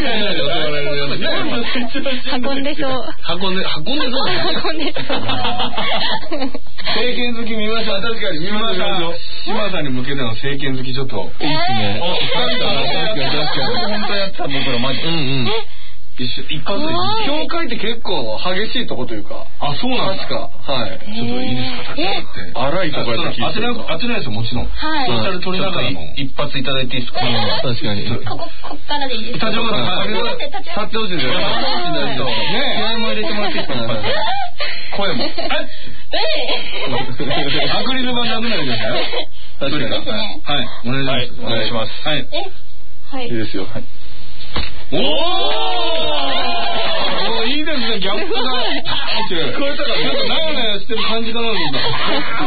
[SPEAKER 2] 運んでそう。
[SPEAKER 6] 運んで、運んでそう。
[SPEAKER 2] 運んでそう。
[SPEAKER 6] 政権好き見ました。確かに見ました。島さんに向けての政権好きちょっと。いいですね。あ、確かに確かに。本当やった僕らマジ。うんうん。一発で教会って結構激しいとこというか。あ、そうなんですか。はい。ちょっといいですか、立ち上がって。荒いとこやって聞いてる。当てないですよ、もちろん。はい。そしたら取りながら一発いただいていいですか？確かに。
[SPEAKER 2] ここ、こっからでいいですか？
[SPEAKER 6] 立ち上がって、立ってほしいですよ。ねえ。気合も入れてもらっていいですか？声も。アクリル板なくなるじゃないですか。確かに。はい。お願いします。はい。
[SPEAKER 2] はい。
[SPEAKER 7] いいですよ。はい。
[SPEAKER 6] おー、いいですね、ギャップが。これとか、ちょっとなやなやしてる感じかなと思った。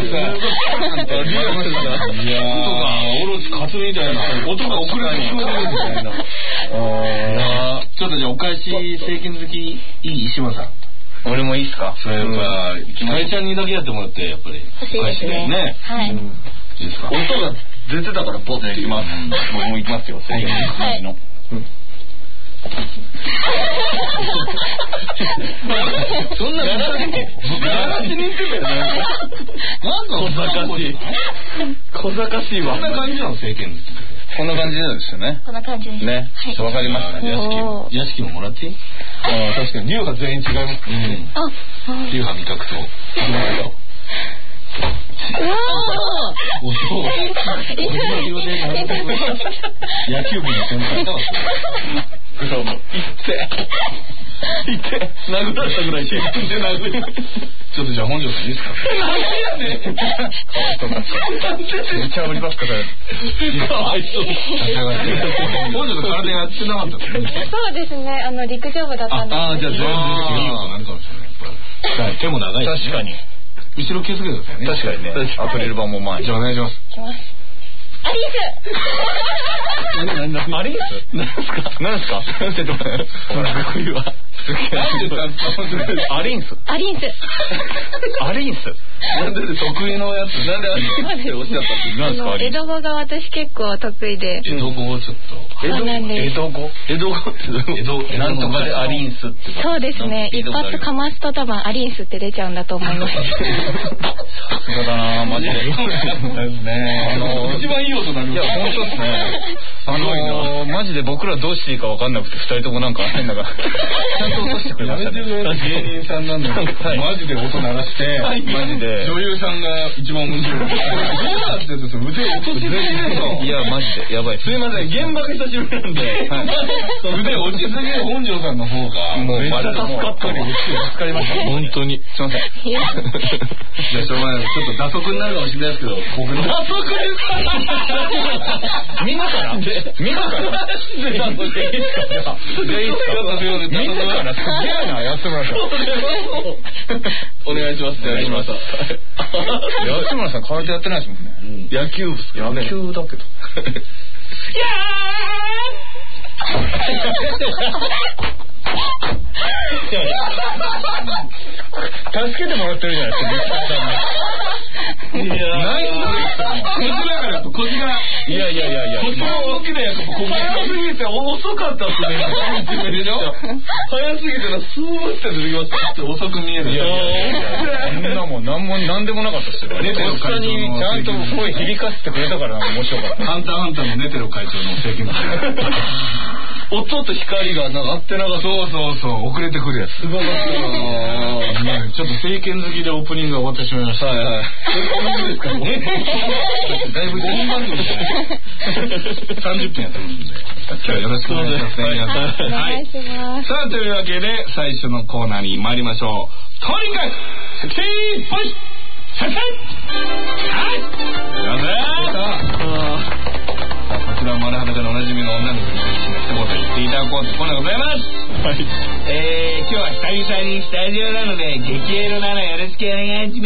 [SPEAKER 6] リアルですか？いやー、音が、オロチカツみたいな。音が遅れて聞こえるみたいな。あー、ちょっとじゃあ、お返し、政権好き、いい石間さん。
[SPEAKER 10] 俺もいいっすか？
[SPEAKER 6] それは、かえちゃんにだけやってもらって、やっぱり。
[SPEAKER 2] 欲しいですね。はい。い
[SPEAKER 6] いですか？音が出てたから、ボッていきます。僕もいきますよ、政権好きの。そんなガラスにガラスに言ってたよね。なんか小賢しい小賢しいわ。こんな感じなの政権こんな感じなんですよね。
[SPEAKER 2] こんな感じです
[SPEAKER 6] ね。わかりました。屋敷屋敷ももらっていい？ああ、確かに流派全員違います。うん。流派味覚と
[SPEAKER 2] うわ
[SPEAKER 6] おそう野球部の先輩だわグラムいっていって殴られたぐらいで殴るちょっとじゃあ本庄さんいいですか？何やねんめっちゃ売りますかそれかわいそう本庄さん体やってなかった
[SPEAKER 2] そうですね、あの陸上部だったんです。
[SPEAKER 6] ああ、じゃあ全然なるかもしれない。手も長いし確かに後ろ気をつけてくださいね。確かにね。アクリル板も前。じゃあお願いします。
[SPEAKER 2] いきます。アリンス。
[SPEAKER 6] アリンス？何ですか？何ですか？ちょっと待って。僕言うわ。アリンス。
[SPEAKER 2] アリンス。
[SPEAKER 6] アリンス。なんで得意のやつ。なんでアリンスっておっしゃったって何ですか？
[SPEAKER 2] 江戸語が私結構得意で。
[SPEAKER 6] 江戸語をちょっと。江戸語？江戸語？江戸語って江戸なんとかでアリンスって。
[SPEAKER 2] そうですね。一発かますと多分アリンスって出ちゃうんだと思います。
[SPEAKER 10] さすがだなマジで。
[SPEAKER 6] ね。あの一番いい音なる。いや本当ですね。
[SPEAKER 10] あのマジで僕らどうしていいか分かんなくて二人ともなんか変なが。
[SPEAKER 6] やめてくれ芸人さんなんだよ。マジで音鳴らして、マジで女優さんが一番面白い。どうなってんですよ。腕落としすぎでしょ。
[SPEAKER 10] いやマジでやばい。
[SPEAKER 6] すいません、現場が久しぶりなんで、腕落ちすぎる本庄さんの方が
[SPEAKER 10] もうめっちゃ助かったり助かりました。
[SPEAKER 6] 本当にすいません。いやしょうがない。ちょっと打足になるかもしれないですけど、僕の打足ですか。
[SPEAKER 10] みんなからみんなから全員ですか。全員みんなからすげえな安村さん。
[SPEAKER 6] お願いします。お願いします。
[SPEAKER 10] 安村さん空手やってないですもんね。
[SPEAKER 6] 野球部ですけどね。
[SPEAKER 10] 野球だけど。
[SPEAKER 6] 助けてもらってるじゃないですか。いや
[SPEAKER 10] ないの
[SPEAKER 6] こちらからとこちら
[SPEAKER 10] いやいやいやいや
[SPEAKER 6] こちらの動きでやっぱここ
[SPEAKER 10] 早すぎて遅かったっすねでしょ早すぎてスーッて出てきました。
[SPEAKER 6] 遅く見える。
[SPEAKER 10] いやいやいやそんなもんなんもなんでもなかったっすよ。ネテロ会長にちゃんと声響かせてくれたからなんか面白かった。
[SPEAKER 6] ハンターハンターのネテロ会長の政権
[SPEAKER 10] 音と光がなんか合ってなかった。
[SPEAKER 6] そうそうそう遅れてくるやつ。
[SPEAKER 10] すごかったな。
[SPEAKER 6] ちょっと政権好きでオープニングが終わってしまいました。
[SPEAKER 10] はいはい。ですかね。だいぶ本番組じゃない
[SPEAKER 6] さんじゅっぷんやってますんで。今日はよろしくお願いします。
[SPEAKER 2] お願いします。
[SPEAKER 6] さあというわけで最初のコーナーに参りましょう。とにかくセクシーボイスセクシーはいやべーこちら丸裸でおなじみの女の子に一言言っていただこうというコーナーでございます。はい。えー、今日は久々にスタジオなので激エロなのよろしくお願いします。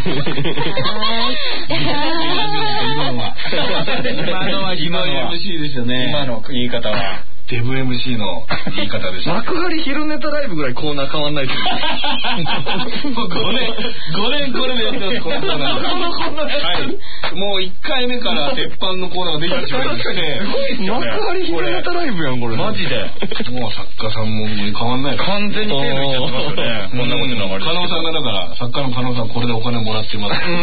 [SPEAKER 6] はい。今のは今のは今の エムシー ですよね。今の言い方は。デブ エムシー の言い方でした。
[SPEAKER 7] 幕張昼ネタライブぐらいコーナー変わんないですよ。
[SPEAKER 6] もうごねん、ごねんこれでやってます、このコーナー。はい。もういっかいめから鉄板のコーナーができてしまいまして。
[SPEAKER 7] 幕張昼ネタライブやん、これ。
[SPEAKER 6] マジで。もう作家さんも変わんない。
[SPEAKER 10] 完全に手抜いちゃってますよね。こんなこと流れて。
[SPEAKER 6] 加納さんがだから、作家の加納さんこれでお金もらってます。
[SPEAKER 10] うん。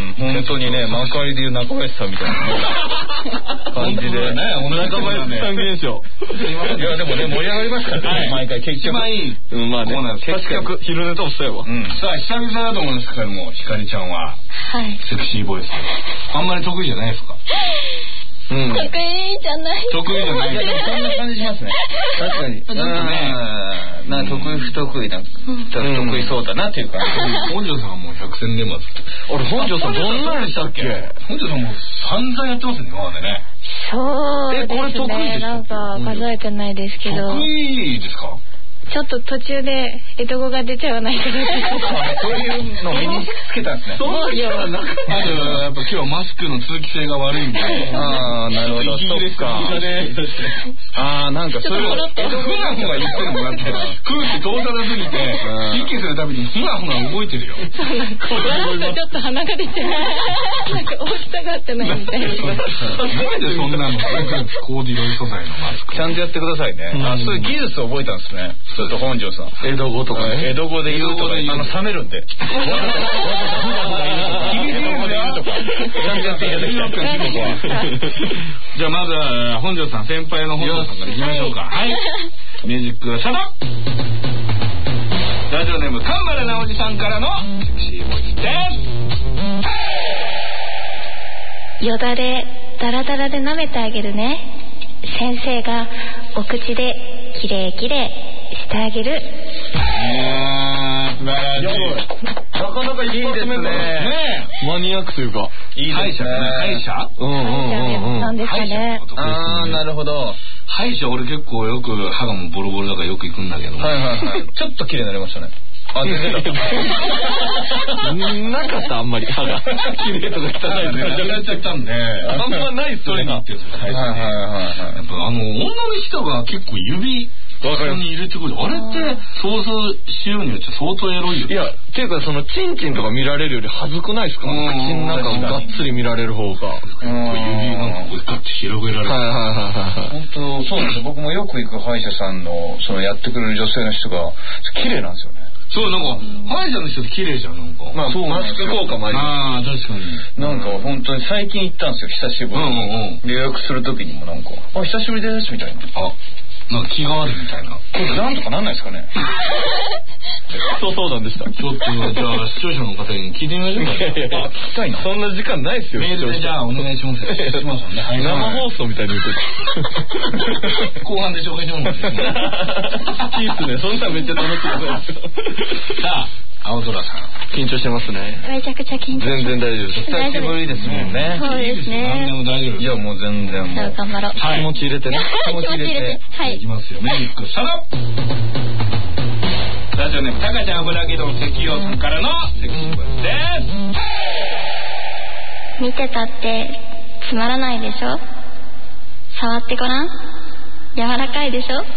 [SPEAKER 10] 本当にね、幕張でいう中林さんみたいな感じで。ね、
[SPEAKER 7] 中林さん現象。
[SPEAKER 10] いやでもね盛り上がりましたね、はい、毎回結局
[SPEAKER 6] 一番いい、
[SPEAKER 7] うん、まあね結局昼ネタもしたよ、
[SPEAKER 6] うん、さあ久々だと思うんですけどもひかりちゃんは、はい、セクシーボイスあんまり得意じゃないですか？
[SPEAKER 2] うん、得意じゃない
[SPEAKER 6] 得意じゃない
[SPEAKER 10] いやそんな感じしますね確かにちょっとねなんか得意不得意な、うん、得意そうだなっていう感じ。
[SPEAKER 6] 本庄さんはもう百戦錬磨。
[SPEAKER 10] 俺本庄さんどんなんでしたっけ？
[SPEAKER 6] 本庄さんも散々やってますね今までね。
[SPEAKER 2] そうですね。
[SPEAKER 10] えこれ得意ですか？
[SPEAKER 2] なんか数えてないですけど。
[SPEAKER 6] 得意ですか？
[SPEAKER 2] ちょっと途中で江戸語が出ちゃわないとそう
[SPEAKER 10] いうのを身につけたんですね。
[SPEAKER 6] そういうのはなかった。やっぱ今日はマスクの通気性が悪いんで。
[SPEAKER 10] ああなるほど。そうですか。ああなんかそういうの
[SPEAKER 6] ふがふが言ってるもんだって空気通さなすぎて息するたびにふがふが動いてるよ。
[SPEAKER 2] なんかちょっと鼻が出てなんか大きさが合ってないみたいな。
[SPEAKER 6] 初めてそんなのコーディロイ素材のマスク。
[SPEAKER 10] ちゃんとやってくださいね。あそういう技術を覚えたんですね。ちょっと本庄さん
[SPEAKER 7] 江戸語とかね
[SPEAKER 10] 江戸語で言うとかあの冷めるんでわざとわざと江戸語で言うとかちゃんとやっていただきたい。
[SPEAKER 6] じゃあまずは本庄さん先輩の本庄さんからいきましょうか。はいミュージックスタート。ラジオネーム神原直司さんからのセクシーボイスです。
[SPEAKER 2] よだれダラダラで舐めてあげるね。先生がお口できれいきれいしてあげる。い
[SPEAKER 6] やー素晴らしい。
[SPEAKER 10] なかなかいいですね。
[SPEAKER 6] ね
[SPEAKER 7] マニアックというか
[SPEAKER 6] いいですね。歯医者？
[SPEAKER 7] うんうんうんうん。
[SPEAKER 2] なんですかね。
[SPEAKER 10] ああなるほど。
[SPEAKER 6] 歯医者俺結構よく歯がもうボロボロだからよく行くんだけど。
[SPEAKER 10] はいはいはい。ちょっと綺麗になりましたね。あ全然だった。
[SPEAKER 7] なかったあんまり歯が綺麗とか汚いとか
[SPEAKER 6] やっちゃったんで。
[SPEAKER 7] あんまないっすね。
[SPEAKER 6] はいはいはいはい。やっぱあの女の人が結構指口に入れてくる。あれって想像しようによって相当エロいよ。
[SPEAKER 7] いやっていうかそのチンチンとか見られるより恥ずくないですか？口の中をがっつり見られる方が。
[SPEAKER 6] 指なんかこうガッて広げられる。
[SPEAKER 7] はいはいはいはい。
[SPEAKER 10] 本当そうです。僕もよく行く歯医者さんのそのやってくれる女性の人が綺麗なんですよね。
[SPEAKER 6] そうなんか歯医者の人って綺麗じゃんなんか。
[SPEAKER 10] まあマスク効果もあります。
[SPEAKER 6] ああ確かに。
[SPEAKER 10] なんか本当に最近行ったんですよ久しぶりに。予約する時にもなんかあ久しぶりですみたいな。
[SPEAKER 6] あなんか気があるみたいな。
[SPEAKER 10] これなんとかなんないですかね。
[SPEAKER 7] そうそうなんでした。
[SPEAKER 6] ちょっとじゃあ視聴者の方に聞いてみましょうか。
[SPEAKER 10] あ聞きたいな。
[SPEAKER 7] そんな時間ないですよ。
[SPEAKER 6] メールでじゃあお願いします。しますね。
[SPEAKER 7] 生放送みたいに言って
[SPEAKER 6] た。後半で紹介します。
[SPEAKER 7] いいっすね。そんなめっちゃ楽しいです。
[SPEAKER 6] さあ青空さん
[SPEAKER 7] 緊張してますね。
[SPEAKER 2] めちゃくちゃ緊張。
[SPEAKER 7] 全然大丈夫です。
[SPEAKER 10] 久しぶりですもんね。
[SPEAKER 2] そうですね。
[SPEAKER 6] 何でも大丈夫。
[SPEAKER 10] いやもう全然もう。
[SPEAKER 2] 頑張ろう。
[SPEAKER 7] 気持ち入れてね。
[SPEAKER 2] 気持ち入れて。はい。
[SPEAKER 6] いきますよ。メリックスタート。ラジオネームたかちゃん油揚げ丼関陽さんからのセクシーボイスです。
[SPEAKER 2] 見てたってつまらないでしょ。触ってごらん。柔らかいでしょ。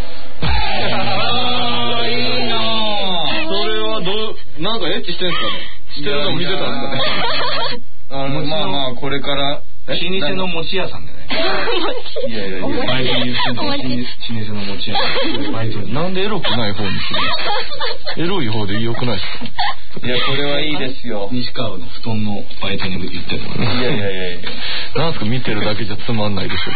[SPEAKER 6] あーいいなー。
[SPEAKER 7] それはどうなんかエッチしてんすかね。してるの見てたんですかね。
[SPEAKER 10] あのまあまあこれから
[SPEAKER 6] 老舗の餅屋さんだよね。いやいやいや、バイトに言ってんの老舗の餅屋さん。バイトに。
[SPEAKER 7] なんでエロくない方にする？エロい方で良くないですか？
[SPEAKER 10] いや、これはいいですよ。
[SPEAKER 6] 西川の布団のバイトに言ってるの。
[SPEAKER 10] いやいやいやいや。
[SPEAKER 7] なんすか、見てるだけじゃつまんないでしょ。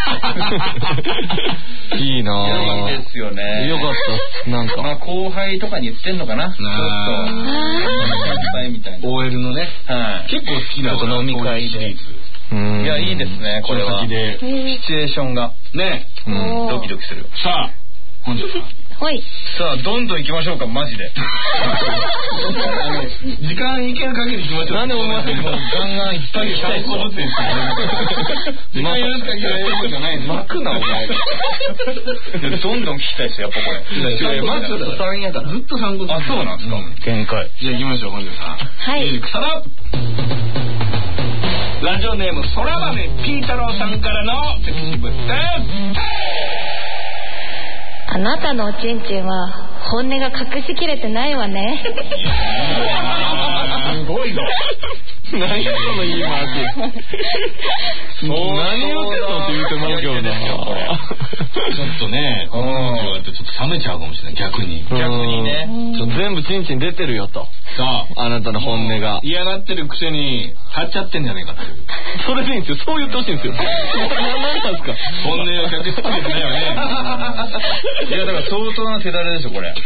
[SPEAKER 7] いいなぁ。
[SPEAKER 10] いいですよね。
[SPEAKER 7] よかった。なんか。
[SPEAKER 10] まあ後輩とかに言ってんのかな。ちょっと。みたいな。
[SPEAKER 6] オーエル のね。
[SPEAKER 10] はい。
[SPEAKER 6] 結構好きな
[SPEAKER 10] 飲み会シリーズ。いや、いいですね、これは。シチュエーションが。ね。ドキドキする。
[SPEAKER 6] さあ、本日は。
[SPEAKER 2] はい。
[SPEAKER 10] さあ、どんどん行きましょうか、マジで。
[SPEAKER 6] 時間いける限り行きましょう。
[SPEAKER 7] なんでお前もうガンガンいっぱい行きたいことって言って。
[SPEAKER 6] 時間許す限りやることじゃないんです。
[SPEAKER 7] 巻くな、お前。
[SPEAKER 10] どんどん聞きたいですよ、やっぱこれ。
[SPEAKER 7] まずさんやから。
[SPEAKER 6] ずっとさんご。
[SPEAKER 10] あ、そうなんですか。
[SPEAKER 7] 限界。
[SPEAKER 6] じゃあ行きましょう、本日は。
[SPEAKER 2] はい。
[SPEAKER 6] 草田ラジオネーム空豆ピー太郎さんからのセクシーブです。
[SPEAKER 5] あなたのおちんちんは本音が隠しきれてないわね。
[SPEAKER 6] すごいの。
[SPEAKER 7] 何やその言い回し。何言ってんのって言ってもらうけどな。
[SPEAKER 6] ちょっとね、この文章だとちょっと冷めちゃうかもしれない、逆に。
[SPEAKER 10] 逆にね。
[SPEAKER 7] 全部チンチン出てるよと。
[SPEAKER 6] さあ、
[SPEAKER 7] あなたの本音が。
[SPEAKER 6] 嫌がってるくせに、張っちゃってんじゃねえかっていう。
[SPEAKER 7] それでいいんですよ。そう言ってほしいんですよ。何なんですか。
[SPEAKER 6] 本音を隠しきれてないよね。
[SPEAKER 10] いや、だから相当な手だれでしょ、これ。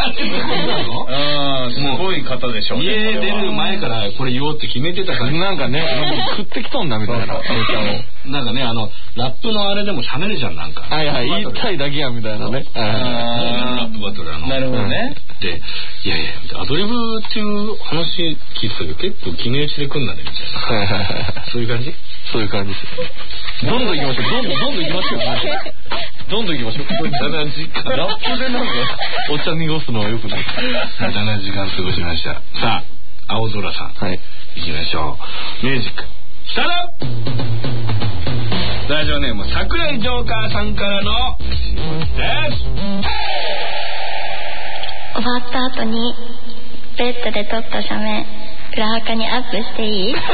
[SPEAKER 10] ああ、すごい方でしょ。
[SPEAKER 6] 家出る前からこれ言おうって決めてたから。
[SPEAKER 7] なんかね、食ってきとんだみたいな。
[SPEAKER 6] なんかね、あの、ラップのあれでも喋るじゃん、なんか。
[SPEAKER 7] はいはい、言いたいだけやみたいなね。
[SPEAKER 6] ラップバトルあの。
[SPEAKER 10] なるほどね。
[SPEAKER 6] で、いやいや、アドリブっていう話聞いてたけど、結構記念してくんだね、みたいな。そういう感じ？
[SPEAKER 7] そういう感じです。どんどん行きましょう。どんどん、どんどん行きましょう。どんどん行きましょう。無駄な時間。ラップでなんか、お茶濁すのは良くない。
[SPEAKER 6] 無駄な時間過ごしました。さあ、青空さん。はい。行きましょう。ミュージック、スタート！ラジオネーム、桜井ジョーカーさんからの質問です。
[SPEAKER 5] 終わった後にベッドで撮った写メ裏垢にアップしていい？
[SPEAKER 7] 一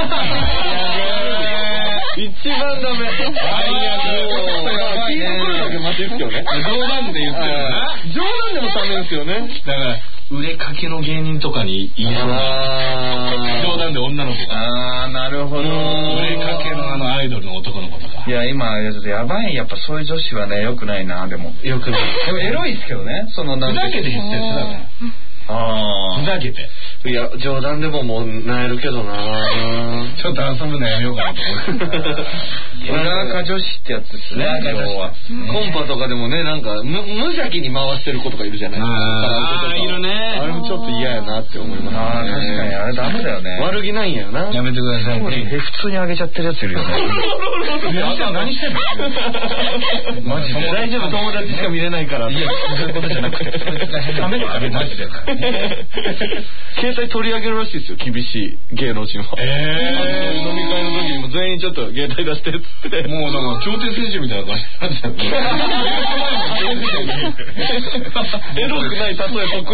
[SPEAKER 7] 番ダメ。最悪。聞いてくるだけマシですよね。
[SPEAKER 6] 冗談で言ってるな。
[SPEAKER 7] 冗談でもダメですよね。
[SPEAKER 6] だから売れかけの芸人とかに言いそうな冗談で女の子が。
[SPEAKER 10] ああ、なるほど。
[SPEAKER 6] 売れかけのあのアイドルの男の子とか。
[SPEAKER 10] いや、今ちょっとやばい。やっぱそういう女子はね、良くないな。でも
[SPEAKER 6] 良くない。
[SPEAKER 10] でもエロいですけどね。そのなん
[SPEAKER 6] ふざけて言ってるんですよ。ああ。ふざけて。
[SPEAKER 7] いや、冗談でももうなえるけどな。
[SPEAKER 6] ちょっと遊ぶのやめようかなと思って。
[SPEAKER 10] 裏垢女子ってやつですね。要は
[SPEAKER 7] コンパとかでもね、なんか無邪気に回してる子とかいるじゃないですか。
[SPEAKER 6] ああ、いるね。
[SPEAKER 7] あれもちょっと嫌やなって思いますね。
[SPEAKER 10] ああ、確かにあれダメだよね。
[SPEAKER 7] 悪気ないんやよな。
[SPEAKER 6] やめてください。
[SPEAKER 10] 普通にあげちゃってるやついるよね。何してんの？マジで
[SPEAKER 7] 大丈夫、友達しか見れないから。
[SPEAKER 10] いや、そういうことじゃなくて、ダメだあれマジで。
[SPEAKER 7] 携帯取り上げるらしいですよ、厳しい芸能人は。えー、飲み会の時にも全員ちょっと携帯出してっつって。
[SPEAKER 6] もうなんか競艇選手みたいな感じになっちゃう。
[SPEAKER 7] エロくない例え得意っすね、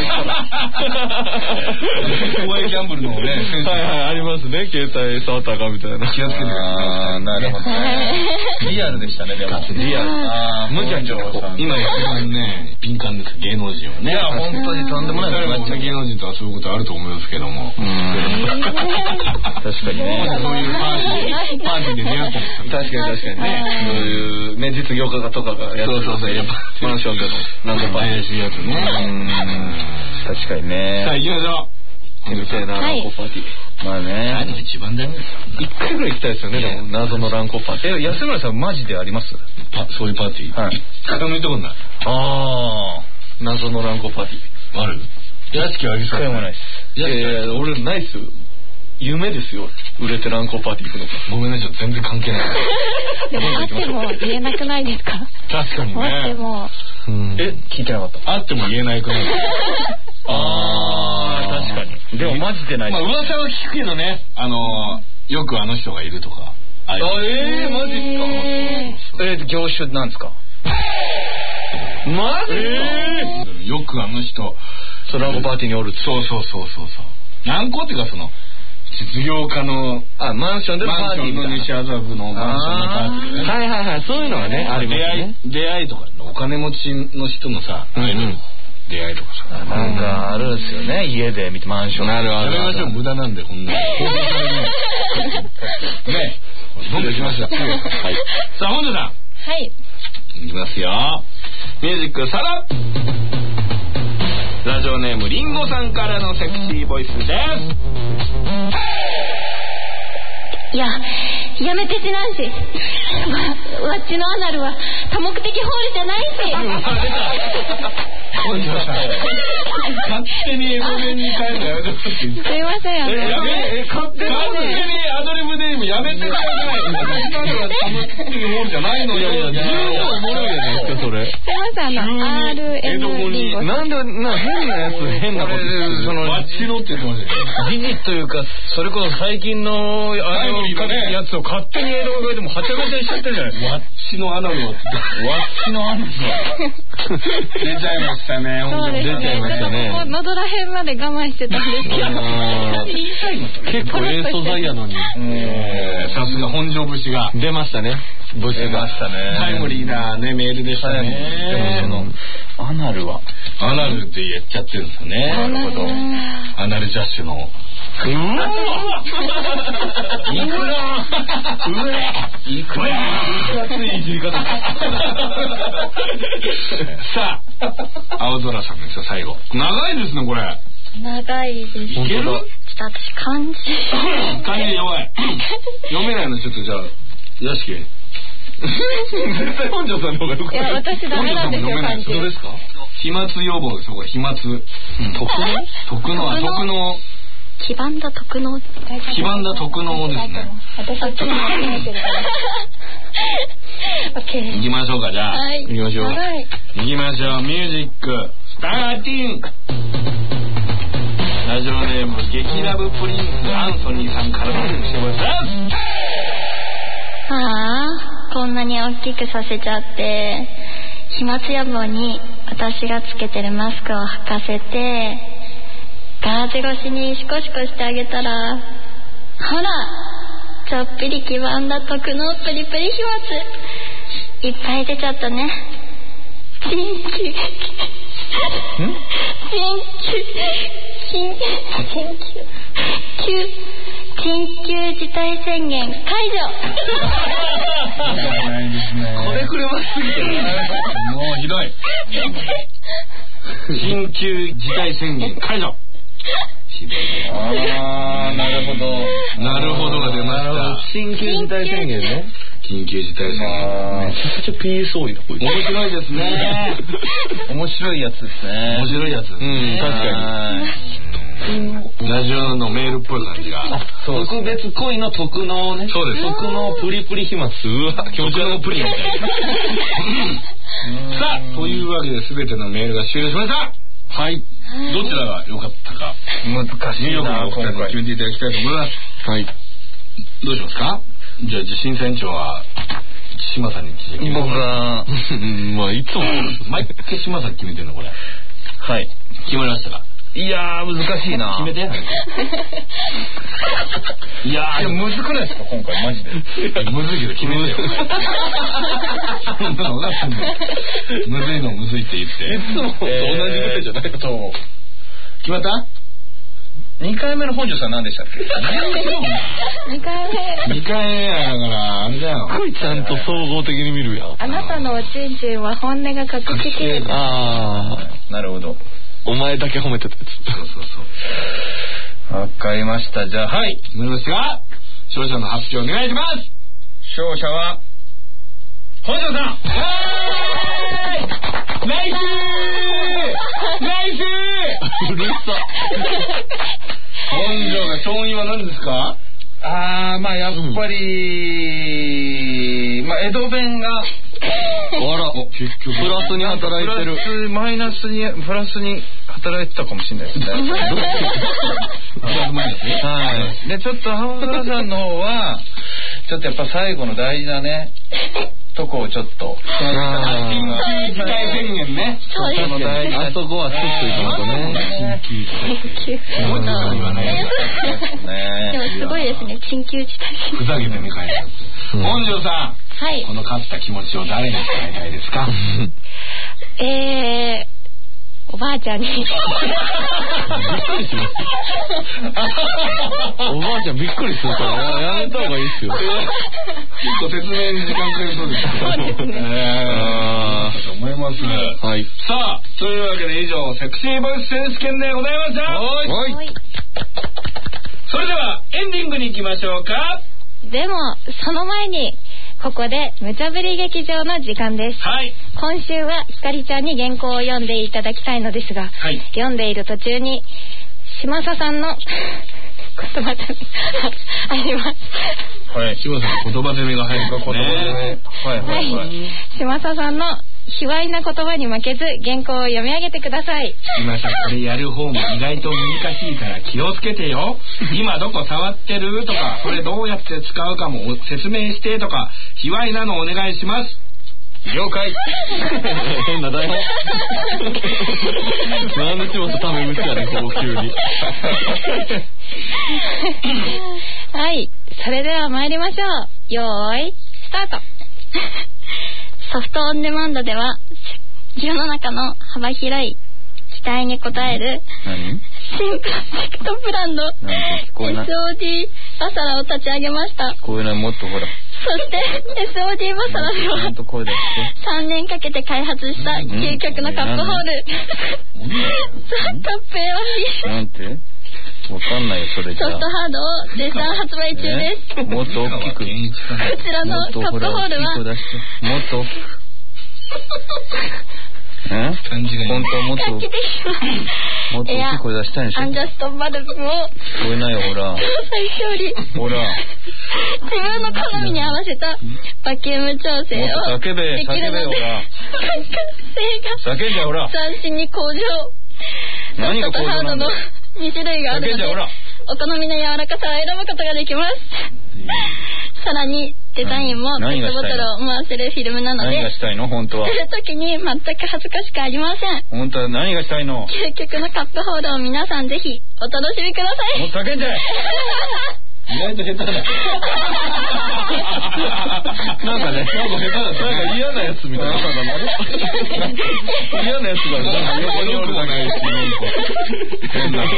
[SPEAKER 6] 怖いギャンブルのね、
[SPEAKER 7] はいはい、ありますね、携帯触ったらあかんみたいな。
[SPEAKER 6] 気をつけてください。
[SPEAKER 10] ああ、なるほどね。リアルでしたね、でも。
[SPEAKER 7] リアル。
[SPEAKER 10] ああ、
[SPEAKER 7] 無邪気な子。
[SPEAKER 6] 今一番ね、敏感です、芸能人はね。
[SPEAKER 10] いや、本当にとんでもない。
[SPEAKER 6] 芸能人とはそういうことあると思いますけども。
[SPEAKER 10] 確かにね。
[SPEAKER 6] そういうパーティーで出会った。
[SPEAKER 7] 確かに確かにね。そういうね、実業家とかがやってる。
[SPEAKER 6] そうそうそう、やっぱ
[SPEAKER 7] マンションでのなんか
[SPEAKER 6] 怪しいやつね。
[SPEAKER 10] 確かにね。
[SPEAKER 6] さあ、行きましょう。
[SPEAKER 7] みたいなランコパーティー。
[SPEAKER 10] まあね。
[SPEAKER 6] 何が一番ダメですか？
[SPEAKER 7] 一回ぐらい行きたいですよね、でも謎のランコパーティー。
[SPEAKER 10] え、安村さんマジであります？
[SPEAKER 6] そういうパーティー。はい。一回も行ったことない。
[SPEAKER 10] ああ。
[SPEAKER 7] 謎のランコパーティー。
[SPEAKER 6] ある？屋敷はありそう。
[SPEAKER 10] 一回もないです。
[SPEAKER 7] いやいや、俺ないっすよ。夢ですよ。売れてランコパーティー行くのか。
[SPEAKER 6] ごめんなさい、全然関係ない。
[SPEAKER 5] でもあっても言えなくないですか？
[SPEAKER 6] 確かにね。
[SPEAKER 5] あっても。
[SPEAKER 10] え、聞いてなかった。
[SPEAKER 6] あっても言えないくない。
[SPEAKER 10] ああ、確かに。でもマジでない。
[SPEAKER 6] まあ噂は聞くけどね。あのよくあの人がいるとか。
[SPEAKER 10] あ、ええ、マジっすか？えー、業種なんですか？
[SPEAKER 7] マジっす
[SPEAKER 6] か？よくあの人。
[SPEAKER 7] ランコパーティーにおる。
[SPEAKER 6] そうそうそうそうそう。ランコっていうかその実業家の
[SPEAKER 10] あマンションでのパーティー
[SPEAKER 6] の西麻布のマンションのパーティーでね。
[SPEAKER 10] はいはいはい、そういうのはねありますね。
[SPEAKER 6] 出会いとかお金持ちの人のさ、出会いとかさ、
[SPEAKER 10] なんかあるんですよね、家で見てマンション。
[SPEAKER 6] なるほど。やめましょう、無駄なんでこんな。ね、どんどん行きましょう。はい。さあ本庄さん。
[SPEAKER 2] はい。
[SPEAKER 6] いきますよ。ミュージックスタート。ラジオネームリンゴさんからのセクシーボイスです。
[SPEAKER 5] いや、やめてしなんし。わ, わっちのアナルは多目的ホールじゃないし。
[SPEAKER 6] 本庄さん。勝手に英語弁に変えるのやめてほしい。
[SPEAKER 5] すいません。
[SPEAKER 6] え、やめ、勝手にアドリブでやめてください。私なら多目的ホールじゃないのよ。いやいや、十分おもろいじゃないですかそれ。
[SPEAKER 5] すいません、あの アールエム リンゴ。
[SPEAKER 10] なんでな変なやつ変なこと
[SPEAKER 6] そのわっちのって言ってましたよ。
[SPEAKER 10] 事実というかそれこそ最近のあのやつを勝手に英語でもはちゃめちゃにしちゃってるじゃないですか。
[SPEAKER 6] わっちのアナルを。わっちのアナルを。出ちゃいましたね。
[SPEAKER 5] そうですね。出ちゃいましたね。喉らへんまで我慢してたんですけど。
[SPEAKER 10] 結構ええ素材やのに。
[SPEAKER 6] さすが本庄節が
[SPEAKER 10] 出ましたね。節
[SPEAKER 6] 出ましたね。タイムリーなねメールでしたね。でもそのアナルはアナルって言っちゃってるんですよね。なるほど。アナルジャッシュの。うわ。いくら。うえ。いくら。いくらついいじり方。さあ青空さんですよ最後。長いですねこれ。
[SPEAKER 5] 長いです。い
[SPEAKER 6] ける？ちょっ
[SPEAKER 5] と私漢字。
[SPEAKER 6] 漢字弱い。読めないのちょっとじゃあ屋敷。絶対本庄さんの方がよくない。
[SPEAKER 5] いや私ダメなんですよ漢字。
[SPEAKER 6] どうですか？飛沫予防ですよこれ飛沫。特能？特能は特能。
[SPEAKER 5] 黄ばんだ特能。
[SPEAKER 6] 黄ばんだ特能ですね。
[SPEAKER 5] 私は特能決めてるから。オッケー。
[SPEAKER 6] 行きましょうかじゃあ。
[SPEAKER 5] はい。
[SPEAKER 6] 行きましょう。
[SPEAKER 5] はい。
[SPEAKER 6] 行きましょうミュージックスターティン。ラジオネーム激ラブプリンスアンソニーさんからのしてください。
[SPEAKER 5] ああ、こんなに大きくさせちゃって飛沫予防に私がつけてるマスクを履かせてガーゼ越しにシコシコしてあげたらほらちょっぴり黄ばんだ特のプリプリ飛沫いっぱい出ちゃったね。緊急緊急緊急緊急事態宣言解除。
[SPEAKER 6] これくれますぎてもうひどい。緊急事態宣言解除。ああなるほどなるほどが出ました。
[SPEAKER 10] 緊急事態宣言ね。
[SPEAKER 6] 緊急事態宣言
[SPEAKER 10] めちゃくちゃ ピーエス 多いなこれ。
[SPEAKER 6] 面白いですね。
[SPEAKER 10] 面白いやつですね。
[SPEAKER 6] 面白いやつ。うん確かに。ラジオのメールっぽい感じが。
[SPEAKER 10] 特別恋の特能ね。
[SPEAKER 6] そうです。
[SPEAKER 10] 特能プリプリ飛沫。うわ
[SPEAKER 6] 気持ちのプリみたいな。さあというわけで全てのメールが終了しました。はい。どちらが良かったか
[SPEAKER 10] 難しいな
[SPEAKER 6] 今回決めていただきたいと思います。はい。どうしますか？じゃあ審査委員長は島さんに聞いて。
[SPEAKER 10] 僕がまあいつも
[SPEAKER 6] 毎回島さん決めてるのこれ。
[SPEAKER 10] はい。
[SPEAKER 6] 決まりましたか？
[SPEAKER 10] いやー難しいな。
[SPEAKER 6] 決めて。いやー
[SPEAKER 10] むずくないですか今回マジで。
[SPEAKER 6] むずいけど決めてよ。そんなのなむずいのむずいって言って。
[SPEAKER 10] いつもと同じぐらいじゃないと。
[SPEAKER 6] 決まった？
[SPEAKER 10] にかいめの本庄さん何でしたっけ？
[SPEAKER 5] にかいめ。
[SPEAKER 6] にかいめやだからあれだよ。
[SPEAKER 10] すごいちゃんと総合的に見るやん。
[SPEAKER 5] あなたのおちんちんは本音が隠しきれる。
[SPEAKER 10] ああなるほど。お前だけ褒めてたやつ。
[SPEAKER 6] そうそう
[SPEAKER 10] そう。わかりました。じゃあはい。
[SPEAKER 6] なりましたが勝者の発表お願いします。
[SPEAKER 10] 勝者は本庄さん。
[SPEAKER 6] ナイスナイス
[SPEAKER 10] うるさ。
[SPEAKER 6] 本庄が勝因は何ですか？
[SPEAKER 10] あーまあやっぱり、うん、まあ江戸弁が
[SPEAKER 6] あら結局
[SPEAKER 10] プラスに働いてる。プラスマイナスにプラスに働いてたかもしれないですね。はい。でちょっと青空さんの方はちょっとやっぱ最後の大事なねとこをちょっと
[SPEAKER 6] 緊急事態宣言ね。
[SPEAKER 5] そう
[SPEAKER 2] です
[SPEAKER 10] ね。あそこはスッといかないとね。
[SPEAKER 2] 緊急事態宣言。でもすごいですね、緊急事態宣言。
[SPEAKER 6] ふざけてね、書いてある。本庄さん、はい、この勝った気持ちを誰に伝えたいですか？
[SPEAKER 2] えー、おばあちゃんに。びっく
[SPEAKER 10] りします。おばあちゃんびっくりするからやめた方がいいですよ。
[SPEAKER 6] 結構説明に時間かかりそうですけど。そうですね。ああ、と思います。はい。さあ、というわけで以上セクシーボイス選手権でございました。はい。それではエンディングに行きましょうか。
[SPEAKER 2] でもその前に。ここで無茶ぶり劇場の時間です。はい。今週はひかりちゃんに原稿を読んでいただきたいのですが、はい、読んでいる途中に嶋佐さんの言葉攻めあります。
[SPEAKER 6] はい。嶋佐さん言葉攻めが入るか言葉攻め。はいはいはい。
[SPEAKER 2] 嶋佐さんの卑猥な言葉に負けず原稿を読み上げてください。
[SPEAKER 6] 今さこれやる方も意外と難しいから気をつけてよ。今どこ触ってるとか、これどうやって使うかも説明してとか、卑猥なのお願いします。了解。
[SPEAKER 10] 変な台本。なんで嶋佐タメ口やねん、ここ急に。
[SPEAKER 2] はい、それでは参りましょう。よーいスタート。ソフトオンデマンドでは世の中の幅広い期待に応える新プロジェクトブランド エスオーディー バサラを立ち上げました。
[SPEAKER 10] こういうのもっとほら。
[SPEAKER 2] そして エスオーディー バサラではさんねんかけて開発した究極のカップホール、ザ・カップエアリー
[SPEAKER 10] なんてわかんないよ、それじゃあ。
[SPEAKER 2] ソフトハードを絶賛発売中です。
[SPEAKER 10] ね、もっと大きく。こ
[SPEAKER 2] ちらのカップホールはもっ
[SPEAKER 10] と大きく。え？本当はもっともっと大きい声出したいんでしょ。
[SPEAKER 2] アンジャストバルブを
[SPEAKER 10] 聞こえないよ、ほら。
[SPEAKER 2] 最小利。
[SPEAKER 10] ほら。
[SPEAKER 2] 自分の好みに合わせたバキューム調整を
[SPEAKER 10] 叫べ、叫べ、ほら。叫んじゃほら。
[SPEAKER 2] 斬新に向上。
[SPEAKER 10] 何が向上なんだよ。
[SPEAKER 2] に種類があるのでお好みの柔らかさを選ぶことができます。さらにデザインもペットボトルを回せるフィルムなので、
[SPEAKER 10] 何がしたいの本当は。
[SPEAKER 2] 捨てるときに全く恥ずかしくありません。
[SPEAKER 10] 本当は何がしたいの。
[SPEAKER 2] 究極のカップホールを皆さんぜひお楽しみください。
[SPEAKER 10] もう叫んじゃえ。意外と下手だ。なんかね、なんか下手だ。なんか嫌なやつみたいな。嫌なやつがなんか横におるもないし、変な。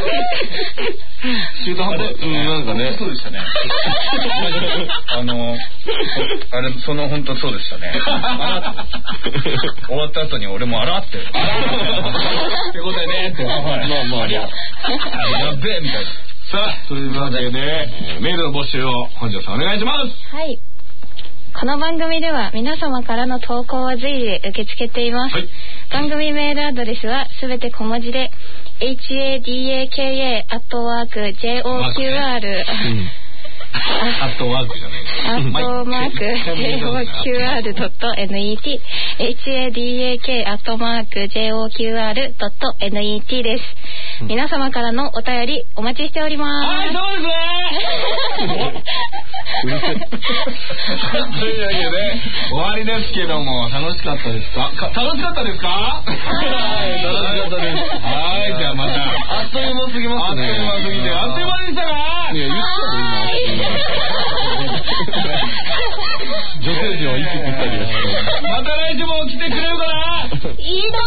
[SPEAKER 10] 中途半端。うん、なんかね。そうでしたね。あの、あれ、その本当そうでしたね。終わった後に俺もあらって。ってことだねって。まあまあ、ありゃ。やっべえみたいな。
[SPEAKER 6] さあ、というわけで、メールの募集を本庄さんお願いします。
[SPEAKER 2] はい。この番組では皆様からの投稿を随時受け付けています。はい、番組メールアドレスはすべて小文字で エイチエーディーエーケーエー アットワーク ジェイオーキューアール
[SPEAKER 6] アットワークじゃないですか。
[SPEAKER 2] アットマーク ジェイオーキューアール ドット ネット エイチエーディーエーケー アットマーク ジェイオーキューアール ドット ネット です。皆様からのお便りお待ちしております。
[SPEAKER 6] はい、そうですね。というわけで終わりですけども、楽しかったですか？か楽しかったですか？はい、楽しかったです。はい、じゃあまた。
[SPEAKER 10] あっという間すぎますね。
[SPEAKER 6] あっという間すぎて、あっという間でしたか？
[SPEAKER 10] いや、言ったよ今。女性陣は息ぴったりです。
[SPEAKER 6] また来週も来てくれるかな？
[SPEAKER 2] いいだも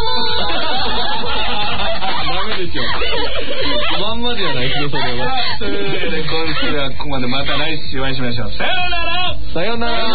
[SPEAKER 10] ー。ダメですよ。まんまじゃないですよ、それは。
[SPEAKER 6] というわけで今週はここまで。また来週お会いしましょう。さようなら。
[SPEAKER 10] さようなら。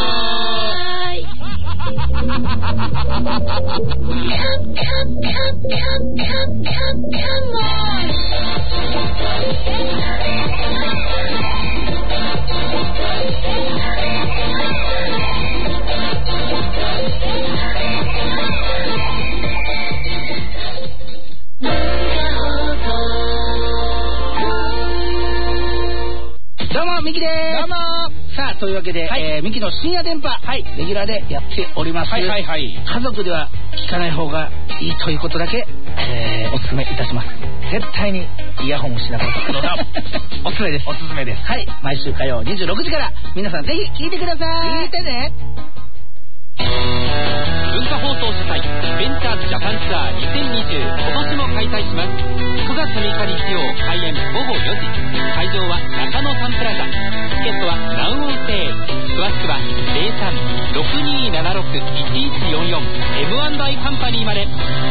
[SPEAKER 12] どうもミキです。
[SPEAKER 13] どうも。
[SPEAKER 12] さあというわけで、はい、えー、ミキの深夜電波、はい、レギュラーでやっております。はいはいはい。家族では聞かない方がいいということだけ、えー、おすすめいたします。絶対にイヤホンをしながら聞くのがおすすめです。おすすめです。はい。毎週火曜にじゅうろくじから皆さんぜひ聞いてください。聞いてね。
[SPEAKER 14] 文化放送主催ベンチャーズジャパンツ
[SPEAKER 13] ザーにせんにじゅう今年も開催します。くがつみっか日曜開演ごごよじ、会場は中野サンプラザ。チケットはナウオンセール。詳しくはゼロさん ろくにーななろく いちいちよんよん エムアンドアイ カンパニーまで。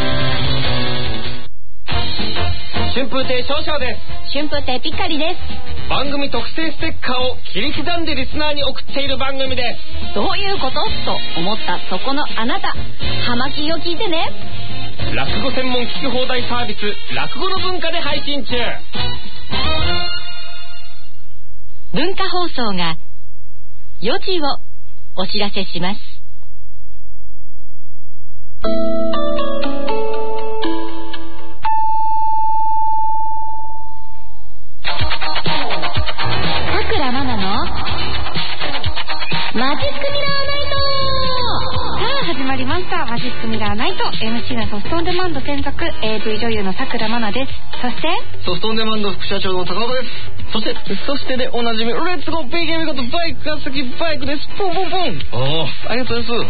[SPEAKER 14] 春風亭昇々です。
[SPEAKER 2] 春風亭ピッカリです。
[SPEAKER 14] 番組特製ステッカーを切り刻んでリスナーに送っている番組です。
[SPEAKER 2] どういうことと思ったそこのあなた、はまきを聞いてね。
[SPEAKER 14] 落語専門聞き放題サービス落語の文化で配信中。
[SPEAKER 15] 文化放送がよじをお知らせします。さくらまなのマジックミラーナイト。
[SPEAKER 16] さあ始まりました、マジックミラーナイト。 エムシー のソフトオンデマンド専属 エーブイ 女優のさくらまなです。そして
[SPEAKER 17] ソフトオンデマンド副社長の高岡です。そしてそしてでおなじみレッツゴーピーケーミことバイクが好きバイクです。ポンポンポン。おーありがとうございます。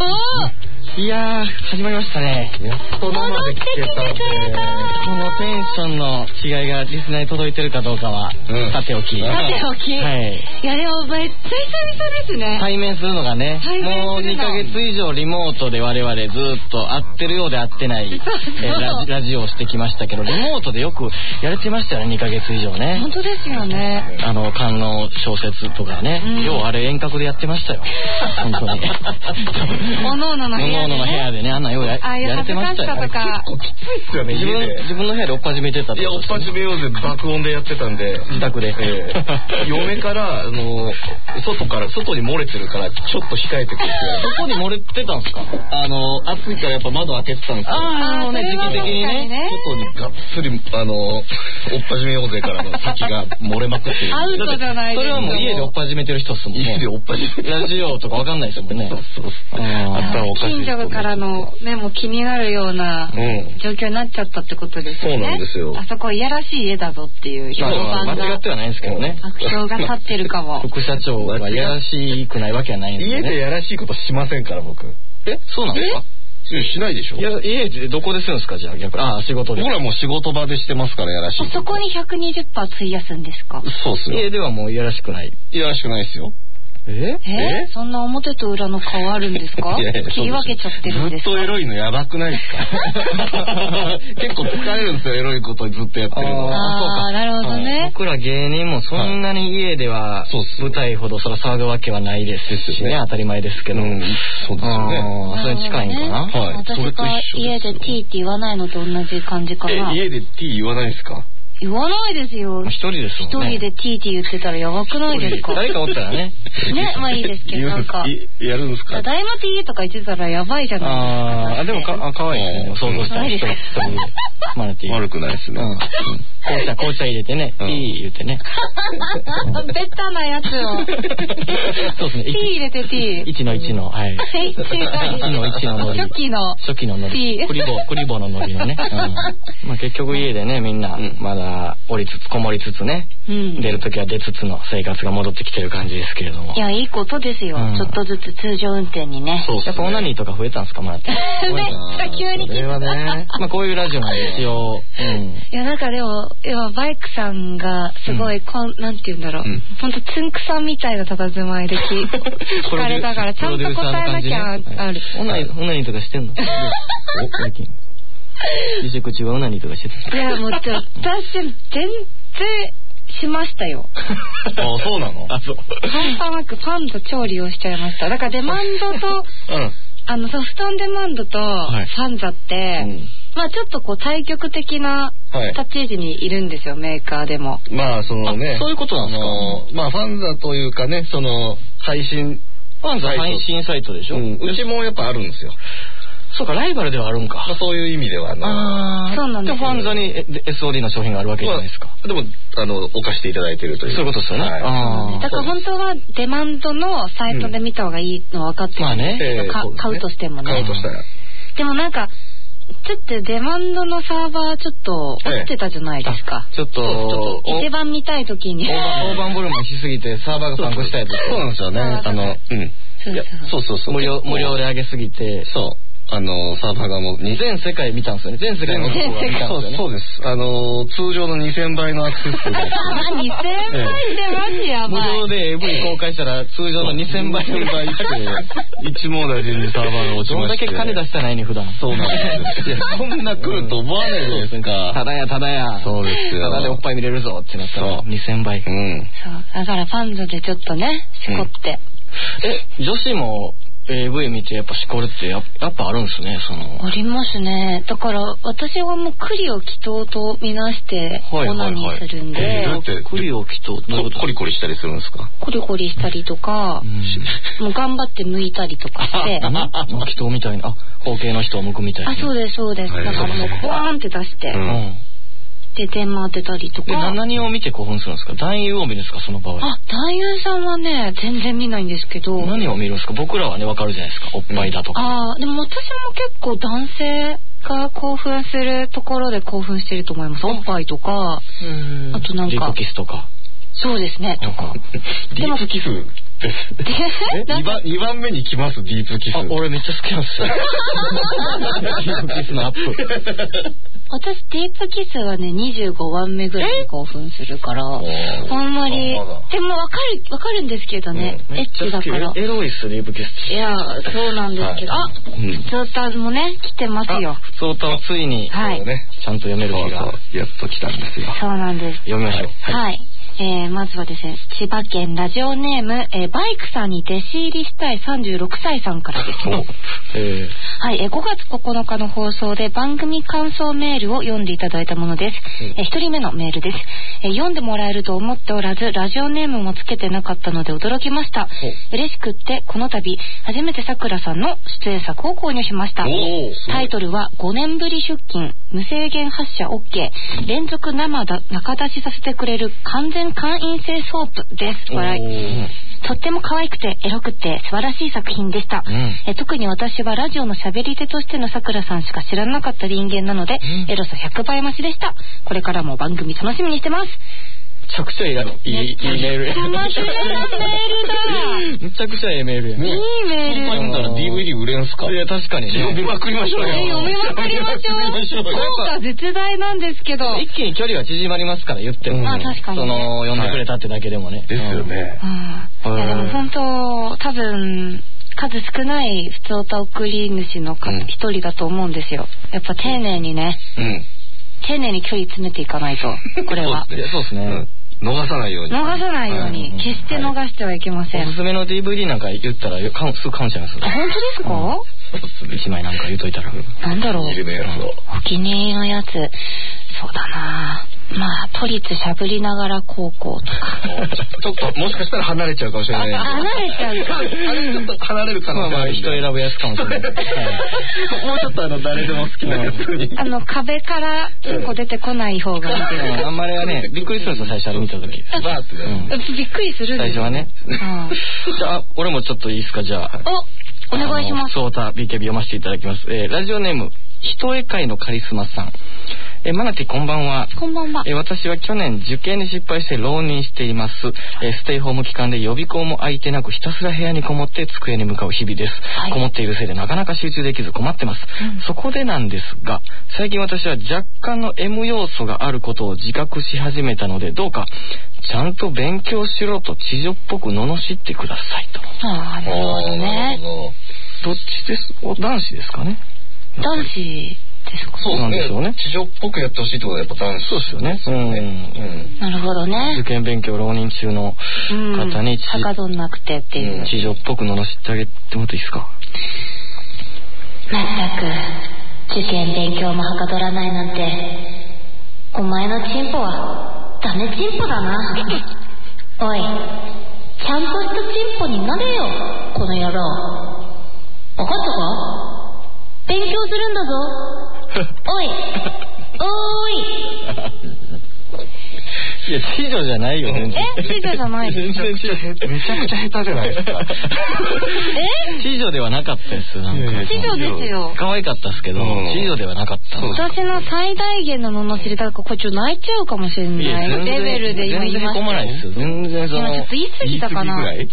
[SPEAKER 17] いやー始まりましたね。やっと生で聞けたんで、このテンションの違いがリスナーに届いてるかどうかは、うん、さておき
[SPEAKER 16] さておき、はい、いやでもめっちゃ久々ですね、
[SPEAKER 17] 対面するのがね。もうにかげつ以上リモートで我々ずっと会ってるようで会ってないそうそうえラ, ラジオをしてきましたけど、リモートでよくやれてましたよね、にかげつ以上ね。
[SPEAKER 16] 本当ですよね。
[SPEAKER 17] あの観音小説とかね、うん、ようあれ遠隔でやってましたよ本当に
[SPEAKER 16] おのおのの部屋
[SPEAKER 17] おのおのの部屋でね、あんなよう や, やれてましたよ。
[SPEAKER 16] 結
[SPEAKER 17] 構きついっすよね。自分自分の部屋でおっぱじめてたと。
[SPEAKER 18] いやおっぱじめようぜ爆音でやってたんで
[SPEAKER 17] 自宅で、
[SPEAKER 18] えー、嫁からあの外から外に漏れてるからちょっと控えてくれて。
[SPEAKER 17] 外に漏れてたんですか。あの暑いからやっぱ窓開けてたんですよ。
[SPEAKER 16] ああもうね時期的にね、
[SPEAKER 18] 外にがっつりあのおっぱじめようぜからの先が漏れまくってる。
[SPEAKER 16] アウトじゃないですか。
[SPEAKER 17] それはもう家でおっぱじめてる人っすもんね。
[SPEAKER 18] 家でおっぱじめ
[SPEAKER 17] ラジオとかわかんないですもんね。
[SPEAKER 18] そうそうそう。
[SPEAKER 16] あったらおかしい。近所からのねもう気になるような状況になっちゃったってことですよね。
[SPEAKER 18] そうなんですよ。
[SPEAKER 16] あそこいやらしい家だぞっていう評判が、
[SPEAKER 17] まあ、間違ってはないんですけどね。
[SPEAKER 16] 悪評が立ってるかも。
[SPEAKER 17] 副社長がいやらしくないわけはないんですね。
[SPEAKER 18] 家でやらしいことしませんから僕。
[SPEAKER 17] えそうなんですか。
[SPEAKER 18] しないでしょ。
[SPEAKER 17] いや家でどこでするんですか。じゃあ逆にああ仕事で。
[SPEAKER 18] 僕らもう仕事場でしてますからやらしい。
[SPEAKER 16] そこに ひゃくにじゅっパーセント 費やすんですか。
[SPEAKER 18] そうっすよ。
[SPEAKER 17] 家ではもういやらしくない。
[SPEAKER 18] いやらしくないですよ。
[SPEAKER 17] え
[SPEAKER 16] えそんな表と裏の顔あるんですか。いやいや切り分けちゃってるんですか。
[SPEAKER 18] ずっとエロいのやばくないですか。結構疲れるんですよエロいことずっとやってるの。
[SPEAKER 16] ああなるほどね。
[SPEAKER 17] 僕ら芸人もそんなに家では舞台ほどそら騒ぐわけはないですしね、当たり前ですけど。
[SPEAKER 18] そうですよね。
[SPEAKER 17] それに近いんかな。
[SPEAKER 16] はい。私が家で T って言わないのと同じ感じかな。
[SPEAKER 18] え家で T 言わないですか。
[SPEAKER 16] 言わないですよ。
[SPEAKER 17] 一人ですもんね。
[SPEAKER 16] 一人で T って言ってたらやばくないですか。
[SPEAKER 17] 誰かおったらね。
[SPEAKER 16] ね、まあいいですけどなんか
[SPEAKER 18] やるんですか。
[SPEAKER 16] 大魔 T とか言ってたらやばいじゃないですか。
[SPEAKER 17] ああでもかあ可愛いですね。想像したら一人マナティー。
[SPEAKER 18] 悪くないですね。
[SPEAKER 17] 紅茶紅茶入れてね、T 言ってね。
[SPEAKER 16] ベタなやつを。
[SPEAKER 17] そうですね。
[SPEAKER 16] T 入れて T。
[SPEAKER 17] 一の一のはい。
[SPEAKER 16] 一
[SPEAKER 17] の一のノリ。
[SPEAKER 16] 初期の
[SPEAKER 17] 初期のノリ。クリボクリボのノリのね。まあ結局家でねみんなまだ降りつつこもりつつね、うん、出るときは出つつの生活が戻ってきてる感じですけれども。
[SPEAKER 16] いやいいことですよ、うん、ちょっとずつ通常運転にね。
[SPEAKER 17] そうやっぱオナニーとか増えたんですか。まだめっ
[SPEAKER 16] ちゃ急に
[SPEAKER 17] それはねまあこういうラジオなんですよ、うん、
[SPEAKER 16] いやなんかでも今バイクさんがすごいこん、うん、なんて言うんだろう、うん、ほんとつんくさんみたいな佇まいで聞かれたからちゃんと答えなきゃある。
[SPEAKER 17] オナニーオナニーとかしてんの。最近自粛中はオナニーとかしてた。
[SPEAKER 16] いやもう私全然しましたよ。
[SPEAKER 18] あそうなの。
[SPEAKER 16] あそう半端なくファンと調理をしちゃいました。だからデマンドと、うん、あのソフトオンデマンドとファンザって、はいうん、まあちょっとこう対極的な立ち位置にいるんですよ、メーカーでも。
[SPEAKER 18] まあそのね
[SPEAKER 17] そういうことなんですか。
[SPEAKER 18] まあファンザというかねその配信
[SPEAKER 17] ファンザ配信サイトでしょ、うん、
[SPEAKER 18] うちもやっぱあるんですよ。
[SPEAKER 17] そうかライバルではあるんか、
[SPEAKER 18] まあ、そういう意味では
[SPEAKER 16] あそうなんです。
[SPEAKER 17] ファンザに エスオーディー の商品があるわけじゃないですか、
[SPEAKER 18] まあ、でもあの置かしていただいてるという、
[SPEAKER 17] そういうことですよね、はい、
[SPEAKER 16] あだから本当はデマンドのサイトで見た方がいいの分かってるんですけど、うんまあね、買うとしてもね
[SPEAKER 18] 買うとしたら
[SPEAKER 16] でもなんかちょっとデマンドのサーバーちょっと落ちてたじゃないですか、
[SPEAKER 17] ええ、ちょっと
[SPEAKER 16] 一番見たい時に
[SPEAKER 17] 大盤振る舞いしすぎてサーバーがパンクしたやつ。
[SPEAKER 18] そうなんですよね。あのうん
[SPEAKER 17] そうそうそう無料無料で上げすぎて
[SPEAKER 18] そうあのサーバーがもう
[SPEAKER 17] 全世界見たんですよね。全世界の男が見たんですよね。
[SPEAKER 18] そうです。あの通常のにせんばいのアクセス数が
[SPEAKER 16] にせんばいってマジやばい。
[SPEAKER 17] 無料で エーブイ 公開したら通常のにせんばいに倍して
[SPEAKER 18] 一網打尽にサーバーが落ちまして。
[SPEAKER 17] どんだけ金出したないに普段。
[SPEAKER 18] そうなんです。いやそんな来ると思わないじゃないですか。
[SPEAKER 17] ただやただや。
[SPEAKER 18] そうですよ。
[SPEAKER 17] ただでおっぱい見れるぞってなったらにせんばい。うん。
[SPEAKER 16] そうだからファンドでちょっとねしこって。
[SPEAKER 17] え女子もエーブイ 見てやっぱしこるってややっぱあるんですね。その
[SPEAKER 16] ありますね。だから私はもう栗を祈祷とみなしてオナニーするんで。
[SPEAKER 18] だって栗を祈祷コリコリしたりするんですか？
[SPEAKER 16] コリコリしたりとか、うん、もう頑張って剥いたりとかして。
[SPEAKER 17] 祈祷みたいな、あ包茎の人を剥くみたいな。
[SPEAKER 16] あそうですそうです。だからもうふわーんって出して。うんで電話当てたりとか。
[SPEAKER 17] で何を見て興奮するんですか？男優を見るんですかその場合？
[SPEAKER 16] あ男優さんはね全然見ないんですけど。
[SPEAKER 17] 何を見るんですか？僕らはね分かるじゃないですか。おっぱいだとか。
[SPEAKER 16] あでも私も結構男性が興奮するところで興奮してると思います。おっぱいとか、あとなんか
[SPEAKER 17] ディープキスとか。
[SPEAKER 16] そうですねとか。
[SPEAKER 18] ディープキスです。にばんにばんめに来ますディープキス。
[SPEAKER 17] あ俺めっちゃ好きなんですよ。ディープキスのアップ。
[SPEAKER 16] 私ディープキスはねにじゅうごばんめぐらいに興奮するからあんまりでもわかるわかるんですけどね、うん、エッチだから
[SPEAKER 17] エロいっすディープキス。
[SPEAKER 16] いやそうなんですけど、はい、あふつおたもね来てますよ。
[SPEAKER 17] ふつおたをついに、はい、ちゃんと読める日が
[SPEAKER 18] やっと来たんですよ。
[SPEAKER 16] そうなんです。
[SPEAKER 17] 読みましょう。
[SPEAKER 16] はい、はいえー、まずはですね千葉県ラジオネーム、えー、バイクさんに弟子入りしたいさんじゅうろくさいさんからですね、えー、はい、えー、ごがつここのかの放送で番組感想メールを読んでいただいたものです、うんえー、ひとりめのメールです、えー、読んでもらえると思っておらずラジオネームもつけてなかったので驚きました。嬉しくってこの度初めてさくらさんの出演作を購入しました。タイトルはごねんぶり出勤無制限発射 OK 連続生だ中出しさせてくれる完全会員制ソープです。笑い。とっても可愛くてエロくて素晴らしい作品でした、うん、え特に私はラジオの喋り手としてのさくらさんしか知らなかった人間なので、うん、エロさひゃくばい増しでした。これからも番組楽しみにしてます。
[SPEAKER 17] めちゃくちゃいいメールや。
[SPEAKER 16] 面白いメールだ。
[SPEAKER 17] めちゃくちゃいいメールや。
[SPEAKER 16] いいメール。
[SPEAKER 18] 読んだら ディーブイディー 売れんすか？
[SPEAKER 17] いや確かに、ね、
[SPEAKER 18] 読みまくりましょうよ。
[SPEAKER 16] 読みまくりましょう。効果絶大なんですけど。
[SPEAKER 17] 一気に距離は縮まりますから言っても、
[SPEAKER 16] うん、あ確かに、ね、
[SPEAKER 17] その読んでくれたってだけでもね。
[SPEAKER 18] はい、ですよね。
[SPEAKER 16] うん。いやでも本当多分。数少ない普通歌送り主の一、うん、人だと思うんですよ。やっぱ丁寧にね、うん、丁寧に距離詰めていかないとこれは。
[SPEAKER 17] そうですね。うん
[SPEAKER 18] 逃さないように
[SPEAKER 16] 逃さないように、はい、決して逃してはいけません、
[SPEAKER 17] はい、おすすめの ディーブイディー なんか言ったらすぐ噛んじゃいます。
[SPEAKER 16] あ本当ですか、
[SPEAKER 17] うん、いちまいなんか言うといたら
[SPEAKER 16] なんだろうお気に入りのやつそうだなまあ都立しゃぶりながら高校とか
[SPEAKER 18] ちょっともしかしたら離れちゃうかもしれない
[SPEAKER 16] 離れちゃうかあ
[SPEAKER 18] れちょっと離れる可能性
[SPEAKER 17] ある人選ぶやつかもしれない、はい、
[SPEAKER 18] もうちょっとあの誰でも好きなやつに
[SPEAKER 16] あの壁から結構出てこない方がいいです、
[SPEAKER 17] うん、あんまりはねびっくりするんですよ最初あれ見た時
[SPEAKER 18] バーって、
[SPEAKER 16] うん、びっくりするんです
[SPEAKER 17] 最初はね、うん、じゃあ俺もちょっといいですかじゃあ
[SPEAKER 16] おお願いします。
[SPEAKER 17] そうた ビーケービー 読ませていただきます、えー、ラジオネーム一重会のカリスマさん、えー、マナティこんばんは。
[SPEAKER 16] こんばんは。
[SPEAKER 17] えー、私は去年受験に失敗して浪人しています、えー、ステイホーム期間で予備校も空いてなくひたすら部屋にこもって机に向かう日々です、はい、こもっているせいでなかなか集中できず困ってます、うん、そこでなんですが最近私は若干の エム 要素があることを自覚し始めたのでどうかちゃんと勉強しろと知女っぽく罵ってくださいと。
[SPEAKER 16] ああなるほどね。
[SPEAKER 17] どっちです男子ですかね。
[SPEAKER 16] 男子ですか。
[SPEAKER 18] そうなんですよね。知女っぽくやってほしいってことはやっぱ男子
[SPEAKER 17] そうですよね。うんうん、
[SPEAKER 16] なるほどね。
[SPEAKER 17] 受験勉強浪人中の方に
[SPEAKER 16] はかどんなくてっていう、
[SPEAKER 17] うん、知女っぽく罵ってあげてもらっていいですか。
[SPEAKER 16] まったく受験勉強もはかどらないなんてお前のチンポはダメチンポだなおいちゃんとしたチンポになれよこの野郎。わかったか？勉強するんだぞおいおーい
[SPEAKER 17] いや知女じゃないよね。
[SPEAKER 16] え知女じゃないです。
[SPEAKER 18] めちゃくちゃ下手めちゃくちゃ下手じゃないですか
[SPEAKER 17] え知女ではなかったですなんか
[SPEAKER 16] 知女ですよ。
[SPEAKER 17] 可愛かったですけど知女ではなかった。
[SPEAKER 16] 私の最大限の罵りだからこれちょっと泣いちゃうかもしれないレベルで今言いました。
[SPEAKER 17] 全然困らないですよ。全然その
[SPEAKER 16] 今ちょっと言い過ぎたかな。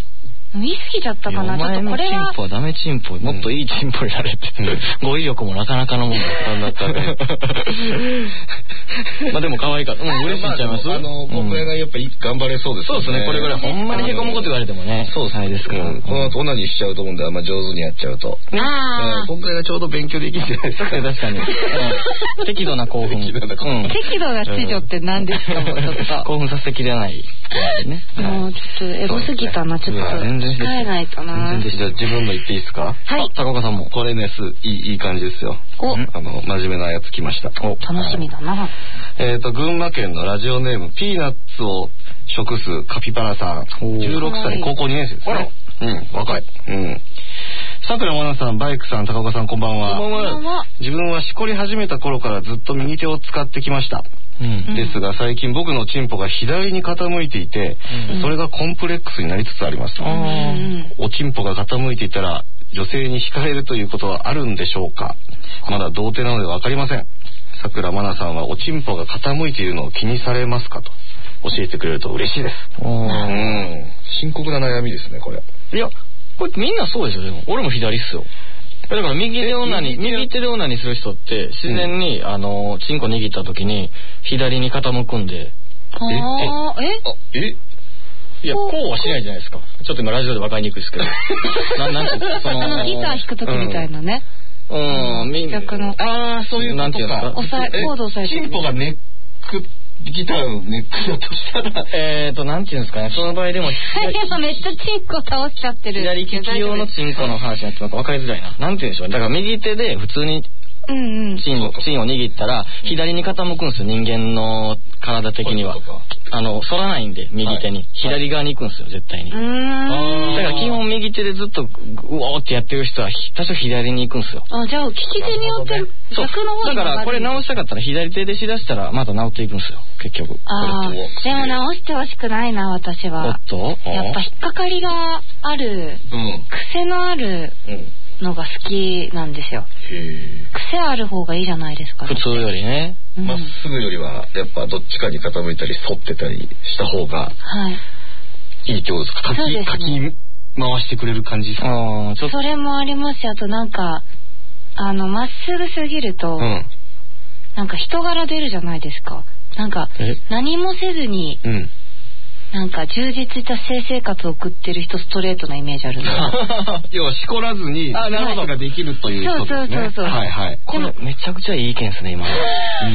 [SPEAKER 16] 言い過ぎちゃったかな。ちょっとこれは。
[SPEAKER 17] お前のチンポはダメチンポ、もっといいチンポになれって。語彙力もなかなかのもんだったんだったね。まあでも可愛かった。もう嬉しいんちゃいます？
[SPEAKER 18] あの、これがやっぱり頑張れそうですね。
[SPEAKER 17] そうですね、これぐらいほんまにへこむこと言われてもね。そうですね、ですから。
[SPEAKER 18] この後オナニーしちゃうと思うんで、あんま上手にやっちゃうと。ああ。今回がちょうど勉強できるじゃないですか。
[SPEAKER 17] 確かに。適度な興奮。適度な興奮。
[SPEAKER 16] 適度な知女って何ですか、もうちょっと。
[SPEAKER 17] 興奮させてきれない。
[SPEAKER 16] もうちょっとエロすぎたな、ちょっと。
[SPEAKER 17] 全然
[SPEAKER 16] 鍛えないとな。
[SPEAKER 18] じゃあ自分の言っていいですか？
[SPEAKER 16] はい。
[SPEAKER 17] 高岡さんも。
[SPEAKER 18] これね、す、いい、いい感じですよ。
[SPEAKER 16] お、
[SPEAKER 18] あの、真面目なやつ来ました。
[SPEAKER 16] お、楽しみだな。
[SPEAKER 18] えっと、群馬県のラジオネーム、ピーナッツを食すカピバラさん。じゅうろくさい、高校にねん生ですね。うん、若い。うん。さくらまなさん、バイクさん、高岡さん、こんばんは。
[SPEAKER 17] こんばんは。
[SPEAKER 18] 自分はしこり始めた頃からずっと右手を使ってきました。うん、ですが最近僕のチンポが左に傾いていて、うん、それがコンプレックスになりつつあります。うん、おチンポが傾いていたら女性に惹かれるということはあるんでしょうか？まだ童貞なのでわかりません。さくらまなさんはおチンポが傾いているのを気にされますかと教えてくれると嬉しいです。うん、深刻な悩みですねこれ。
[SPEAKER 17] いや、これみんなそうですよ。でも俺も左っすよ。だから右手でオナニー、右手でオナニーする人って自然に、うん、あのチンコ握った時に左に傾くんで。
[SPEAKER 16] ああ、え？
[SPEAKER 18] え？
[SPEAKER 17] いや、こうはしないじゃないですか。ちょっと今ラジオで分かりにくいですけど。ななんていう
[SPEAKER 16] そのあのギター弾く時みたいなね。
[SPEAKER 17] うん、うん、
[SPEAKER 16] 逆の。
[SPEAKER 18] ああ、そういうことか。
[SPEAKER 17] なんていうんですか。
[SPEAKER 16] 押さえ、コード押さえて。
[SPEAKER 18] チンポがネック。ギターのネックだとしたら
[SPEAKER 17] えーとなんていうんですかね、その場合でも
[SPEAKER 16] 今めっちゃチンコ倒しちゃってる。
[SPEAKER 17] 左利き用のチンコの話になってます。分かりづらいな。なんていうんでしょう。だから右手で普通に
[SPEAKER 16] うんうん、
[SPEAKER 17] チンを、チンを握ったら左に傾くんですよ、人間の体的には。あの反らないんで右手に、はい、左側に行くんですよ絶対に。うーん、だから基本右手でずっとうおーってやってる人は多少左に行くんですよ。
[SPEAKER 16] あ、じゃあ利き手によって逆の方に。
[SPEAKER 17] だからこれ直したかったら左手でしだしたらまた直っていくんですよ結局。
[SPEAKER 16] あー、でも直してほしくないな私は。
[SPEAKER 17] おっと、
[SPEAKER 16] やっぱ引っかかりがある、うん、癖のある、うんのが好きなんですよ。癖ある方がいいじゃないですか。
[SPEAKER 17] 普通よりね。
[SPEAKER 18] ま、うん、っすぐよりはやっぱどっちかに傾いたり反ってたりした方がいいってことですか？かき、ね、かき回してくれる感じですか？
[SPEAKER 16] あ、ちょっとそれもありますし、あとなんかあのまっすぐすぎると、うん、なんか人柄出るじゃないですか。なんか何もせずに、うん、なんか充実した性生活を送ってる人ストレートなイメージあるんだ。
[SPEAKER 18] 要はしこらずに
[SPEAKER 17] あ、なるほど、
[SPEAKER 18] ができるという人ですね。
[SPEAKER 16] そうそうそうそう。
[SPEAKER 18] はいはい。
[SPEAKER 17] これめちゃくちゃいい意見ですね今。うん。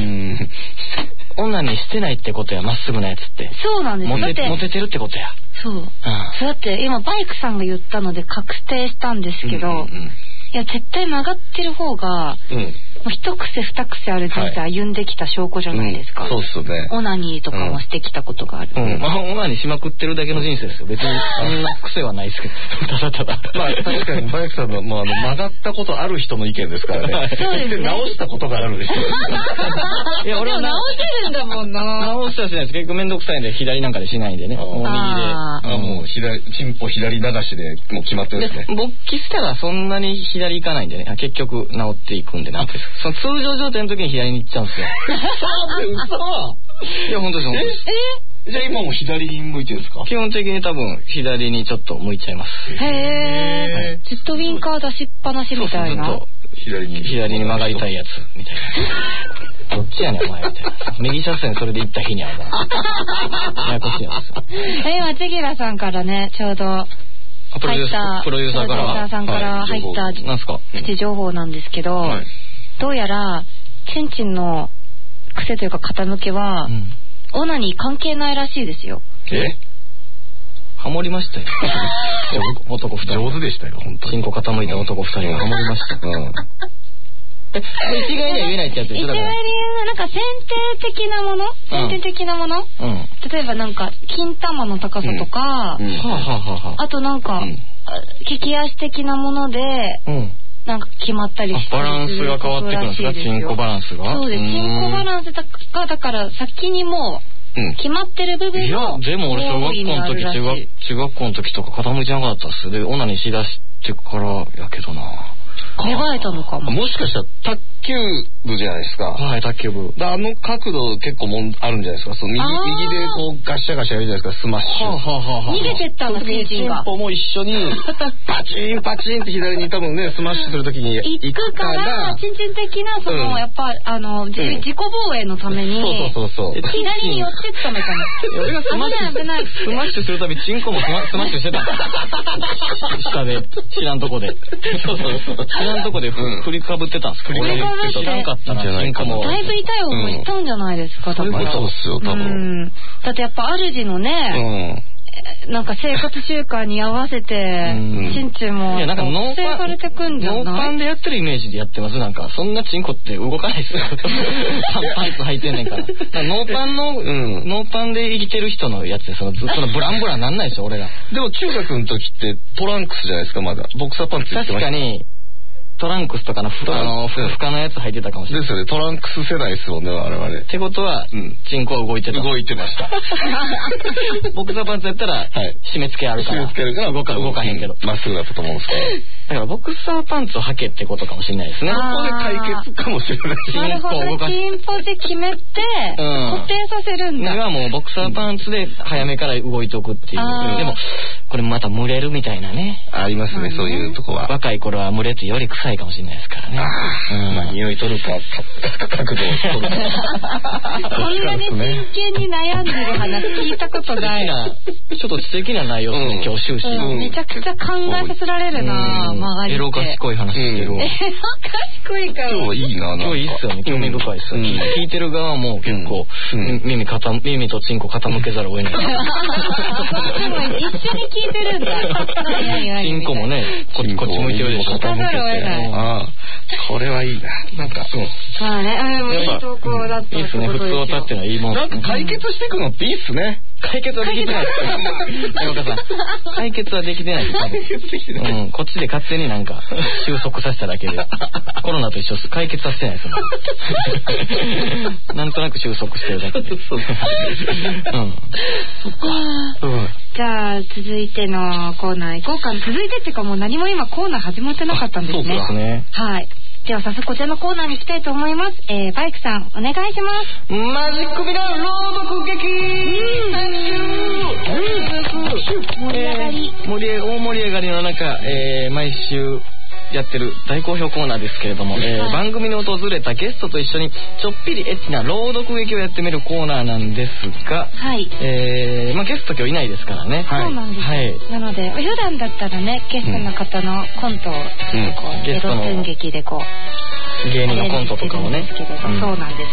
[SPEAKER 17] 女にしてないってことや、まっすぐなやつって。
[SPEAKER 16] そうなんですよ。
[SPEAKER 17] モテモテてるってことや。
[SPEAKER 16] そう。うん、そうだって今バイクさんが言ったので確定したんですけど、うんうんうん、いや絶対曲がってる方が、うん、一癖二癖ある人生歩んできた証拠じゃないですか。
[SPEAKER 18] はい、うん、そうっすね。
[SPEAKER 16] オナニーとかもしてきたことがある。
[SPEAKER 17] うんうん、まあオナニーしまくってるだけの人生ですよ。別にそんな癖はないですけど。ただただ。
[SPEAKER 18] まあ確かにバイクさんの、まあ、あの曲がったことある人の意見ですからね。
[SPEAKER 16] そうですね。
[SPEAKER 18] 直したことがあるでしょ。
[SPEAKER 16] いや俺は直せるんだもんな。
[SPEAKER 17] 直したらしないです。結構めんどくさいんで左なんかでしないんでね。もう右で。
[SPEAKER 18] ああもう左チンポ左流しでもう決まってるんですね。
[SPEAKER 17] 勃起したらそんなに左行かないんでね。結局治っていくんでなんかその通常状態の時に左に行っちゃうんですよ。
[SPEAKER 18] そうで嘘。
[SPEAKER 17] いや本当です本当です。
[SPEAKER 18] え？じゃあ今も左に向いてるんですか？
[SPEAKER 17] 基本的に多分左にちょっと向いちゃいます。
[SPEAKER 16] へー。ずっとウィンカー出しっぱなしみたいな。
[SPEAKER 17] そうそう左に左に曲がりたいやつみたいな。どっちやねんお前みたいな。右車線それで行った日にあるな。ややこしいやつ。
[SPEAKER 16] え今チギラさんからねちょうど入った
[SPEAKER 17] プロデューサーから
[SPEAKER 16] さんから入ったプチ情報なんですけど、はい、どうやらチンチンの癖というか傾きは、うん、オナニー関係ないらしいですよ。
[SPEAKER 18] え？
[SPEAKER 17] ハモりましたよ。男二人。
[SPEAKER 18] 上手でしたよ本当に。
[SPEAKER 17] チンコ傾いた男二人がハモりました。うん。え、一概には言えないってやつでしょ。
[SPEAKER 16] 一概に言うなんか選定的なもの、選定的なもの、うん、例えばなんか金玉の高さとか、うんうん、あとなんか、うん、利き足的なもので、うん、なんか決まったりして
[SPEAKER 17] バランスが変わってくるんですか？チンコバランスが。
[SPEAKER 16] そうです。チンコバランスがだから先にもう決まってる部分
[SPEAKER 17] も、うん、いやでも俺小学校の時中学中学校の時とか傾いてなかったっす。でオナニーしだしてからやけどな。
[SPEAKER 16] 芽生えたのかも。
[SPEAKER 18] もしかしたら卓球部じゃないですか。
[SPEAKER 7] はい、卓球部。
[SPEAKER 18] あの角度結構もんあるんじゃないですか。その右右でこうガシャガシャやるじゃないですか、スマッシュ。はあはあはあ、
[SPEAKER 16] 逃げてったの、チンチンが。
[SPEAKER 18] チンポも一緒にパチンパチンって左に多分ねスマッシュするときに
[SPEAKER 16] 行くから、チンチン的なその、うん、やっぱあの、うん、自己防衛のために、
[SPEAKER 18] そうそうそうそう。
[SPEAKER 16] 左に寄ってったのかな。
[SPEAKER 7] 俺がスマッシュ、危ない危ない。スマッシュするたびチンコもスマ、スマッシュしてた。下で知らんとこで。そうそうそう。知らんとこで、うん、振りかぶってたんです。振りかぶってた。知らんかったな。チンコも。
[SPEAKER 16] だいぶ痛い思いしたんじゃないですか。
[SPEAKER 18] だから。そうですよ多分。うん、
[SPEAKER 16] だってやっぱ主のね。うんなんか生活習慣に合わせて、チンチンも、
[SPEAKER 7] いやなんかノーパン、
[SPEAKER 16] されてくんじゃない？
[SPEAKER 7] ノーパンでやってるイメージでやってます。なんか、そんなチンコって動かないですよ。パンツ履いてんねんから。からノーパンの、うん、ノーパンで生きてる人のやつで、そのずっとブランブランなんないですよ、俺ら。
[SPEAKER 18] でも中学の時ってトランクスじゃないですか、まだ。ボクサーパンツ言ってました。
[SPEAKER 7] 確かに、トランクスとかのふあのふ深のやつ履いてたかもしれない。
[SPEAKER 18] ですよね。トランクス世代ですもんね、我々。
[SPEAKER 7] ってことは、うん、チンコは動いてた。
[SPEAKER 18] 動いてました。
[SPEAKER 7] ボクサーパンツやったら、はい、締め付けあるから。
[SPEAKER 18] 締め付けあるから
[SPEAKER 7] 動か動かへんけど。
[SPEAKER 18] まっすぐだったと思うんですけど。
[SPEAKER 7] だからボクサーパンツを履けってことかもしれないですね。
[SPEAKER 18] ここで解決かもしれない。
[SPEAKER 16] チンコを動かす。チンポで決めて、うん、固定させるんだ。
[SPEAKER 7] それはもうボクサーパンツで早めから動いておくっていう。でもこれまた蒸れるみたいなね。
[SPEAKER 18] ありますね、そういうとこは。
[SPEAKER 7] 若い頃は蒸れてより臭いかもしれないですからね。
[SPEAKER 18] あ、うん、まあ匂い取るか角度を取るか。
[SPEAKER 16] こんなに真剣に悩んでる話聞いたことない。
[SPEAKER 7] ちょっと知的な内容ですね、今日終始、
[SPEAKER 16] うん。めちゃくちゃ考えさせられるな、うん、周りって。
[SPEAKER 7] エロ賢い話してる。
[SPEAKER 16] エロ賢いから。
[SPEAKER 18] 今日いいな。
[SPEAKER 7] 今日いいっすよね。興味深いっすよ、うん。聞いてる側も結構、うん、耳傾耳とチンコ傾けざるを得ない。で
[SPEAKER 16] も一緒に聞いてるんだ。
[SPEAKER 7] チンコもね、こっちこっち向いてるでしょ。
[SPEAKER 16] 傾けざるを得ない。
[SPEAKER 18] ああ、これはいいな。なんかそう。
[SPEAKER 16] まあね、あれもいい投稿だったってことですよ。
[SPEAKER 7] いいっすね。普通を立ってのはいいもん。
[SPEAKER 18] なんか解決していくのっていいっすね。
[SPEAKER 7] 解決はできてないです。山川さん。解決はできてないです。解決できてない。うん、こっちで勝手になんか収束させただけで。コロナと一緒です。解決はしてないです。なんとなく収束してるだけで。そうです。うん。
[SPEAKER 16] そっか。じゃあ続いてのコーナー行こうかな。続いてっていうかもう何も今コーナー始まってなかったんですね。
[SPEAKER 7] そうですね。
[SPEAKER 16] はい。では早速こちらのコーナーに行きたいと思います。えー、バイクさんお願いします。
[SPEAKER 14] マジックミラー朗読劇。
[SPEAKER 16] 盛り上がり。
[SPEAKER 7] 盛り大盛り上がりの中、えー、毎週やってる大好評コーナーですけれども、えーはい、番組に訪れたゲストと一緒にちょっぴりエッチな朗読劇をやってみるコーナーなんですが、
[SPEAKER 16] はい、
[SPEAKER 7] えー、まあゲスト今日いないですからね。
[SPEAKER 16] そうなんです、はい、なので普段だったらねゲストの方のコントを、うん、こうゲストの演劇でこう
[SPEAKER 7] 芸人のコントとかもね、
[SPEAKER 16] けれど、うん、そうなんです。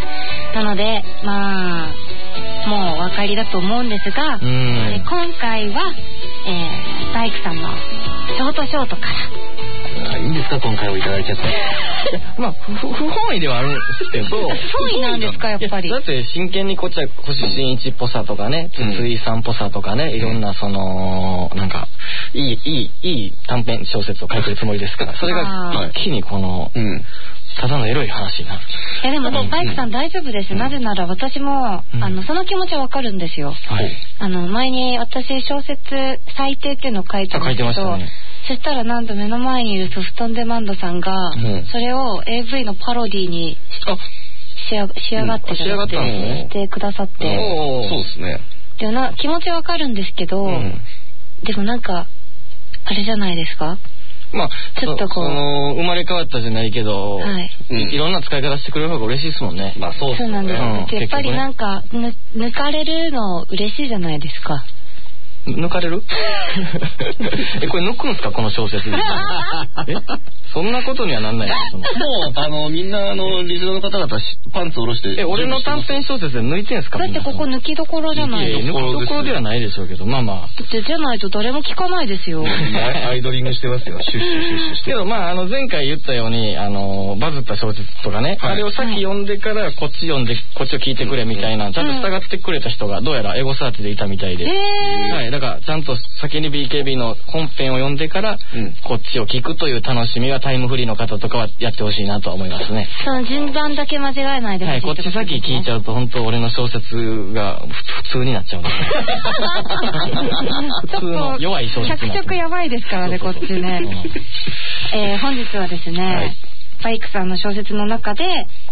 [SPEAKER 16] なのでまあもうお分かりだと思うんですが、うん、今回は、えー、バイクさんのショートショートから
[SPEAKER 7] いいんですか今回をいただいちゃってまあ不本意ではあるんですけど
[SPEAKER 16] 不本意なんですかやっぱり。
[SPEAKER 7] だって真剣にこっちは星新一っぽさとかね、筒井さんっぽさとかね、いろんなそのなんかいいいいいい短編小説を書いてるつもりですから、それが一気にこの、うん、ただのエロい話になる。
[SPEAKER 16] いやでもね、バイクさん大丈夫です、うん、なぜなら私も、うん、あのその気持ちはわかるんですよ、はい、あの前に私小説最低っていうのを書いてましたけど、ね、そしたらなんと目の前にいるソフトオンデマンドさんが、うん、それを エーブイ のパロディに仕上がってくださって、うん、してくださって、
[SPEAKER 18] そうですね。
[SPEAKER 16] でな気持ちはわかるんですけど、うん、でもなんかあれじゃないですか。
[SPEAKER 7] まあ、ちょっとこうその生まれ変わったじゃないけど、はい、いろんな使い方してくれる方が嬉しいですもんね。
[SPEAKER 18] まあそうですね。そうなんです、
[SPEAKER 16] うん、やっぱりなんか、ね、抜かれるの嬉しいじゃないですか。
[SPEAKER 7] 抜かれるえこれ抜くんすかこの小説えそんなことにはなんないですも
[SPEAKER 18] うあのみんなあのリスナーの方々パンツ下ろして
[SPEAKER 7] え俺の短編小説で抜いてんすか。
[SPEAKER 16] だってここ抜きどころじゃない
[SPEAKER 7] ですか。抜きどころではないでしょうけどまあまあ
[SPEAKER 16] だってじゃないと誰も聞かないですよ
[SPEAKER 18] アイドリングしてますよシュッシュシュッシュして
[SPEAKER 7] けどまああの前回言ったようにあのバズった小説とかね、はい、あれをさっき読んでからこっち読んでこっちを聞いてくれみたいな、うん、ちゃんと従ってくれた人がどうやらエゴサーチでいたみたいで、
[SPEAKER 16] えー、
[SPEAKER 7] はいだからちゃんと先に ビーケービー の本編を読んでから、うん、こっちを聞くという楽しみはタイムフリーの方とかはやってほしいなと思いますね。
[SPEAKER 16] その順番だけ間違えないでほしい、ね、
[SPEAKER 7] はい、こっち先聞いちゃうと本当俺の小説が普通になっちゃうんです普通の弱い小説
[SPEAKER 16] 脚色やばいですからねこっちね、えー、本日はですね、はいバイクさんの小説の中で、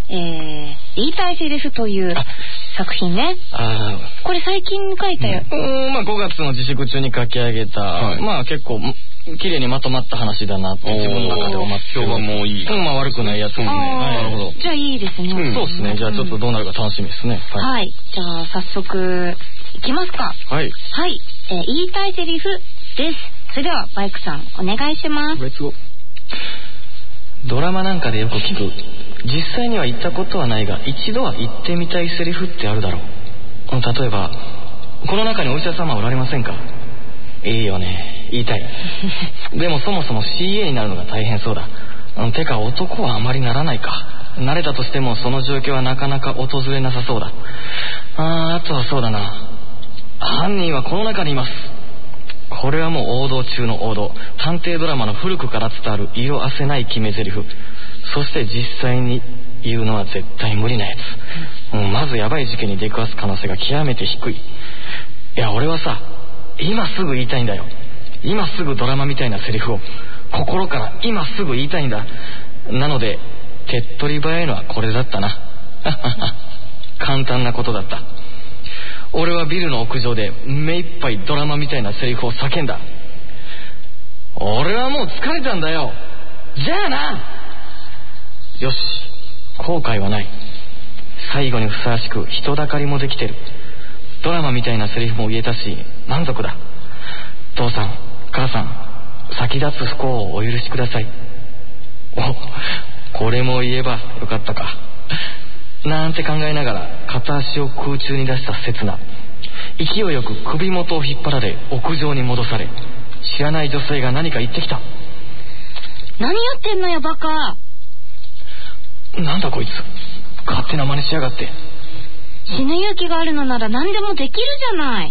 [SPEAKER 16] えー、言いたいセリフという作品ね。あこれ最近書いたよ。
[SPEAKER 17] うん、うんまあごがつの自粛中に書き上げた、はい、まあ結構綺麗にまとまった話だなって自分の中で思って評判もいい。うん、まあ悪くないやつもね。なるほど。
[SPEAKER 16] じゃあいいですね。
[SPEAKER 17] うん、そうですね。じゃあちょっとどうなるか楽しみですね。
[SPEAKER 16] はい。はい、じゃあ早速いきますか。
[SPEAKER 17] はい。
[SPEAKER 16] はい。えー、言いたいセリフです。それではバイクさんお願いします。
[SPEAKER 17] レッツゴー。ドラマなんかでよく聞く、実際には言ったことはないが一度は言ってみたいセリフってあるだろう。例えば、この中にお医者様おられませんか？いいよね、言いたい。でもそもそも シーエー になるのが大変そうだ。てか男はあまりならないか。慣れたとしてもその状況はなかなか訪れなさそうだ。あー、あとはそうだな、犯人はこの中にいます。これはもう王道中の王道、探偵ドラマの古くから伝わる色あせない決め台詞。そして実際に言うのは絶対無理なやつ、うん、まずやばい事件に出くわす可能性が極めて低い。いや俺はさ、今すぐ言いたいんだよ。今すぐドラマみたいなセリフを心から今すぐ言いたいんだ。なので手っ取り早いのはこれだったな。簡単なことだった。俺はビルの屋上で目いっぱいドラマみたいなセリフを叫んだ。俺はもう疲れたんだよ。じゃあな。よし、後悔はない。最後にふさわしく人だかりもできてる。ドラマみたいなセリフも言えたし満足だ。父さん母さん、先立つ不幸をお許しください。お、これも言えばよかったかなんて考えながら片足を空中に出した刹那、勢いよく首元を引っ張られ屋上に戻され、知らない女性が何か言ってきた。
[SPEAKER 16] 何やってんのよバカ。
[SPEAKER 17] なんだこいつ、勝手な真似しやがって。
[SPEAKER 16] 死ぬ勇気があるのなら何でもできるじゃない。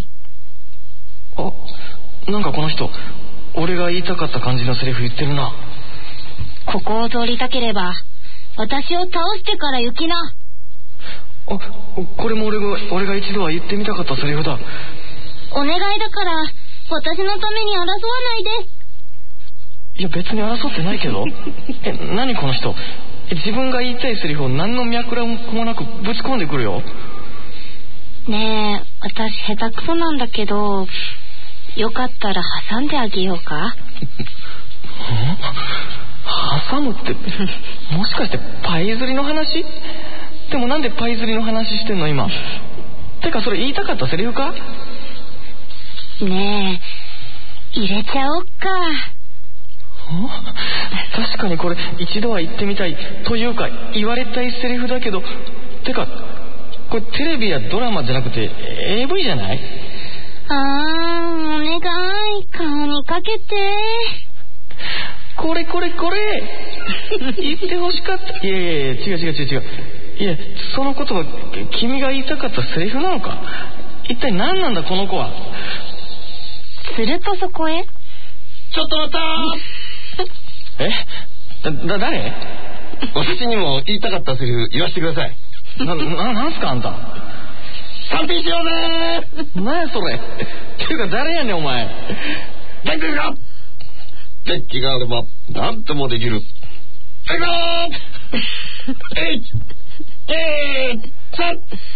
[SPEAKER 17] あ、なんかこの人俺が言いたかった感じのセリフ言ってるな。
[SPEAKER 16] ここを通りたければ私を倒してから行きな。
[SPEAKER 17] あ、これも俺が俺が一度は言ってみたかったセリフだ。
[SPEAKER 16] お願いだから私のために争わないで。
[SPEAKER 17] いや別に争ってないけど。え、何この人、自分が言いたいセリフを何の脈絡もなくぶち込んでくるよ。
[SPEAKER 16] ねえ、私下手くそなんだけどよかったら挟んであげようか。
[SPEAKER 17] 挟むってもしかしてパイ釣りの話？でもなんでパイ釣りの話してんの今。てかそれ言いたかったセリフか？
[SPEAKER 16] ねえ、入れちゃおっか。
[SPEAKER 17] 確かにこれ一度は言ってみたいというか言われたいセリフだけど、てかこれテレビやドラマじゃなくて エーブイ じゃない？
[SPEAKER 16] あー、お願い、顔にかけて。
[SPEAKER 17] これこれこれ言ってほしかった。いやいやいや、違う違う違う違う。いや、その言葉君が言いたかったセリフなのか。一体何なんだこの子は。
[SPEAKER 16] するとそこへ、
[SPEAKER 14] ちょっと待った
[SPEAKER 17] ーえだ、だ、誰？
[SPEAKER 14] 私にも言いたかったセリフ言わせてください。
[SPEAKER 17] な、な、なんすかあんた。
[SPEAKER 14] 賛否しようぜ
[SPEAKER 17] ー。何やそれ。っていうか誰やねんお前。
[SPEAKER 14] 元気が元気があれば何ともできる。えいがーえいえいさ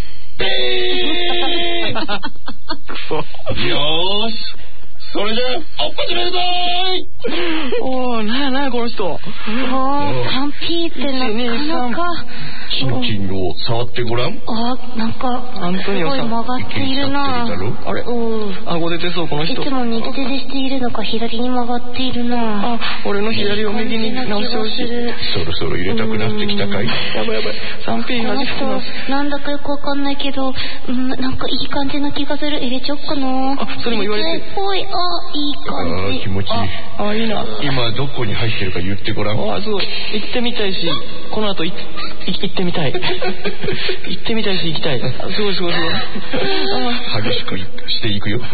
[SPEAKER 14] ってーくそ。よーし、それじゃあ、おっ始めるぞーい。
[SPEAKER 17] おー、なやなやこの人。おー、
[SPEAKER 16] サンピーってなかなか。
[SPEAKER 14] シンキングを触ってごらん。
[SPEAKER 16] あ、なんか
[SPEAKER 17] アントニオさん
[SPEAKER 16] すごい曲がっているな。
[SPEAKER 17] あれ、うん、顎出てそうこの人。
[SPEAKER 16] いつも右手でしているのか左に曲がっているな。
[SPEAKER 17] あ、俺の左を右に直してほしい。
[SPEAKER 14] そろそろ入れたくなってきたかい？
[SPEAKER 17] やばいやばい、サンピー弾きます。
[SPEAKER 16] なんだかよくわかんないけど、うん、なんかいい感じな気がする。入れちゃおっかな。
[SPEAKER 17] あ、それも言われて。
[SPEAKER 16] ぽい、あ、いい感じ。
[SPEAKER 14] あ、気持ちいい。
[SPEAKER 17] あ、あ、いいな。
[SPEAKER 14] 今どこに入ってるか言ってごらん。
[SPEAKER 17] あ、すごい。行ってみたいし、この後行ってみたい。行ってみたいし行きたい。すごいすごいすごい。
[SPEAKER 14] 激しくしていくよ。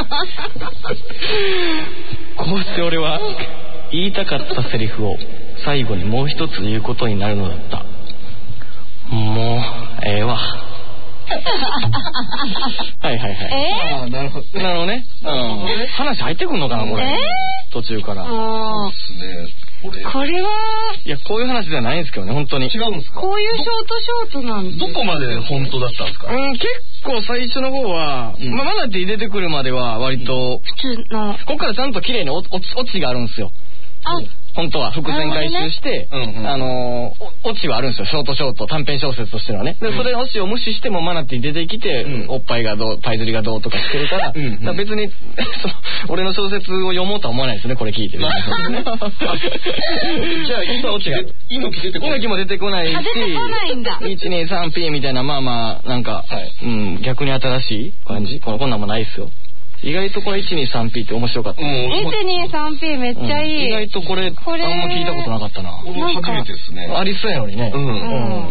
[SPEAKER 17] こうして俺は言いたかったセリフを最後にもう一つ言うことになるのだった。もうええわ。はいはいはい。
[SPEAKER 16] えー、
[SPEAKER 17] あ、なるほど。なるほどね。うん。話入ってくんのかなこれ。えー、途中から。
[SPEAKER 14] そうですね。
[SPEAKER 12] これ
[SPEAKER 16] これはい
[SPEAKER 17] や、こういう話ではないんですけどね、本当に。
[SPEAKER 12] 違うんですか？
[SPEAKER 16] こういうショートショートなんです。
[SPEAKER 12] どこまで本当だったんですか？
[SPEAKER 17] うん、結構最初の方は、うん、まあ、マナティ出てくるまでは割と、
[SPEAKER 16] 普通の。こ
[SPEAKER 17] こからちゃんと綺麗にオチがあるんですよ。
[SPEAKER 16] あ、
[SPEAKER 17] 本当は伏線回収して、ね、うんうん、あのー、オチはあるんですよ。ショートショート、短編小説としてはね。で、それのオチを無視してもマナティ出てきて、うん、おっぱいがどう、パイズリがどうとかしてるから、うんうん、から別にその、俺の小説を読もうとは思わないですね、これ聞いて。じゃあ、今オチが、猪木出てこない。猪木も出てこないし、
[SPEAKER 16] 出てこないんだ。
[SPEAKER 17] いちにさんピー みたいな、まあまあ、なんか、はい、うん、逆に新しい感じ、うん、こんなんもないっすよ。意外とこれ いちにさんピー って面白かった。うん、
[SPEAKER 16] いちにさんピー めっちゃいい。
[SPEAKER 17] うん、意外とこれ、これあんま聞いたことなかったな。
[SPEAKER 12] 俺も初めてですね。
[SPEAKER 17] ありそうやのにね。うん。うん、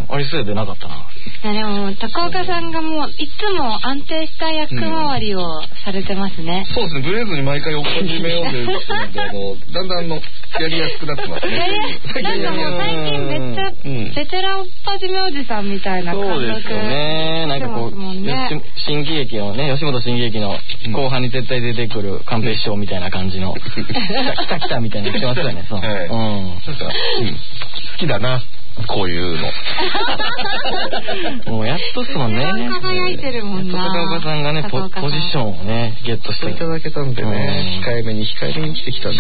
[SPEAKER 17] ありそうやでなかったな。
[SPEAKER 16] いやでも、高岡さんがもう、いつも安定した役回りをされてますね。
[SPEAKER 12] うん、そうですね、ブレずに毎回追っ始めようで、あの、だんだんの、やりやすくなってますね。
[SPEAKER 16] なんかもう最近めっちゃ、ベテラン追っ始めおじさんみたいな感覚。
[SPEAKER 17] そうですよね。なんかこう、ね、新喜劇のね、吉本新喜劇の後半に絶対出てくる寛平師匠みたいな感じの、来た来たみたいなしてますよね。そう。はい、うん。なんか、うん、好
[SPEAKER 12] きだな。こういうの。
[SPEAKER 17] もうやっとっすもんね。
[SPEAKER 16] 輝いてるもんな。
[SPEAKER 17] 高岡さんがね、ポ、ポジションをね、ゲットして
[SPEAKER 12] いただけたんでね、控えめに控えめに来てきたんで。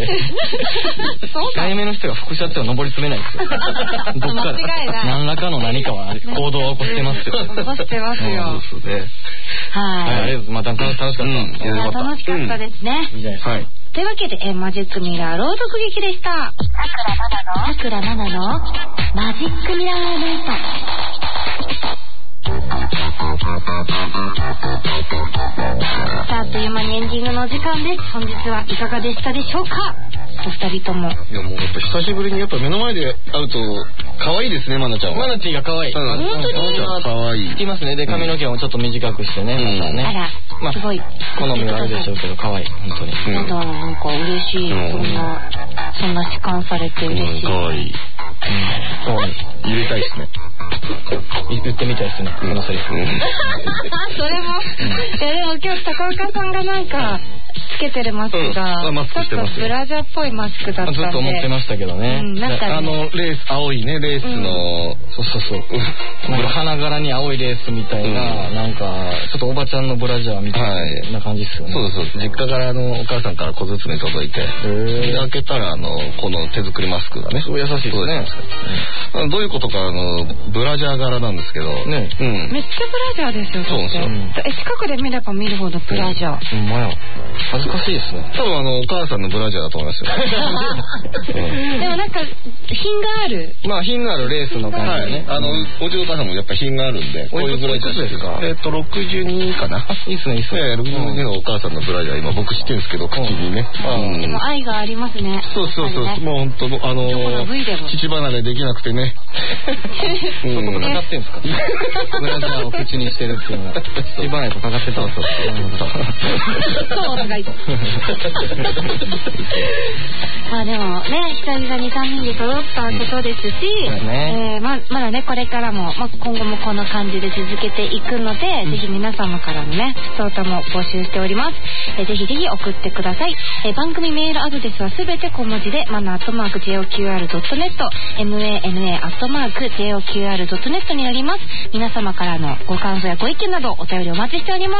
[SPEAKER 17] 控えめの人が副社長を上り詰めないですよ。どっから何らかの何かは行動を起こしてますよ。
[SPEAKER 16] 起こしてますよ。
[SPEAKER 12] そうですね。
[SPEAKER 16] はい。
[SPEAKER 17] ありがとうございます。また楽しかった。
[SPEAKER 16] 楽しかったですね。
[SPEAKER 17] いいじゃないですか。はい。
[SPEAKER 16] というわけで、えー、マジックミラー朗読劇でした。さくらななのマジックミラー連鎖。さあ、あっという間にエンディングのお時間です。本日はいかがでしたでしょうか、お二人とも。
[SPEAKER 12] いや、もうやっぱ久しぶりにやっぱ目の前で会うと可愛いですね、マナちゃんは。
[SPEAKER 17] マナティが可愛い。
[SPEAKER 16] 本当に
[SPEAKER 12] マナちゃん可愛い。
[SPEAKER 17] 聞きますね。で、髪の毛もちょっと短くしてね、
[SPEAKER 16] うん、
[SPEAKER 17] またね。
[SPEAKER 16] あら、まあ、すごい
[SPEAKER 17] 好みはあるでしょうけど可愛い、本当に。
[SPEAKER 16] うん、なんか嬉しい、うん、そんなそんな主観されて嬉しい。
[SPEAKER 12] 可愛い。
[SPEAKER 17] 可愛い。
[SPEAKER 12] 入れたいですね。
[SPEAKER 17] 言ってみたいですね、このセリフ。
[SPEAKER 16] それも、いやでも今日高岡さんがなんかつけてるマスクが、うん、ちょっとブラジャーっぽいマスクだったんで、
[SPEAKER 17] ずっと思ってましたけどね。
[SPEAKER 16] うん、なんかね、
[SPEAKER 12] あのレース青いねレースの、うん、
[SPEAKER 17] そうそうそう。なんか花柄に青いレースみたいな、うん、なんかちょっとおばちゃんのブラジャーみたいな感じですよね。
[SPEAKER 12] そうそうそう。実家からのお母さんから小包届いて、開けたらあのこの手作りマスクがね。
[SPEAKER 17] すごい優しいですね。
[SPEAKER 12] うん、どういうことかあのブラジャー柄なんですけど、
[SPEAKER 17] ね、
[SPEAKER 16] うん、めっちゃブラジャーですよ。
[SPEAKER 12] そうそう。
[SPEAKER 16] え、近くで見れば見るほどブラジャー。
[SPEAKER 17] ほんまや。恥ずかしいですね。
[SPEAKER 12] 多分あのお母さんのブラジャーだと思いますよ。
[SPEAKER 16] うん、でもなんか品がある。
[SPEAKER 17] まあ品があるレースの感じね。
[SPEAKER 12] はい、あのおじお母さんもやっぱ品があるんで、こういうブラジャーですか。えっとろくじゅうにかな。
[SPEAKER 17] いいっすねいいっすね。
[SPEAKER 12] ええ、ろくじゅうにのお母さんのブラジャー今僕知ってるんですけど口にね。
[SPEAKER 16] うん。でも愛がありますね。
[SPEAKER 12] そうそうそう。ね、もう本当あの父離れできなくてね。
[SPEAKER 17] そこもかかってんすか。ブラジャーを口にしてるっていうのは父離れとかかってたんですよ。
[SPEAKER 16] そう高い。まあでもね、久々にさんにんで揃ったことですし、うんねえー、ま, まだねこれからも、まあ、今後もこの感じで続けていくので、うん、ぜひ皆様からのね普通歌も募集しております。えー、ぜひぜひ送ってください。えー、番組メールアドレスはすべて小文字でマナアットマーク ジェイオーキューアールドットネット マナ アットマーク ジェイオーキューアールドットネットになります。皆様からのご感想やご意見などお便りお待ちしております。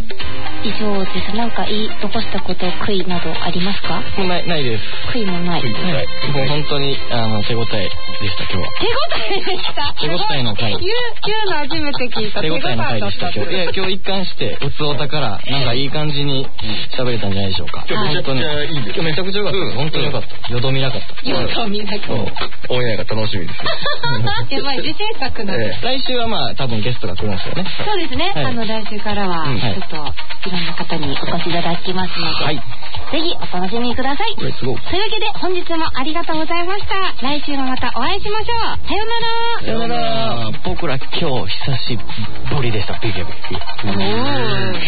[SPEAKER 16] 以上です。なんか言い残したこと悔いなどありますか？
[SPEAKER 17] もうないないです。
[SPEAKER 16] 悔いもない。
[SPEAKER 17] はい、もう本当にあの手応えでした今日は。
[SPEAKER 16] 手応えでした。
[SPEAKER 17] 手応えの回。
[SPEAKER 16] 言う言うの初めて聞いた。
[SPEAKER 17] 手応えの回でした今日。いや今日一貫してうつおたからなんかいい感じに喋れたんじゃないでしょうか。
[SPEAKER 12] 今日めちゃくちゃいいです。
[SPEAKER 17] 今日めちゃくちゃ良かった。うん、本当に良かった。よどみなかった。
[SPEAKER 16] よどみなかった。
[SPEAKER 12] オンエアが楽しみです。
[SPEAKER 16] やばい自信作なんで。
[SPEAKER 17] 来週はまあ多分ゲストが来るんですよね。
[SPEAKER 16] そうですね。あの来週からはちょっといろんな方にお越しいただきますので、はい、ぜひお楽しみください。というわけで本日もありがとうございました。来週もまたお会いしましょう。さよなら。
[SPEAKER 17] さよなら。僕ら今日久しぶりでした。ビゲビゲ。おー。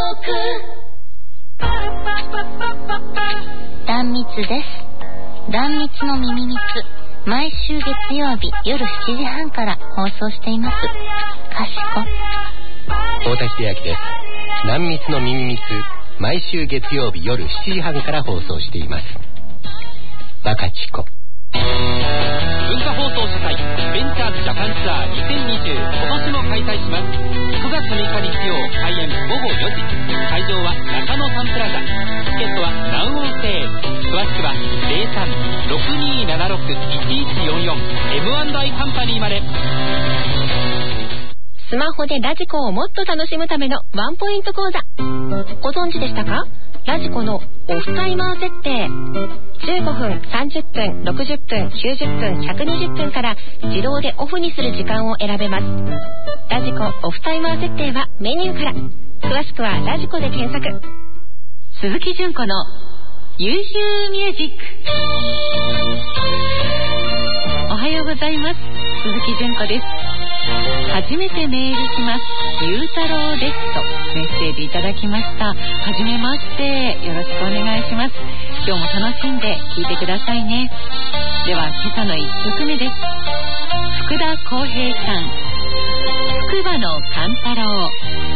[SPEAKER 2] 断蜜です。断蜜の耳蜜、毎週月曜日夜しちじはんから放送しています。かしこ
[SPEAKER 19] 大田秀明です。断蜜の耳蜜、毎週月曜日夜しちじはんから放送しています。若ちこ。
[SPEAKER 13] 文化放送主催ベンチャーズジャパンツアーにせんにじゅう、今年も開催します。くがつみっか日曜開演ごごよじ、会場は中野サンプラザ。チケットはナウオンセール。詳しくは ゼロさん ろくにーななろく いちいちよんよん エムアンドアイ カンパニーまで。
[SPEAKER 2] スマホでラジコをもっと楽しむためのワンポイント講座、ご存知でしたか？ラジコのオフタイマー設定、じゅうごふん、さんじゅっぷん、ろくじゅっぷん、きゅうじゅっぷん、ひゃくにじゅっぷんから自動でオフにする時間を選べます。ラジコオフタイマー設定はメニューから。詳しくはラジコで検索。鈴木純子の優秀ミュージック。おはようございます。鈴木純子です。初めてメールします。ゆうたろうですとメッセージいただきました。はじめまして、よろしくお願いします。今日も楽しんで聴いてくださいね。では今朝のいっきょくめです。福田浩平さん、福場の勘太郎。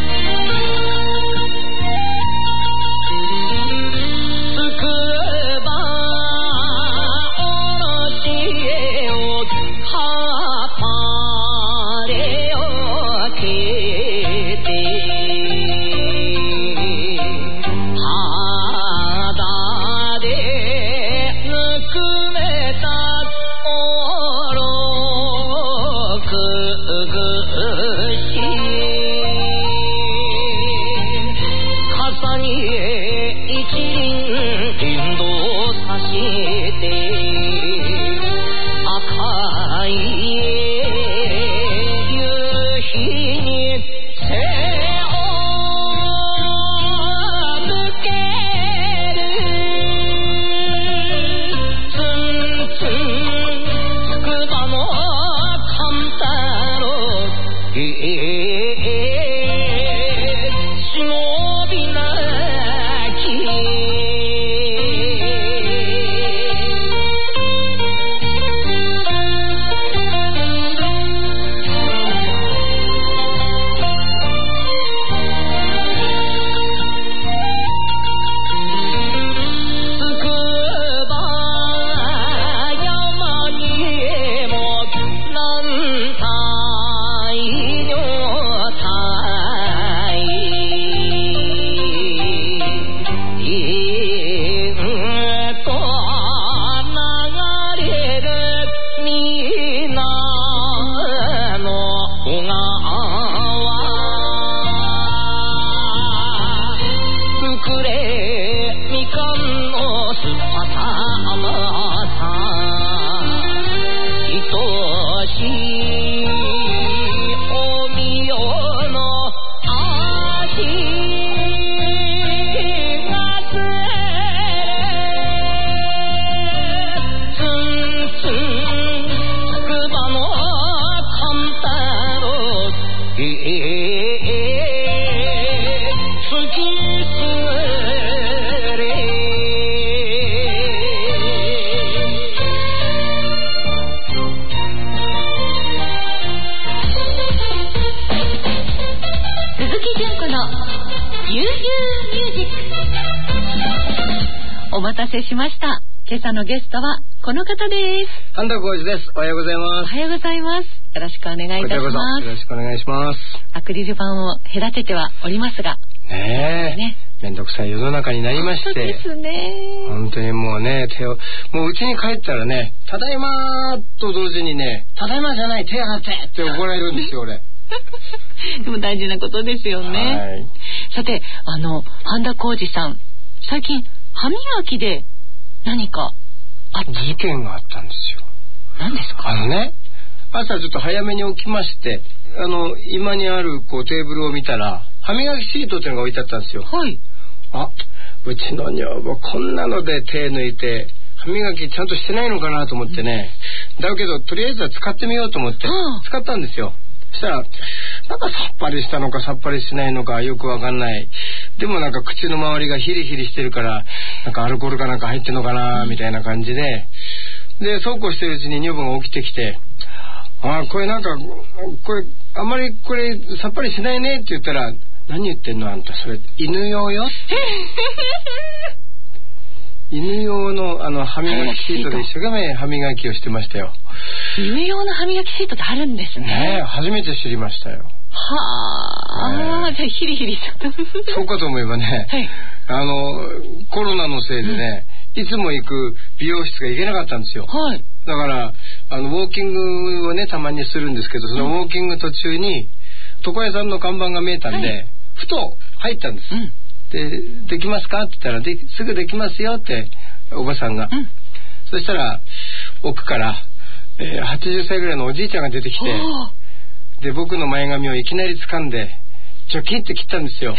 [SPEAKER 2] お待たせしました。今朝のゲストはこの方です。
[SPEAKER 20] 半田浩二です。おはようございます。
[SPEAKER 2] おはようございます。よろしくお願いいたします。
[SPEAKER 20] よろしくお願いします。
[SPEAKER 2] アクリル板を隔ててはおりますが、
[SPEAKER 20] ねえ、ね、めんどくさい世の中になりまして。
[SPEAKER 2] そうですね。
[SPEAKER 20] 本当にもうね、手をもう家に帰ったらね、ただいまーと同時にね、ただいまじゃない、手洗ってって怒られるんですよ俺。
[SPEAKER 2] でも大事なことですよね。はい、さて、あの半田浩二さん、最近歯磨きで何かあった
[SPEAKER 20] 事件があったんですよ。
[SPEAKER 2] 何ですか？
[SPEAKER 20] あのね、朝ちょっと早めに起きまして、あの今にあるこうテーブルを見たら歯磨きシートっていうのが置いてあったんですよ。
[SPEAKER 2] はい。
[SPEAKER 20] あ、うちの女房こんなので手抜いて歯磨きちゃんとしてないのかなと思ってね、うん、だけどとりあえずは使ってみようと思って使ったんですよ。そしたらなんかさっぱりしたのかさっぱりしないのかよくわかんない。 でもなんか口の周りがヒリヒリしてるから、なんかアルコールかなんか入ってんのかなみたいな感じで、でそうこうしてるうちに女房が起きてきて、ああこれなんかこれあんまりこれさっぱりしないねって言ったら、何言ってんのあんた、それ犬用よ犬用のあの歯磨きシートで一生懸命歯磨きをしてましたよ。
[SPEAKER 2] 犬用の歯磨きシートってあるんですね。
[SPEAKER 20] ねえ、初めて知りましたよ。
[SPEAKER 2] はあ、じゃあヒリヒリしちゃった。
[SPEAKER 20] そうかと思えばね、はい、あのコロナのせいでね、うん、いつも行く美容室が行けなかったんですよ。はい、だからあのウォーキングをねたまにするんですけど、そのウォーキング途中に床屋さんの看板が見えたんで、はい、ふと入ったんです。うん、で、できますかって言ったら、ですぐできますよっておばさんが、うん、そしたら奥から、えー、はちじゅっさいぐらいのおじいちゃんが出てきて、で僕の前髪をいきなり掴んでチョキって切ったんですよ。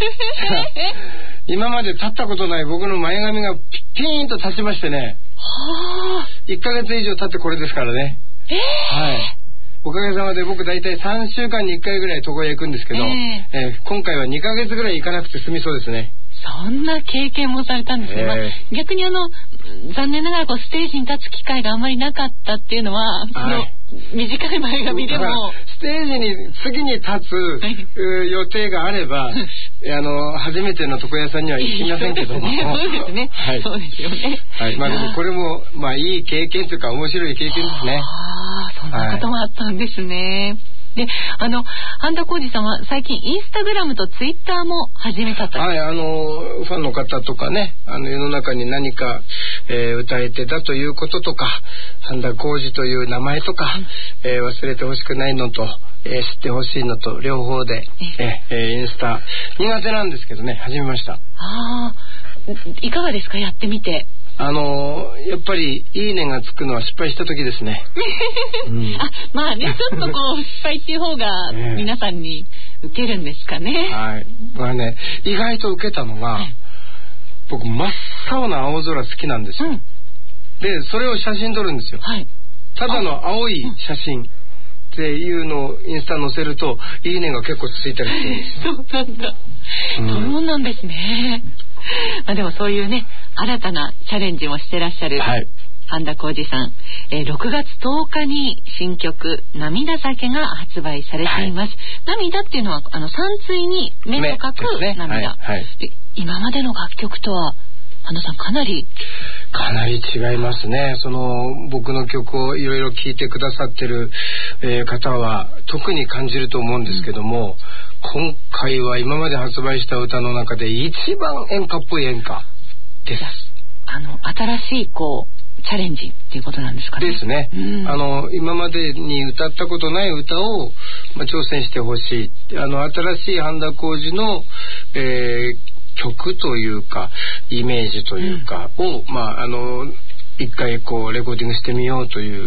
[SPEAKER 20] 今まで立ったことない僕の前髪がピーンと立ちましてね、いっかげつ以上経ってこれですからね。えー、はい、おかげさまで僕大体さんしゅうかんにいっかいぐらい床屋行くんですけど、えーえー、今回はにかげつぐらい行かなくて済みそうですね。
[SPEAKER 2] そんな経験もされたんですね。えーまあ、逆にあの残念ながらこうステージに立つ機会があまりなかったっていうのは、はい、短い前髪でも
[SPEAKER 20] ステージに次に立つ予定があればあの初めての床屋さんには行きませんけども、
[SPEAKER 2] そうですね、はい、そうですよね。
[SPEAKER 20] はい、まあでもこれもまあいい経験というか面白い経験ですね。
[SPEAKER 2] ああ、そんなこともあったんですね。はい、で、あの半田浩二さんは最近インスタグラムとツイッターも始めたと。
[SPEAKER 20] はい、あのファンの方とかね、あの世の中に何か、えー、歌えてたということとか、半田浩二という名前とか、うん、えー、忘れてほしくないのと、えー、知ってほしいのと両方で、えー、インスタ苦手なんですけどね、始めました。あ
[SPEAKER 2] あ、いかがですか、やってみて。
[SPEAKER 20] あのー、やっぱりいいねがつくのは失敗した時ですね。
[SPEAKER 2] うん、あ、まあね、ちょっとこう失敗っていう方が皆さんに受けるんですかね。
[SPEAKER 20] はい。まあね、意外と受けたのが、はい、僕真っ青な青空好きなんですよ。うん、で、それを写真撮るんですよ。はい、ただの青い写真っていうのをインスタ載せるといいねが結構ついたりするんです。
[SPEAKER 2] そうなんだ。うん、そうなんですね。まあでもそういうね、新たなチャレンジもしてらっしゃる、はい、半田浩二さん、えー、ろくがつとおかに新曲涙酒が発売されています。はい、涙っていうのはあの山水に目と書く涙、ね、はいはい、で今までの楽曲とは半田さんかなり
[SPEAKER 20] かなり違いますね。その僕の曲をいろいろ聴いてくださってる、えー、方は特に感じると思うんですけども、うん、今回は今まで発売した歌の中で一番演歌っぽい演歌です。
[SPEAKER 2] あの新しいこうチャレンジっていうことなんですかね。
[SPEAKER 20] ですね。うん、あの今までに歌ったことない歌を、まあ、挑戦してほしい。あの新しい半田浩二の、えー、曲というかイメージというかを、うん、まああの一回こうレコーディングしてみようという、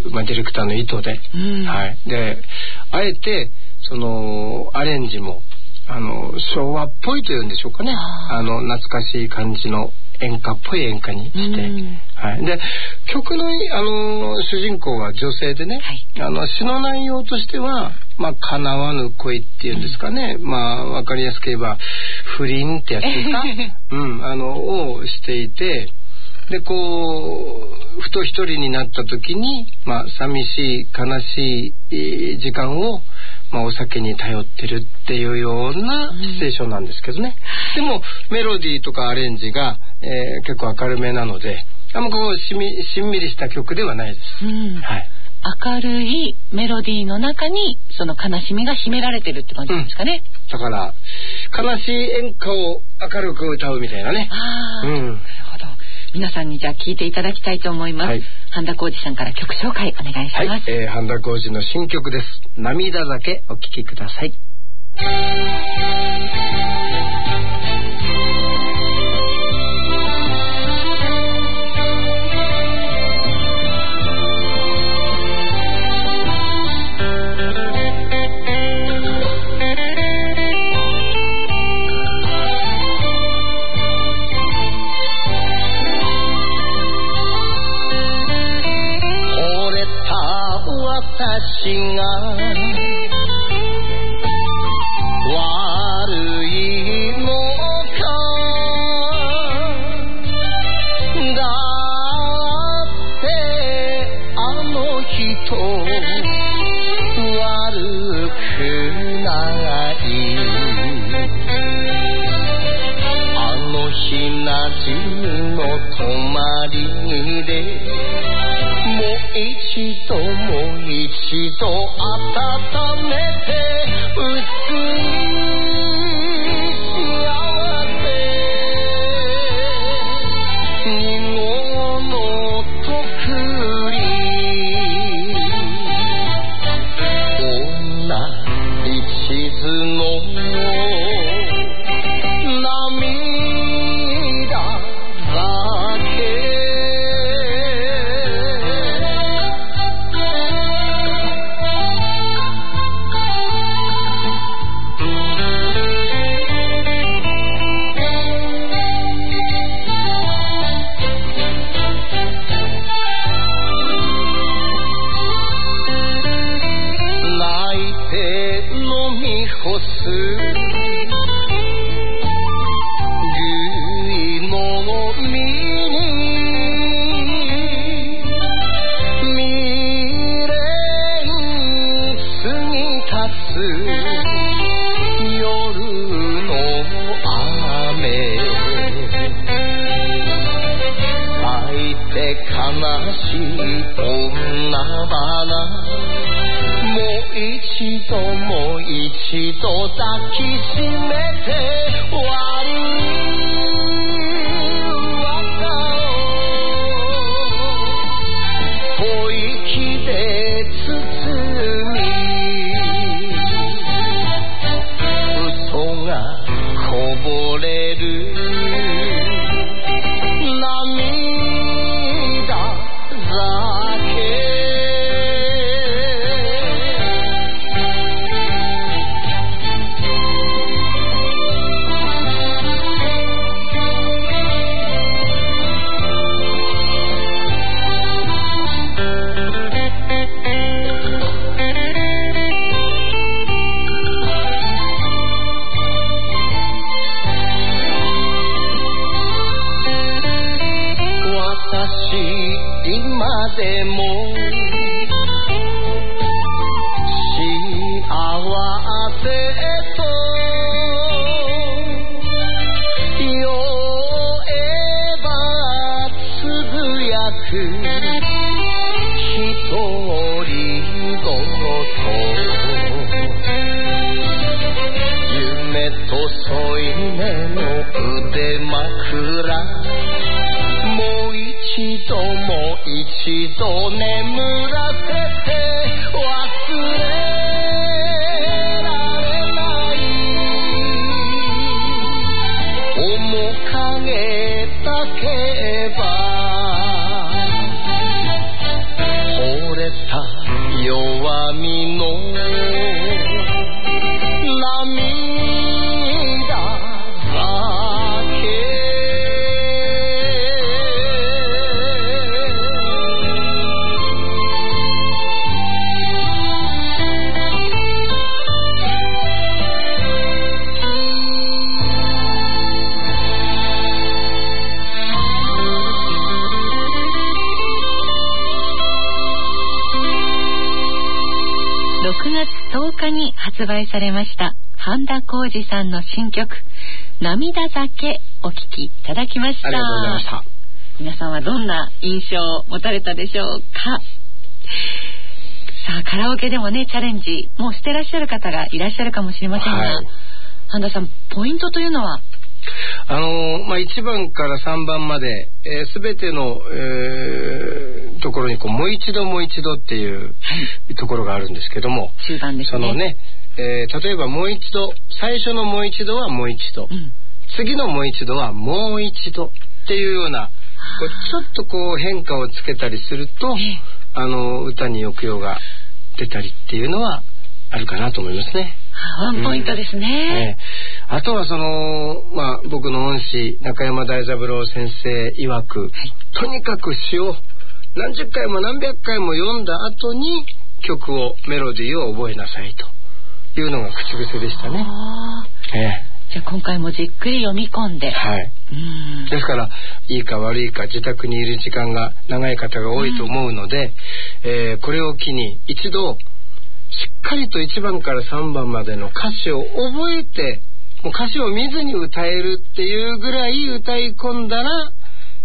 [SPEAKER 20] まあ、ディレクターの意図で、うん、はい。で、あえてそのアレンジもあの昭和っぽいというんでしょうかね。あの懐かしい感じの演歌っぽい演歌にして、うん、はい。で曲のあの主人公は女性でね、はい、あの詩の内容としてはまあ叶わぬ恋っていうんですかね、うん、まあわかりやすく言えば不倫ってやつですか、うんあのをしていて、でこうふと一人になった時にまあ寂しい悲しい時間をまあ、お酒に頼ってるっていうようなシチュエーションなんですけどね、うん、でもメロディーとかアレンジが、えー、結構明るめなのであんまこうしみ、しんみりした曲ではないです、うんはい、
[SPEAKER 2] 明るいメロディーの中にその悲しみが秘められてるって感じなんですかね、
[SPEAKER 20] うん、だから悲しい演歌を明るく歌うみたいなね。
[SPEAKER 2] あ、うん、なるほど。皆さんにじゃあ聴いていただきたいと思います、はい、半田浩二さんから曲紹介お願いします。はい、
[SPEAKER 20] えー、半田浩二の新曲です。涙酒お聴きください。私がわりでもう一度もう一度温めて薄い幸せにのとくり女一途のもう一度抱きしめて悪い噂を吐息で包み嘘がこぼれる涙酒でも幸せと酔えばつぶやく独り言夢と添い寝の腕枕もう一度もう一度眠らせて忘れられない面影だけば惚れた弱みの
[SPEAKER 15] ろくがつとおかに発売されました半田浩二さんの新曲涙酒お聴きいただきました。
[SPEAKER 20] ありがとうございました。
[SPEAKER 15] 皆さんはどんな印象を持たれたでしょうか。さあカラオケでもねチャレンジもうしてらっしゃる方がいらっしゃるかもしれませんが、はい、半田さんポイントというのは
[SPEAKER 20] あのまあ、いちばんからさんばんまで、えー、全ての、えー、ところにこうもう一度もう一度っていう、はい、ところがあるんですけども、
[SPEAKER 15] 中盤ですね。
[SPEAKER 20] そのね、えー、例えばもう一度最初のもう一度はもう一度、うん、次のもう一度はもう一度っていうようなこうちょっとこう変化をつけたりすると、えー、あの歌に抑揚が出たりっていうのはあるかなと思いますね。
[SPEAKER 15] ワンポイントですね。
[SPEAKER 20] うんえー、あとはその、まあ、僕の恩師中山大三郎先生曰く、はい、とにかく詩を何十回も何百回も読んだ後に曲をメロディーを覚えなさいというのが口癖でしたね。
[SPEAKER 15] えー、じゃあ今回もじっくり読み込んで、
[SPEAKER 20] はい、うんですからいいか悪いか自宅にいる時間が長い方が多いと思うので、うんえー、これを機に一度しっかりといちばんからさんばんまでの歌詞を覚えてもう歌詞を見ずに歌えるっていうぐらい歌い込んだら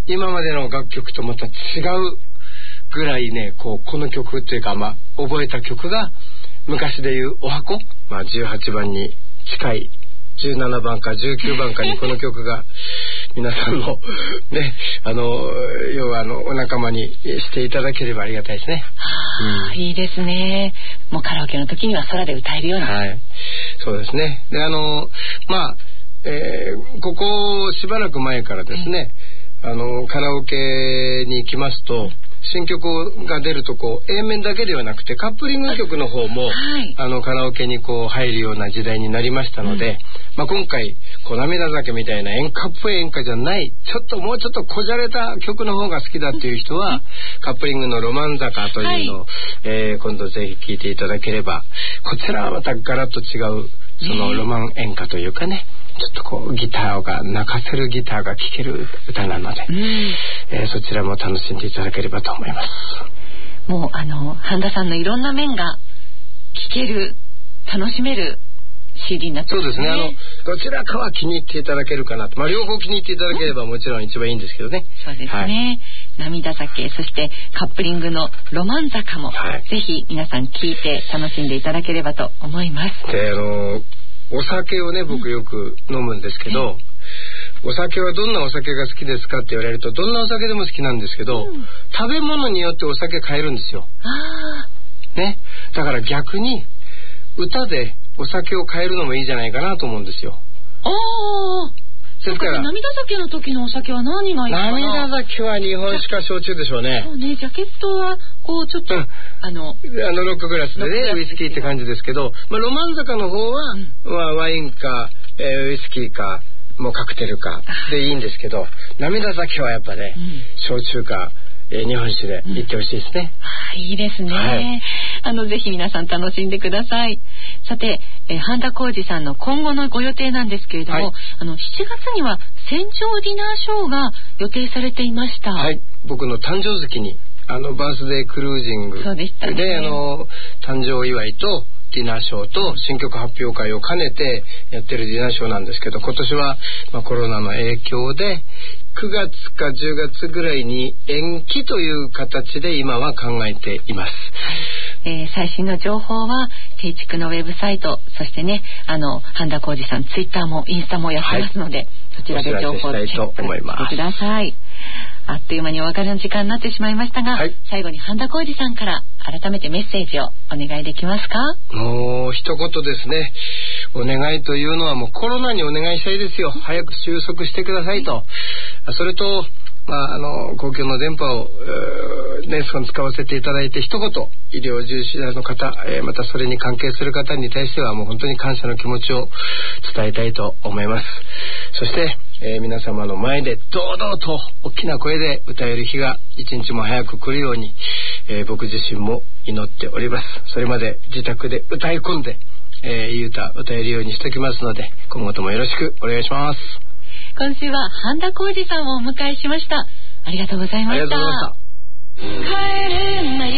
[SPEAKER 20] 今までの楽曲とまた違うぐらいね、こうこの曲っていうか、まあ覚えた曲が昔でいうお箱、まあじゅうはちばんに近いじゅうななばんかじゅうきゅうばんかにこの曲が皆さんのね、あの要はあのお仲間にしていただければありがたいですね。
[SPEAKER 15] はあ、うん、いいですね。もうカラオケの時には空で歌えるような。
[SPEAKER 20] はい、そうですね。で、あのまあ、えー、ここしばらく前からですね、うん、あのカラオケに行きますと、新曲が出るとこう A 面だけではなくてカップリング曲の方も、はい、あのカラオケにこう入るような時代になりましたので、うん、まあ、今回こう涙酒みたいな演歌っぽい演歌じゃないちょっともうちょっとこじゃれた曲の方が好きだっていう人は、うん、カップリングのロマン坂というのを、はい、えー、今度ぜひ聴いていただければ、こちらはまたガラッと違うそのロマン演歌というかね、ちょっとこうギターが泣かせるギターが聴ける歌なので、うん、えー、そちらも楽しんでいただければと思います。
[SPEAKER 15] もうあの半田さんのいろんな面が聴ける、楽しめる シーディー になってますね。
[SPEAKER 20] そうですね。あのどちらかは気に入っていただけるかなと、まあ、両方気に入っていただければもちろん一番いいんですけどね。
[SPEAKER 15] そうですね、はい、涙酒、そしてカップリングのロマン坂も、はい、ぜひ皆さん聴いて楽しんでいただければと思います。
[SPEAKER 20] で、あのお酒をね、僕よく飲むんですけど、うん、お酒はどんなお酒が好きですかって言われるとどんなお酒でも好きなんですけど、うん、食べ物によってお酒変えるんですよ。あ、ね、だから逆に歌でお酒を変えるのもいいじゃないかなと思うんですよ。
[SPEAKER 15] ああ、ですから、涙酒の時のお酒は何がいいかな。
[SPEAKER 20] 涙酒は日本酒か焼酎でしょうね。
[SPEAKER 15] そうね、ジャケットはこうちょっと、うん、あの
[SPEAKER 20] あのロックグラスでね、ウイスキーって感じですけど、まあ、ロマン坂の方は、うん、まあ、ワインか、えー、ウイスキーかもうカクテルかでいいんですけど、涙酒はやっぱね、うん、焼酎か、えー、日本酒で行ってほしいですね。
[SPEAKER 15] うん、いいですね、はい、あのぜひ皆さん楽しんでください。さて、えー、半田浩二さんの今後のご予定なんですけれども、はい、あのしちがつには船上ディナーショーが予定されていました。
[SPEAKER 20] はい、僕の誕生月にあのバースデークルージング で, で、ね、あの誕生祝いとディナーショーと新曲発表会を兼ねてやってるディナーショーなんですけど、今年は、まあ、コロナの影響でくがつかじゅうがつぐらいに延期という形で今は考えています。
[SPEAKER 15] はい、えー、最新の情報は定畜のウェブサイト、そしてね、あの半田浩二さんツイッターもインスタもやってますので、はい、そちらで情報をチェックしてください。あっという間にお別れの時間になってしまいましたが、はい、最後に半田浩二さんから改めてメッセージをお願いできますか。
[SPEAKER 20] もう一言ですね、お願いというのはもうコロナにお願いしたいですよ。早く収束してくださいと、それと、まあ、あの公共の電波を、ね、使わせていただいて一言、医療従事者の方、えー、またそれに関係する方に対してはもう本当に感謝の気持ちを伝えたいと思います。そして、えー、皆様の前で堂々と大きな声で歌える日が一日も早く来るように、えー、僕自身も祈っております。それまで自宅で歌い込んで、えー、いい歌歌えるようにしておきますので、今後ともよろしくお願いします。
[SPEAKER 15] 今週は半田浩二さんをお迎えしました。ありがとうございました。ありがとうございました。帰れない、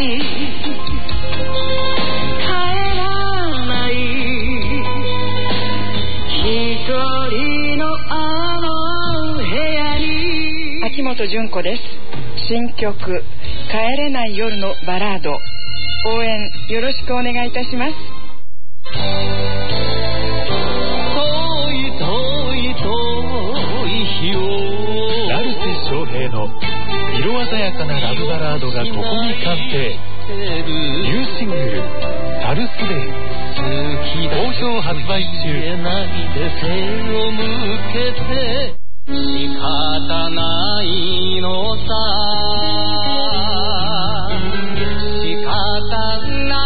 [SPEAKER 15] 帰らない一人のあの部屋に。
[SPEAKER 21] 秋元純子です。新曲帰れない夜のバラード、応援よろしくお願いいたします。
[SPEAKER 22] 翔平の色鮮やかなラブバラードがここに完成。ニューシングル「サルスレイ」好評発売中。仕方ないのさ、仕方ない。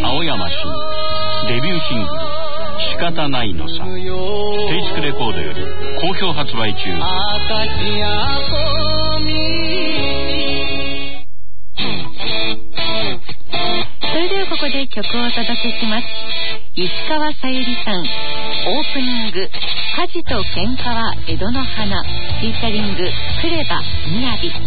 [SPEAKER 22] 青山新デビューシングル「仕方ないのさ」、定畜レコードより好評発売中。
[SPEAKER 15] それではここで曲をお届けします。石川さゆりさん、オープニング火事と喧嘩は江戸の花、フィーチャリングクレバみやび。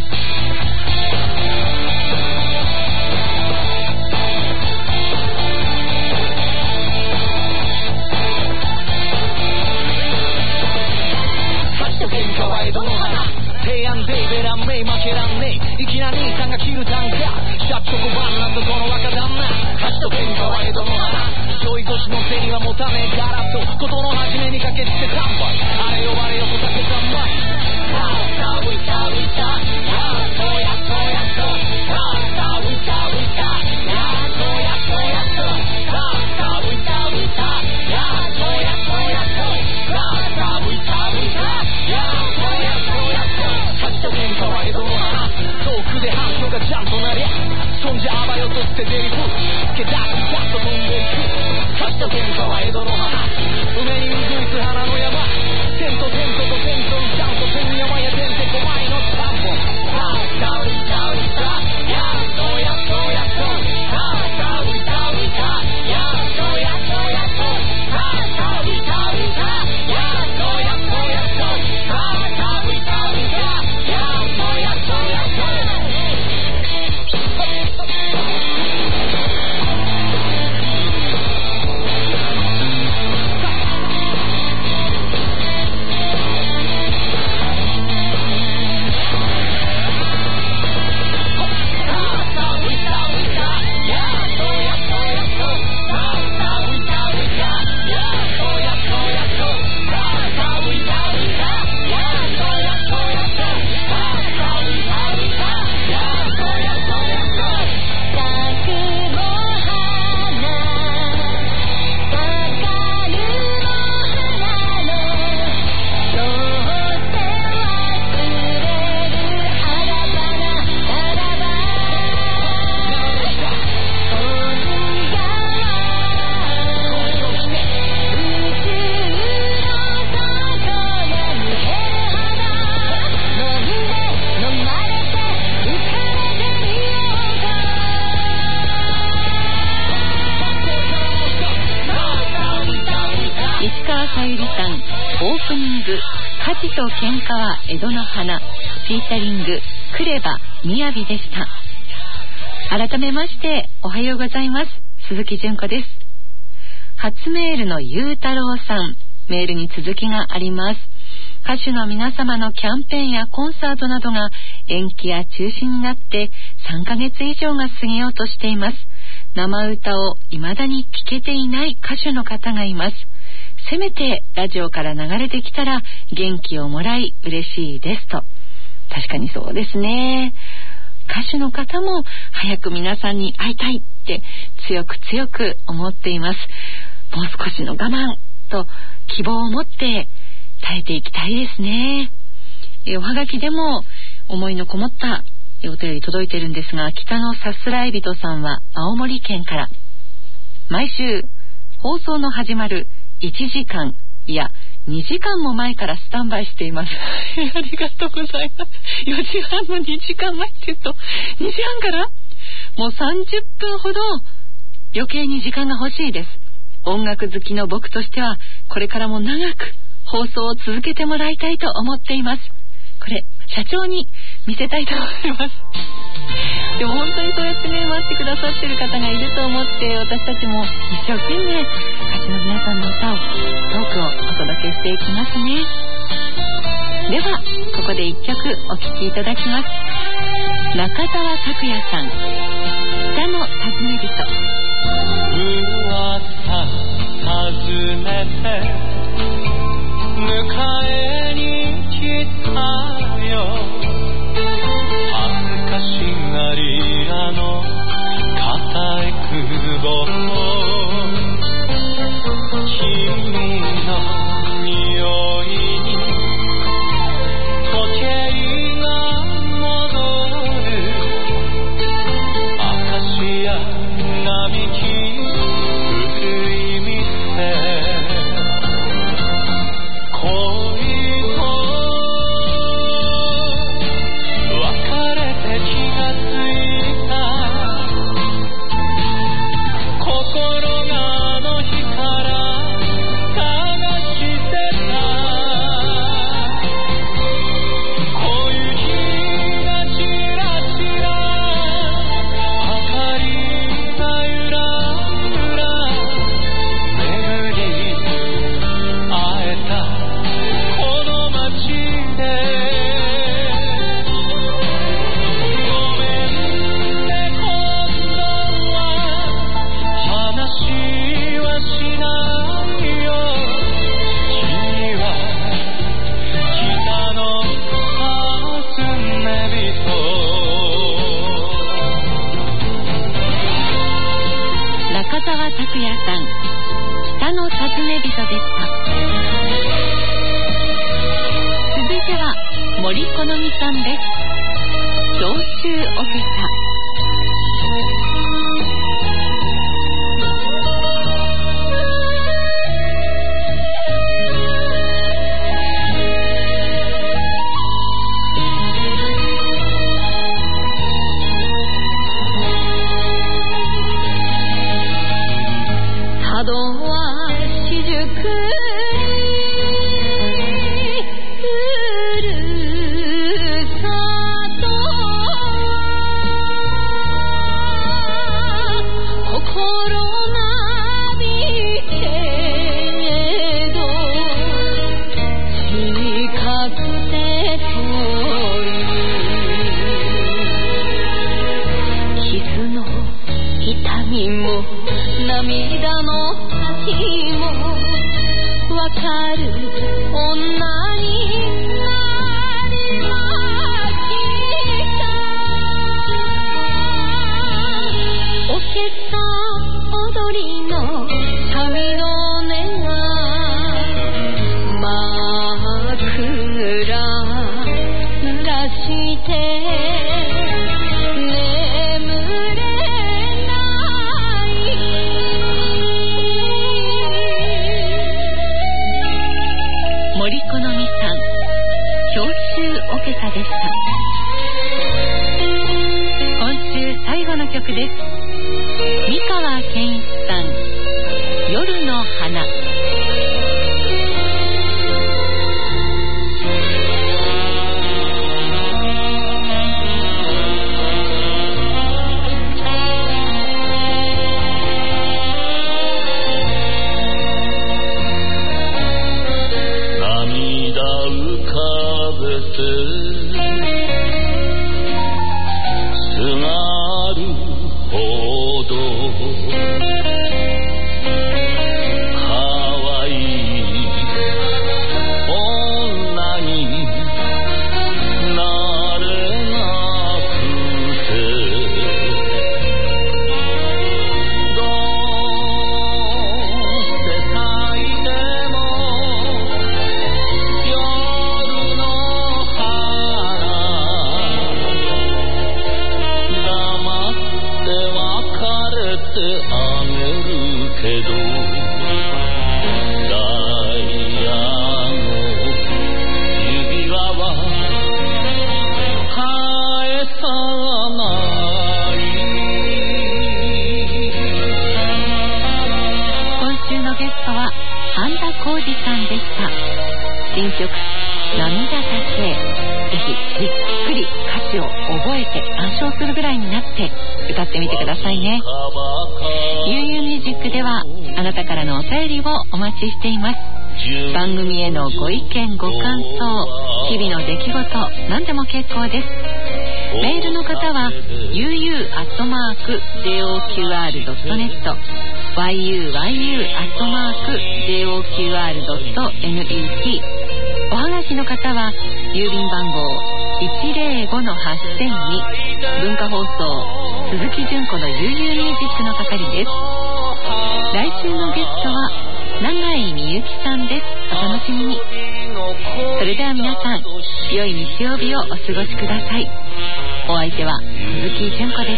[SPEAKER 23] 火事と喧嘩は江戸の花、提案ベイベー
[SPEAKER 1] に負けらんねえ。粋な兄さんが切る単価、シャッチョコバンなんとこの若旦那、勝ちと喧嘩は江戸の花、ちょい腰の手には持たねえガラス、ことの初めにかけて乾杯、あれよあれよと酒三昧、さあさあウイカウイカ、やっとやっとやっと、さあさあウイカウイカ、やっとやっとやっと、さあさあウイカウイカ、やっとやっとやっと、さあさあウイカウイカ、やっとやっとやっと、勝ちと喧嘩は江戸の花、遠くで反響がちゃんとなりゃ、そんじゃあばよと捨てていく、けだしちゃんと飛んでいく、勝ちと喧嘩は江戸の花、梅にうぐいす花の山、テントテントとテントンちゃんと天山やてんてこまいのさんぼん、さあさあウイカウイカ、やっとやっとやっと、さあさあウイカウイカ、やっとやっとやっと、さあさあウイカウイカ、やっとやっとやっと、さあさあウイカウイカ、やっとやっとやっと。と喧嘩は江戸の花、フィーチャリングクレバみやびでした。改めましておはようございます。鈴木純子です。初メールのゆうたろうさん、メールに続きがあります。歌手の皆様のキャンペーンやコンサートなどが延期や中止になってさんかげつ以上が過ぎようとしています。生歌を未だに聴けていない歌手の方がいます。せめてラジオから流れてきたら元気をもらい嬉しいですと。確かにそうですね。歌手の方も早く皆さんに会いたいって強く強く思っています。もう少しの我慢と希望を持って耐えていきたいですね。えおはがきでも思いのこもったお便り届いてるんですが、北のさすらい人さんは青森県から、毎週放送の始まるいちじかんいやにじかんも前からスタンバイしていますありがとうございます。よじはんのにじかんまえって言うとにじはんからもうさんじゅっぷんほど余計に時間が欲しいです。音楽好きの僕としてはこれからも長く放送を続けてもらいたいと思っています。これ社長に見せたいと思いますでも本当にそうやってね待ってくださってる方がいると思って、私たちも一生懸命歌手の皆さんの歌をトークをお届けしていきますね。ではここで一曲お聴きいただきます。中澤拓也さん、北の訪ね人。噂訪ねて迎えに来たよ、恥ずかしがり屋の固い久保、君の匂いに時計が戻る、明石や並木古い店、 さんです。郷愁オペサ。
[SPEAKER 3] 佐渡は四熟涙の先もわかる女になりましたおけさ踊りの髪の根が枕濡らして
[SPEAKER 1] オペサでした。今週最後の曲です。三川健一さん、夜の花。
[SPEAKER 4] 涙浮かべて
[SPEAKER 1] 新曲涙だけ、ぜひじっくり歌詞を覚えて暗唱するぐらいになって歌ってみてくださいね。ゆうゆうミュージックではあなたからのお便りをお待ちしています。番組へのご意見ご感想、日々の出来事、何でも結構です。メールの方は ユーユー アットマーク ジェイオーキューアール ドットネット ワイユーワイユー アットマーク ジェイオーキューアール ドットネット。おはがきの方は郵便番号 いちぜろごのはっせんに 文化放送鈴木純子のゆうゆうミュージックの係です。来週のゲストは永井みゆきさんです。お楽しみに。それでは皆さん、良い日曜日をお過ごしください。お相手は鈴木純子でした。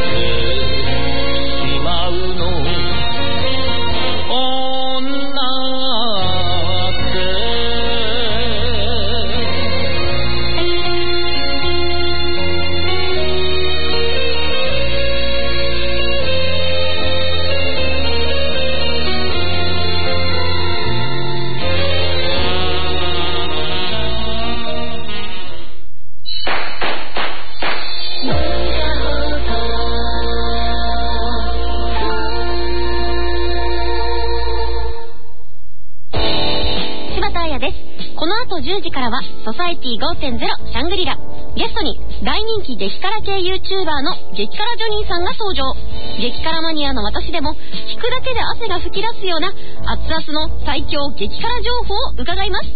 [SPEAKER 2] じゅうじからはソサエティ ごてんゼロ シャングリラ。ゲストに大人気激辛系 YouTuber の激辛ジョニーさんが登場。激辛マニアの私でも聞くだけで汗が噴き出すような熱々の最強激辛情報を伺います。ヒー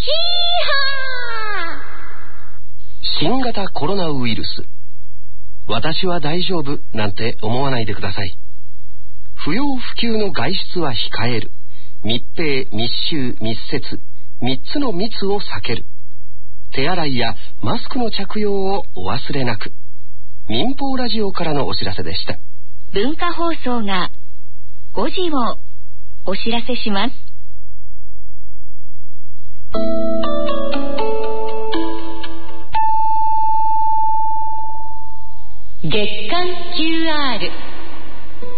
[SPEAKER 2] ハー。
[SPEAKER 23] 新型コロナウイルス、私は大丈夫なんて思わないでください。不要不急の外出は控える。密閉、密集、密接、三つの密を避ける。 手洗いやマスクの着用をお忘れなく。民放ラジオからのお知らせでした。
[SPEAKER 1] 文化放送がごじをお知らせします。月刊 キューアール